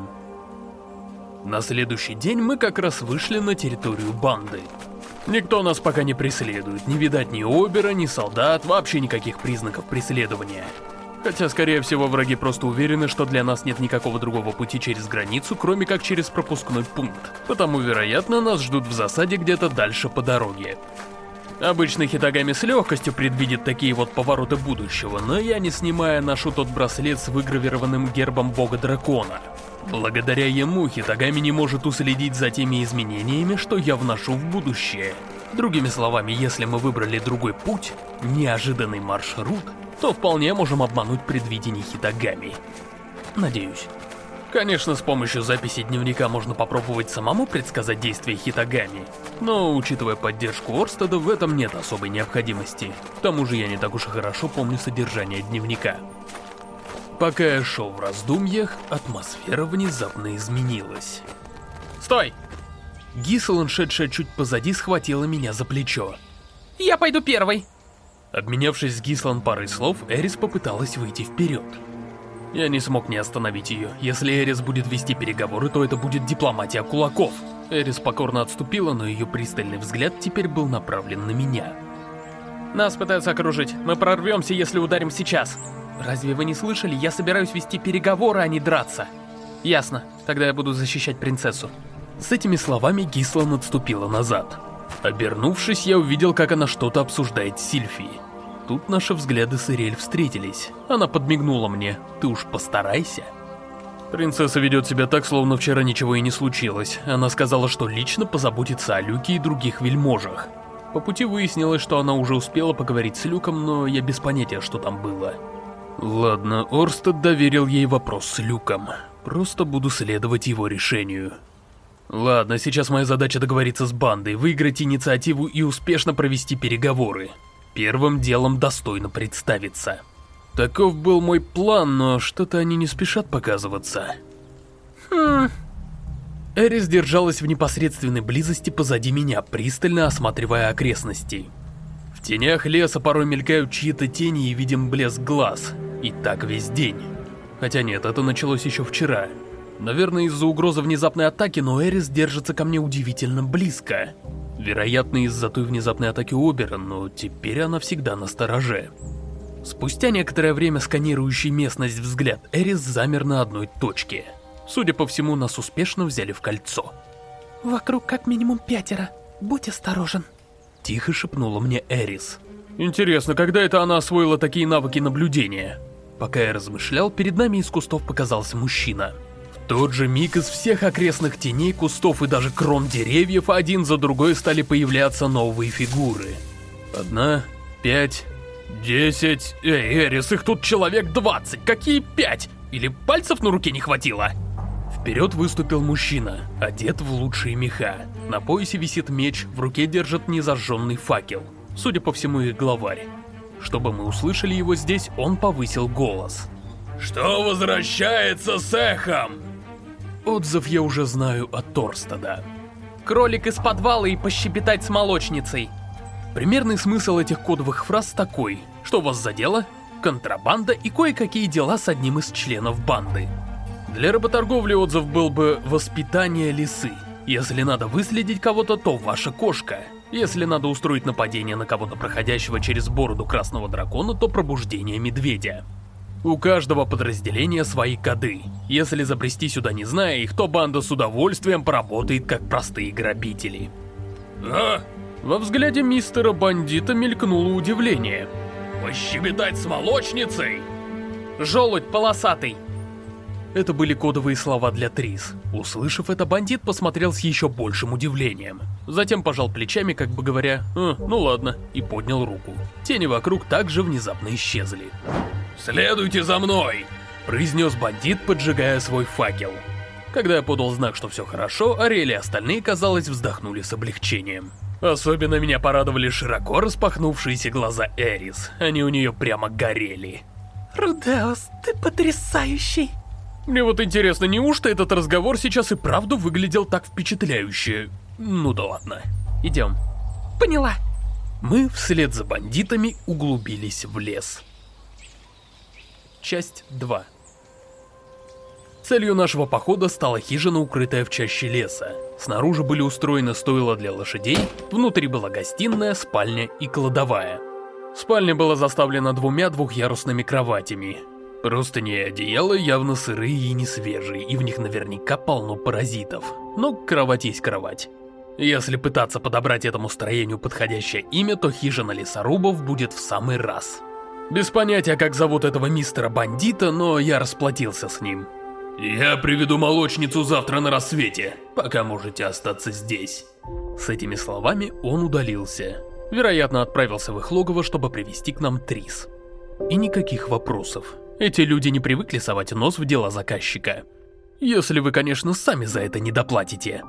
На следующий день мы как раз вышли на территорию банды. Никто нас пока не преследует, не видать ни Обера, ни солдат, вообще никаких признаков преследования. Хотя, скорее всего, враги просто уверены, что для нас нет никакого другого пути через границу, кроме как через пропускной пункт. Потому, вероятно, нас ждут в засаде где-то дальше по дороге. Обычно Хитагами с легкостью предвидит такие вот повороты будущего, но я, не снимая, ношу тот браслет с выгравированным гербом бога-дракона. Благодаря ему Хитагами не может уследить за теми изменениями, что я вношу в будущее. Другими словами, если мы выбрали другой путь, неожиданный маршрут, то вполне можем обмануть предвидение Хитагами. Надеюсь. Конечно, с помощью записи дневника можно попробовать самому предсказать действия Хитагами, но, учитывая поддержку Орстеда, в этом нет особой необходимости. К тому же я не так уж и хорошо помню содержание дневника. Пока я шел в раздумьях, атмосфера внезапно изменилась. «Стой!» Гислан, шедшая чуть позади, схватила меня за плечо. «Я пойду первой!» Обменявшись с Гислан парой слов, Эрис попыталась выйти вперед. Я не смог не остановить ее. Если Эрис будет вести переговоры, то это будет дипломатия кулаков. Эрис покорно отступила, но ее пристальный взгляд теперь был направлен на меня. «Нас пытаются окружить. Мы прорвемся, если ударим сейчас. Разве вы не слышали? Я собираюсь вести переговоры, а не драться». «Ясно. Тогда я буду защищать принцессу». С этими словами Гислан отступила назад. Обернувшись, я увидел, как она что-то обсуждает с Сильфией. Тут наши взгляды с Ириэль встретились. Она подмигнула мне. «Ты уж постарайся». Принцесса ведет себя так, словно вчера ничего и не случилось. Она сказала, что лично позаботится о Люке и других вельможах. По пути выяснилось, что она уже успела поговорить с Люком, но я без понятия, что там было. Ладно, Орстед доверил ей вопрос с Люком. Просто буду следовать его решению. Ладно, сейчас моя задача договориться с бандой, выиграть инициативу и успешно провести переговоры. Первым делом достойно представиться. Таков был мой план, но что-то они не спешат показываться. Хм... Эрис держалась в непосредственной близости позади меня, пристально осматривая окрестности. В тенях леса порой мелькают чьи-то тени и видим блеск глаз. И так весь день. Хотя нет, это началось еще вчера. Наверное, из-за угрозы внезапной атаки, но Эрис держится ко мне удивительно близко. Вероятно, из-за той внезапной атаки Обера, но теперь она всегда настороже. Спустя некоторое время сканирующий местность взгляд Эрис замер на одной точке. Судя по всему, нас успешно взяли в кольцо. «Вокруг как минимум пятеро. Будь осторожен», — тихо шепнула мне Эрис. Интересно, когда это она освоила такие навыки наблюдения? Пока я размышлял, перед нами из кустов показался мужчина. В тот же миг из всех окрестных теней, кустов и даже крон деревьев один за другой стали появляться новые фигуры. Одна, пять, десять... Эй, Эрис, их тут человек двадцать, какие пять? Или пальцев на руке не хватило? Вперед выступил мужчина, одет в лучшие меха. На поясе висит меч, в руке держит незажженный факел. Судя по всему, их главарь. Чтобы мы услышали его здесь, он повысил голос. «Что возвращается с эхом?» Отзыв я уже знаю от Орстеда. «Кролик из подвала и пощебетать с молочницей». Примерный смысл этих кодовых фраз такой: что вас задело? Контрабанда и кое-какие дела с одним из членов банды. Для работорговли отзыв был бы «воспитание лисы». Если надо выследить кого-то, то ваша кошка. Если надо устроить нападение на кого-то, проходящего через бороду красного дракона, то пробуждение медведя. У каждого подразделения свои коды. Если забрести сюда, не зная их, то банда с удовольствием поработает как простые грабители. А? Во взгляде мистера Бандита мелькнуло удивление. «Пощебетать с молочницей?» «Желудь полосатый». Это были кодовые слова для Трис. Услышав это, бандит посмотрел с еще большим удивлением. Затем пожал плечами, как бы говоря: «А, ну ладно», и поднял руку. Тени вокруг также внезапно исчезли. «Следуйте за мной!» — произнес бандит, поджигая свой факел. Когда я подал знак, что все хорошо, Ариэль и остальные, казалось, вздохнули с облегчением. Особенно меня порадовали широко распахнувшиеся глаза Эрис. Они у нее прямо горели. «Рудеус, ты потрясающий!» Мне вот интересно, неужто этот разговор сейчас и правду выглядел так впечатляюще? Ну да ладно. Идем. Поняла. Мы вслед за бандитами углубились в лес. Часть два. Целью нашего похода стала хижина, укрытая в чаще леса. Снаружи были устроены стойла для лошадей, внутри была гостиная, спальня и кладовая. Спальня была заставлена двумя двухъярусными кроватями. Простыни и одеяла явно сырые и не свежие, и в них наверняка полно паразитов. Но кровать есть кровать. Если пытаться подобрать этому строению подходящее имя, то хижина лесорубов будет в самый раз. Без понятия, как зовут этого мистера-бандита, но я расплатился с ним. «Я приведу молочницу завтра на рассвете, пока можете остаться здесь». С этими словами он удалился. Вероятно, отправился в их логово, чтобы привести к нам Трис. И никаких вопросов. Эти люди не привыкли совать нос в дела заказчика. Если вы, конечно, сами за это не доплатите.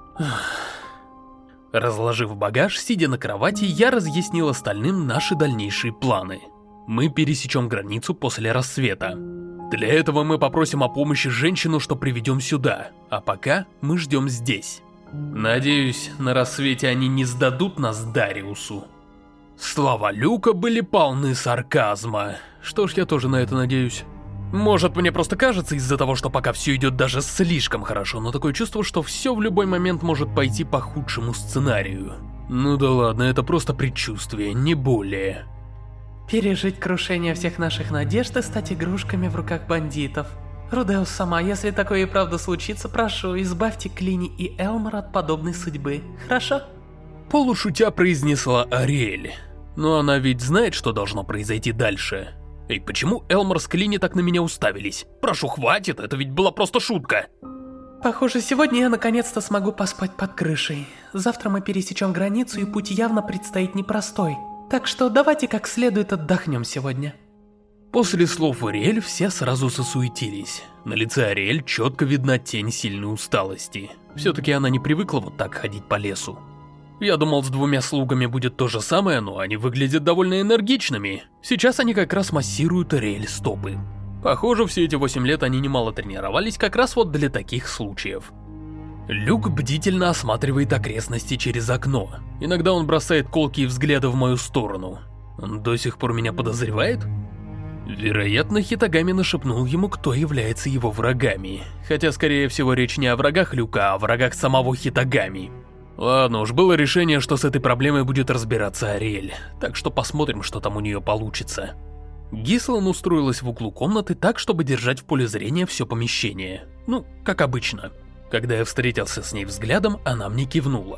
Разложив багаж, сидя на кровати, я разъяснил остальным наши дальнейшие планы. Мы пересечем границу после рассвета. Для этого мы попросим о помощи женщину, что приведем сюда, а пока мы ждем здесь. Надеюсь, на рассвете они не сдадут нас Дариусу. Слова Люка были полны сарказма. Что ж, я тоже на это надеюсь. Может, мне просто кажется из-за того, что пока все идет даже слишком хорошо, но такое чувство, что все в любой момент может пойти по худшему сценарию. Ну да ладно, это просто предчувствие, не более. Пережить крушение всех наших надежд и стать игрушками в руках бандитов. Рудеус сама, если такое и правда случится, прошу, избавьте Клини и Элмора от подобной судьбы, хорошо? Полушутя произнесла Ариэль. Но она ведь знает, что должно произойти дальше. Эй, почему Элмор с Клини так на меня уставились? Прошу, хватит, это ведь была просто шутка. Похоже, сегодня я наконец-то смогу поспать под крышей. Завтра мы пересечем границу, и путь явно предстоит непростой. Так что давайте как следует отдохнем сегодня. После слов Ариэль все сразу засуетились. На лице Ариэль четко видна тень сильной усталости. Все-таки она не привыкла вот так ходить по лесу. Я думал, с двумя слугами будет то же самое, но они выглядят довольно энергичными. Сейчас они как раз массируют Ариэль стопы. Похоже, все эти восемь лет они немало тренировались как раз вот для таких случаев. Люк бдительно осматривает окрестности через окно. Иногда он бросает колкие взгляды в мою сторону. Он до сих пор меня подозревает? Вероятно, Хитагами нашепнул ему, кто является его врагами. Хотя, скорее всего, речь не о врагах Люка, а о врагах самого Хитагами. Ладно уж, было решение, что с этой проблемой будет разбираться Ариэль. Так что посмотрим, что там у нее получится. Гислан устроилась в углу комнаты так, чтобы держать в поле зрения все помещение. Ну, как обычно. Когда я встретился с ней взглядом, она мне кивнула.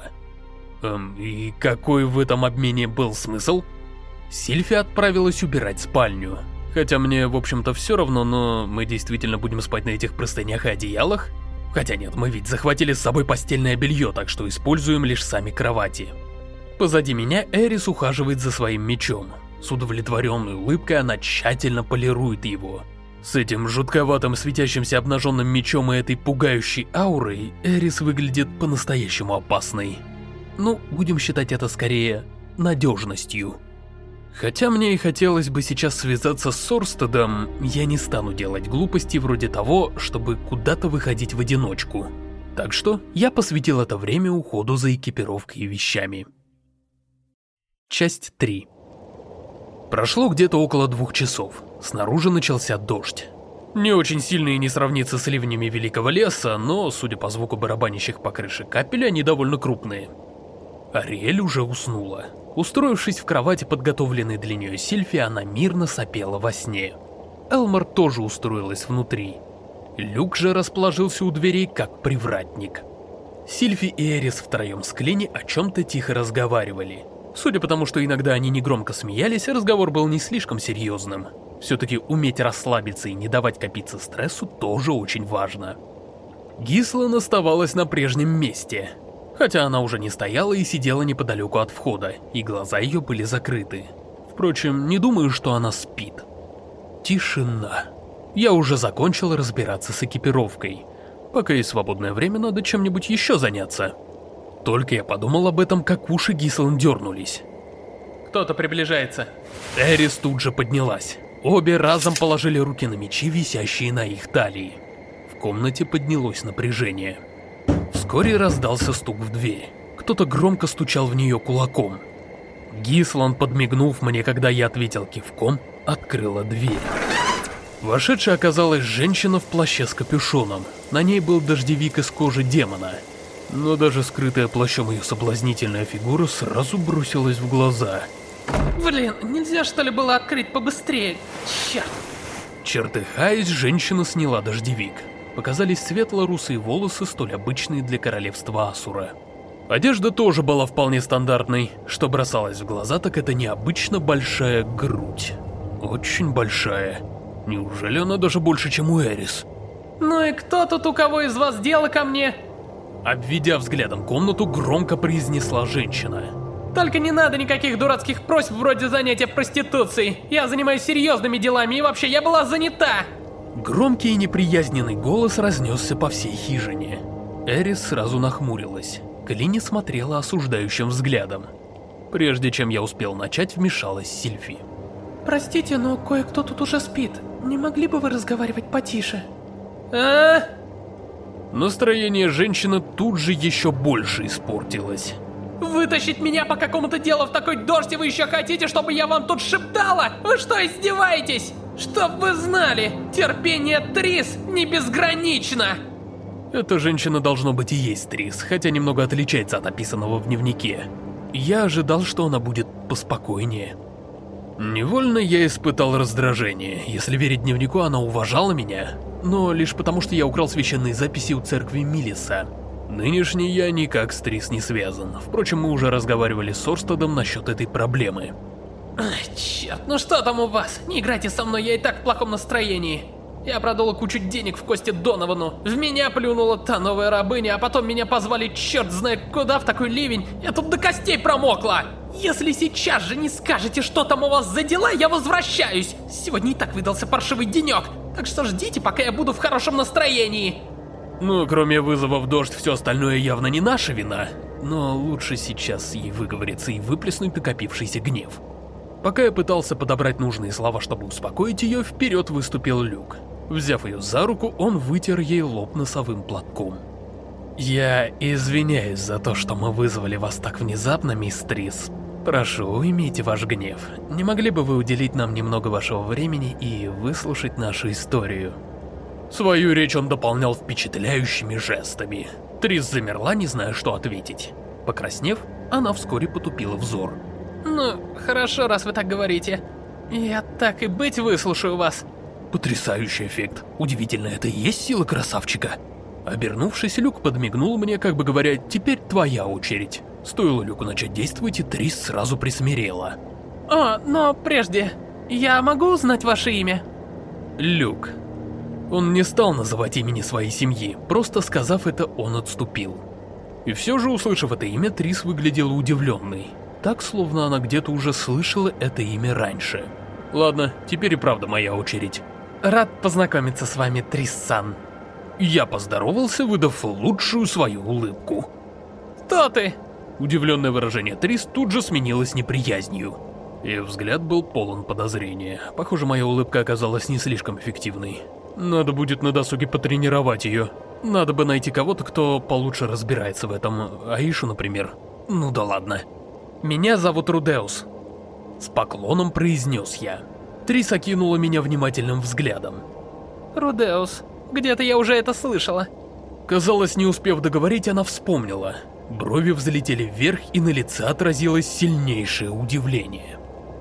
Эм, и какой в этом обмене был смысл? Сильфи отправилась убирать спальню. Хотя мне, в общем-то, все равно, но мы действительно будем спать на этих простынях и одеялах? Хотя нет, мы ведь захватили с собой постельное белье, так что используем лишь сами кровати. Позади меня Эрис ухаживает за своим мечом. С удовлетворенной улыбкой она тщательно полирует его. С этим жутковатым светящимся обнаженным мечом и этой пугающей аурой Эрис выглядит по-настоящему опасной. Ну, будем считать это скорее надежностью. Хотя мне и хотелось бы сейчас связаться с Сорстедом, я не стану делать глупости вроде того, чтобы куда-то выходить в одиночку. Так что я посвятил это время уходу за экипировкой и вещами. Часть три. Прошло где-то около двух часов. Снаружи начался дождь. Не очень сильный и не сравнится с ливнями Великого Леса, но, судя по звуку барабанящих по крыше капель, они довольно крупные. Ариэль уже уснула. Устроившись в кровати, подготовленной для нее Сильфи, она мирно сопела во сне. Элмор тоже устроилась внутри. Люк же расположился у дверей, как привратник. Сильфи и Эрис втроем с Клини о чем-то тихо разговаривали. Судя по тому, что иногда они негромко смеялись, разговор был не слишком серьезным. Все-таки уметь расслабиться и не давать копиться стрессу тоже очень важно. Гислан оставалась на прежнем месте. Хотя она уже не стояла и сидела неподалеку от входа, и глаза ее были закрыты. Впрочем, не думаю, что она спит. Тишина. Я уже закончил разбираться с экипировкой. Пока есть свободное время, надо чем-нибудь еще заняться. Только я подумал об этом, как уши Гислан дернулись. Кто-то приближается. Эрис тут же поднялась. Обе разом положили руки на мечи, висящие на их талии. В комнате поднялось напряжение. Вскоре раздался стук в дверь. Кто-то громко стучал в нее кулаком. Гислан, подмигнув мне, когда я ответил кивком, открыла дверь. Вошедшей оказалась женщина в плаще с капюшоном. На ней был дождевик из кожи демона. Но даже скрытая плащом ее соблазнительная фигура сразу бросилась в глаза. Блин, нельзя что ли было открыть побыстрее? Черт. Чертыхаясь, женщина сняла дождевик. Показались светло-русые волосы, столь обычные для королевства Асура. Одежда тоже была вполне стандартной. Что бросалось в глаза, так это необычно большая грудь. Очень большая. Неужели она даже больше, чем у Эрис? Ну и кто тут у кого из вас дело ко мне? Обведя взглядом комнату, громко произнесла женщина. Только не надо никаких дурацких просьб вроде занятия проституцией. Я занимаюсь серьезными делами, и вообще я была занята. Громкий и неприязненный голос разнесся по всей хижине. Эрис сразу нахмурилась. Клини смотрела осуждающим взглядом. Прежде чем я успел начать, вмешалась Сильфи. Простите, но кое-кто тут уже спит. Не могли бы вы разговаривать потише? А? Настроение женщины тут же еще больше испортилось. Вытащить меня по какому-то делу в такой дождь, и вы еще хотите, чтобы я вам тут шептала? Вы что, издеваетесь? Чтоб вы знали, терпение Трис не безгранично. Эта женщина должно быть и есть Трис, хотя немного отличается от описанного в дневнике. Я ожидал, что она будет поспокойнее. Невольно я испытал раздражение. Если верить дневнику, она уважала меня, но лишь потому, что я украл священные записи у церкви Милиса. Нынешний я никак с Трис не связан. Впрочем, мы уже разговаривали с Орстедом насчет этой проблемы. Ай, черт, ну что там у вас? Не играйте со мной, я и так в плохом настроении. Я продала кучу денег в кости Доновану. В меня плюнула та новая рабыня, а потом меня позвали черт знает куда в такой ливень. Я тут до костей промокла. Если сейчас же не скажете, что там у вас за дела, я возвращаюсь. Сегодня и так выдался паршивый денек, так что ждите, пока я буду в хорошем настроении. Ну, кроме вызова в дождь, все остальное явно не наша вина. Но лучше сейчас ей выговориться и выплеснуть накопившийся гнев. Пока я пытался подобрать нужные слова, чтобы успокоить ее, вперед выступил Люк. Взяв ее за руку, он вытер ей лоб носовым платком. «Я извиняюсь за то, что мы вызвали вас так внезапно, мисс Трис. Прошу, уймите ваш гнев. Не могли бы вы уделить нам немного вашего времени и выслушать нашу историю?» Свою речь он дополнял впечатляющими жестами. Трис замерла, не зная, что ответить. Покраснев, она вскоре потупила взор. Ну, хорошо, раз вы так говорите. Я так и быть выслушаю вас. Потрясающий эффект. Удивительно, это и есть сила красавчика. Обернувшись, Люк подмигнул мне, как бы говоря, теперь твоя очередь. Стоило Люку начать действовать, и Трис сразу присмирела. О, но прежде, я могу узнать ваше имя? Люк. Он не стал называть имени своей семьи, просто сказав это, он отступил. И все же, услышав это имя, Трис выглядела удивленной. Так, словно она где-то уже слышала это имя раньше. Ладно, теперь и правда моя очередь. Рад познакомиться с вами, Трис-сан. Я поздоровался, выдав лучшую свою улыбку. Кто ты? Удивленное выражение Трис тут же сменилось неприязнью. Ее взгляд был полон подозрения. Похоже, моя улыбка оказалась не слишком эффективной. Надо будет на досуге потренировать ее. Надо бы найти кого-то, кто получше разбирается в этом. Аишу, например. Ну да ладно. Меня зовут Рудеус. С поклоном произнес я. Трис окинула меня внимательным взглядом. Рудеус, где-то я уже это слышала. Казалось, не успев договорить, она вспомнила. Брови взлетели вверх, и на лице отразилось сильнейшее удивление.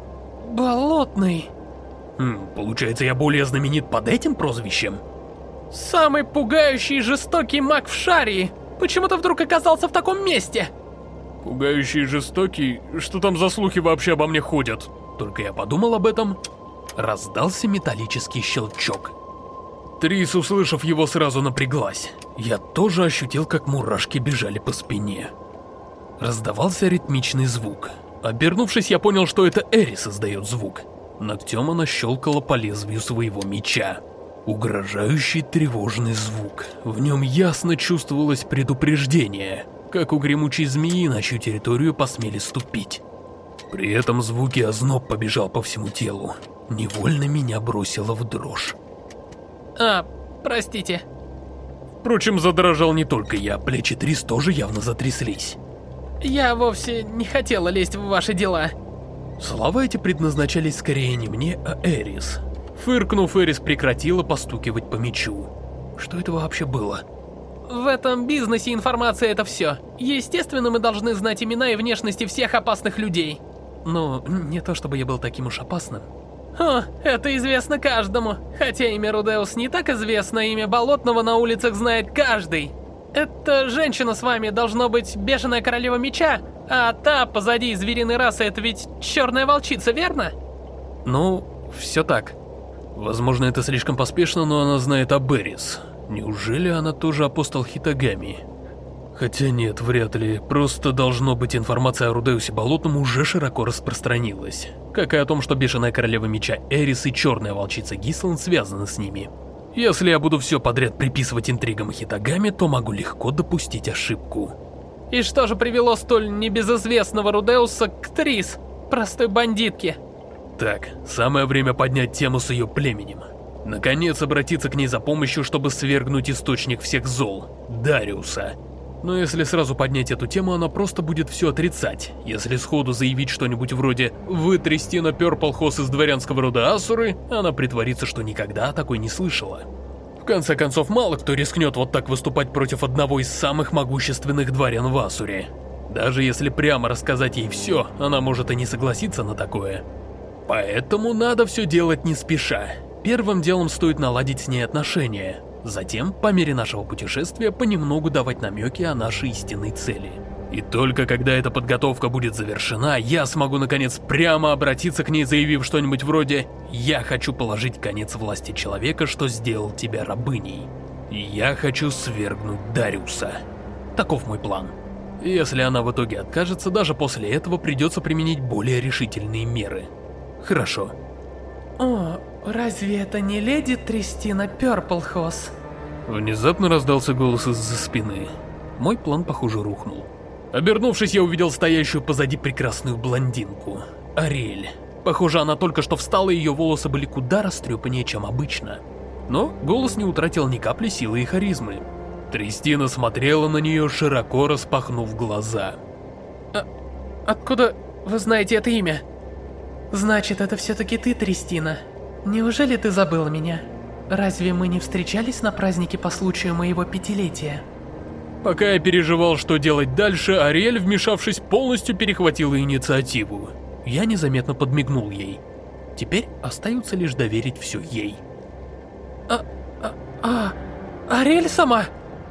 Болотный. Хм, получается, я более знаменит под этим прозвищем? Самый пугающий и жестокий маг в Шарии. Почему ты вдруг оказался в таком месте? Пугающий и жестокий? Что там за слухи вообще обо мне ходят? Только я подумал об этом. Раздался металлический щелчок. Трис, услышав его, сразу напряглась. Я тоже ощутил, как мурашки бежали по спине. Раздавался ритмичный звук. Обернувшись, я понял, что это Эрис издает звук. Ногтем она щелкала по лезвию своего меча. Угрожающий тревожный звук. В нем ясно чувствовалось предупреждение, как у гремучей змеи, на чью территорию посмели ступить. При этом звуке озноб побежал по всему телу. Невольно меня бросило в дрожь. А, простите. Впрочем, задрожал не только я, плечи Трис тоже явно затряслись. Я вовсе не хотела лезть в ваши дела. Слова эти предназначались скорее не мне, а Эрис. Фыркнув, Эрис прекратила постукивать по мячу. Что это вообще было? В этом бизнесе информация — это все. Естественно, мы должны знать имена и внешности всех опасных людей. Ну, не то чтобы я был таким уж опасным. О, это известно каждому. Хотя имя Рудеус не так известно, имя Болотного на улицах знает каждый. Эта женщина с вами должно быть бешеная королева меча, а та позади звериной расы — это ведь черная волчица, верно? Ну, все так. Возможно, это слишком поспешно, но она знает об Эрис. Неужели она тоже апостол Хитагами? Хотя нет, вряд ли. Просто должно быть, информация о Рудеусе Болотном уже широко распространилась. Как и о том, что бешеная королева меча Эрис и черная волчица Гисланд связаны с ними. Если я буду все подряд приписывать интригам Хитагами, то могу легко допустить ошибку. И что же привело столь небезызвестного Рудеуса к Трис, простой бандитке? Так, самое время поднять тему с ее племенем. Наконец обратиться к ней за помощью, чтобы свергнуть источник всех зол – Дариуса. Но если сразу поднять эту тему, она просто будет все отрицать. Если сходу заявить что-нибудь вроде «Вы Тристина Пёрплхос из дворянского рода Асуры», она притворится, что никогда такой не слышала. В конце концов, мало кто рискнет вот так выступать против одного из самых могущественных дворян в Асуре. Даже если прямо рассказать ей все, она может и не согласиться на такое. Поэтому надо все делать не спеша. Первым делом стоит наладить с ней отношения. Затем, по мере нашего путешествия, понемногу давать намеки о нашей истинной цели. И только когда эта подготовка будет завершена, я смогу наконец прямо обратиться к ней, заявив что-нибудь вроде «Я хочу положить конец власти человека, что сделал тебя рабыней. И я хочу свергнуть Дариуса». Таков мой план. Если она в итоге откажется, даже после этого придется применить более решительные меры. Хорошо. О, разве это не леди Тристина Пёрплхос? Внезапно раздался голос из-за спины. Мой план, похоже, рухнул. Обернувшись, я увидел стоящую позади прекрасную блондинку. Ариэль. Похоже, она только что встала, и ее волосы были куда растрепаннее, чем обычно. Но голос не утратил ни капли силы и харизмы. Тристина смотрела на нее, широко распахнув глаза. А, откуда вы знаете это имя? Значит, это все-таки ты, Тристина. Неужели ты забыла меня? Разве мы не встречались на празднике по случаю моего пятилетия? Пока я переживал, что делать дальше, Ариэль, вмешавшись, полностью перехватила инициативу. Я незаметно подмигнул ей. Теперь остается лишь доверить все ей. А... а... а... Ариэль сама?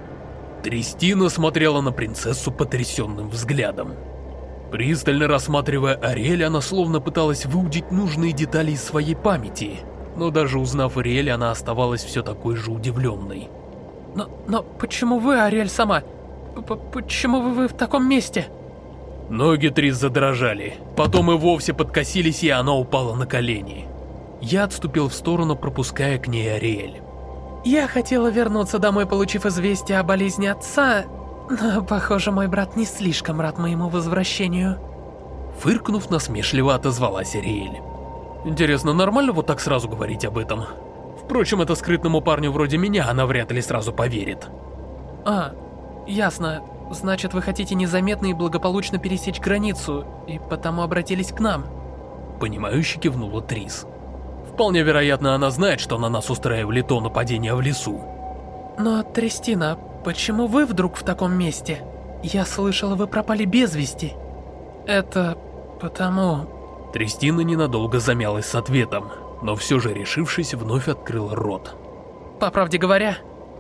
Тристина смотрела на принцессу потрясенным взглядом. Пристально рассматривая Ариэль, она словно пыталась выудить нужные детали из своей памяти. Но даже узнав Ариэль, она оставалась все такой же удивленной. Но, но почему вы, Ариэль сама? П почему вы, вы в таком месте? Ноги Трис задрожали, потом и вовсе подкосились, и она упала на колени. Я отступил в сторону, пропуская к ней Ариэль. Я хотела вернуться домой, получив известие о болезни отца, но, похоже, мой брат не слишком рад моему возвращению. Фыркнув, насмешливо отозвалась Ариэль. Интересно, нормально вот так сразу говорить об этом? Впрочем, это скрытному парню вроде меня она вряд ли сразу поверит. А, ясно. Значит, вы хотите незаметно и благополучно пересечь границу, и потому обратились к нам. Понимающе кивнула Трис. Вполне вероятно, она знает, что на нас устраивали то нападение в лесу. Но, Тристина, почему вы вдруг в таком месте? Я слышала, вы пропали без вести. Это потому... Тристина ненадолго замялась с ответом, но все же, решившись, вновь открыла рот. По правде говоря...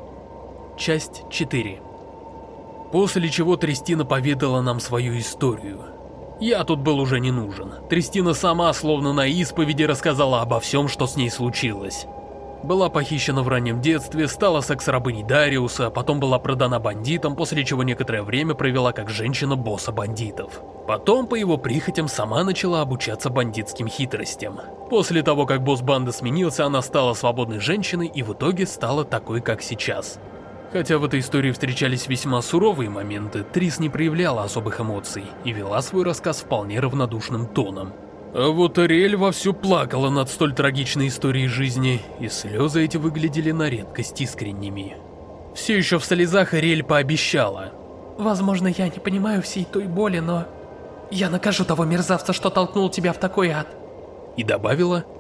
Часть четыре. После чего Тристина поведала нам свою историю. Я тут был уже не нужен. Тристина сама, словно на исповеди, рассказала обо всем, что с ней случилось. Была похищена в раннем детстве, стала секс-рабыней Дариуса, потом была продана бандитам, после чего некоторое время провела как женщина-босса бандитов. Потом, по его прихотям, сама начала обучаться бандитским хитростям. После того, как босс банды сменился, она стала свободной женщиной и в итоге стала такой, как сейчас. Хотя в этой истории встречались весьма суровые моменты, Трис не проявляла особых эмоций и вела свой рассказ вполне равнодушным тоном. А вот Ариэль вовсю плакала над столь трагичной историей жизни, и слезы эти выглядели на редкость искренними. Все еще в слезах Ариэль пообещала. Возможно, я не понимаю всей той боли, но... я накажу того мерзавца, что толкнул тебя в такой ад. И добавила: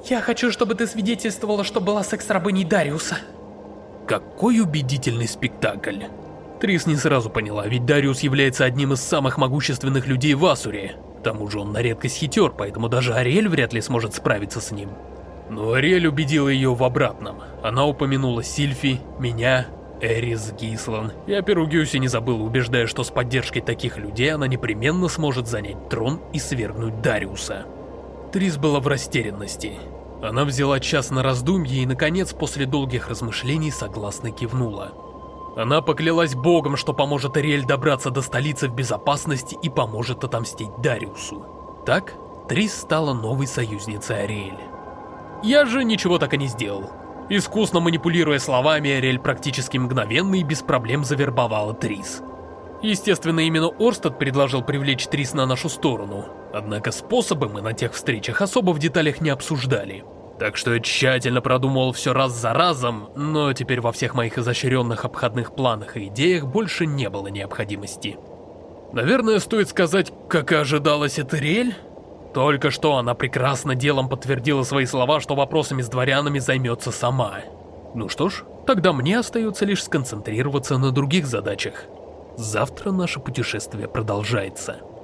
Я хочу, чтобы ты свидетельствовала, что была секс-рабыней Дариуса. Какой убедительный спектакль. Трис не сразу поняла, ведь Дариус является одним из самых могущественных людей в Асуре. К тому же он на редкость хитер, поэтому даже Ариэль вряд ли сможет справиться с ним. Но Ариэль убедила ее в обратном. Она упомянула Сильфи, меня, Эрис, Гислан. И о Перугиусе не забыла, убеждая, что с поддержкой таких людей она непременно сможет занять трон и свергнуть Дариуса. Трис была в растерянности. Она взяла час на раздумье и, наконец, после долгих размышлений согласно кивнула. Она поклялась богом, что поможет Ариэль добраться до столицы в безопасности и поможет отомстить Дариусу. Так, Трис стала новой союзницей Ариэль. Я же ничего так и не сделал. Искусно манипулируя словами, Ариэль практически мгновенно и без проблем завербовала Трис. Естественно, именно Орстед предложил привлечь Трис на нашу сторону, однако способы мы на тех встречах особо в деталях не обсуждали. Так что я тщательно продумывал все раз за разом, но теперь во всех моих изощренных обходных планах и идеях больше не было необходимости. Наверное, стоит сказать, как и ожидалось от Ариэль. Только что она прекрасно делом подтвердила свои слова, что вопросами с дворянами займется сама. Ну что ж, тогда мне остается лишь сконцентрироваться на других задачах. Завтра наше путешествие продолжается.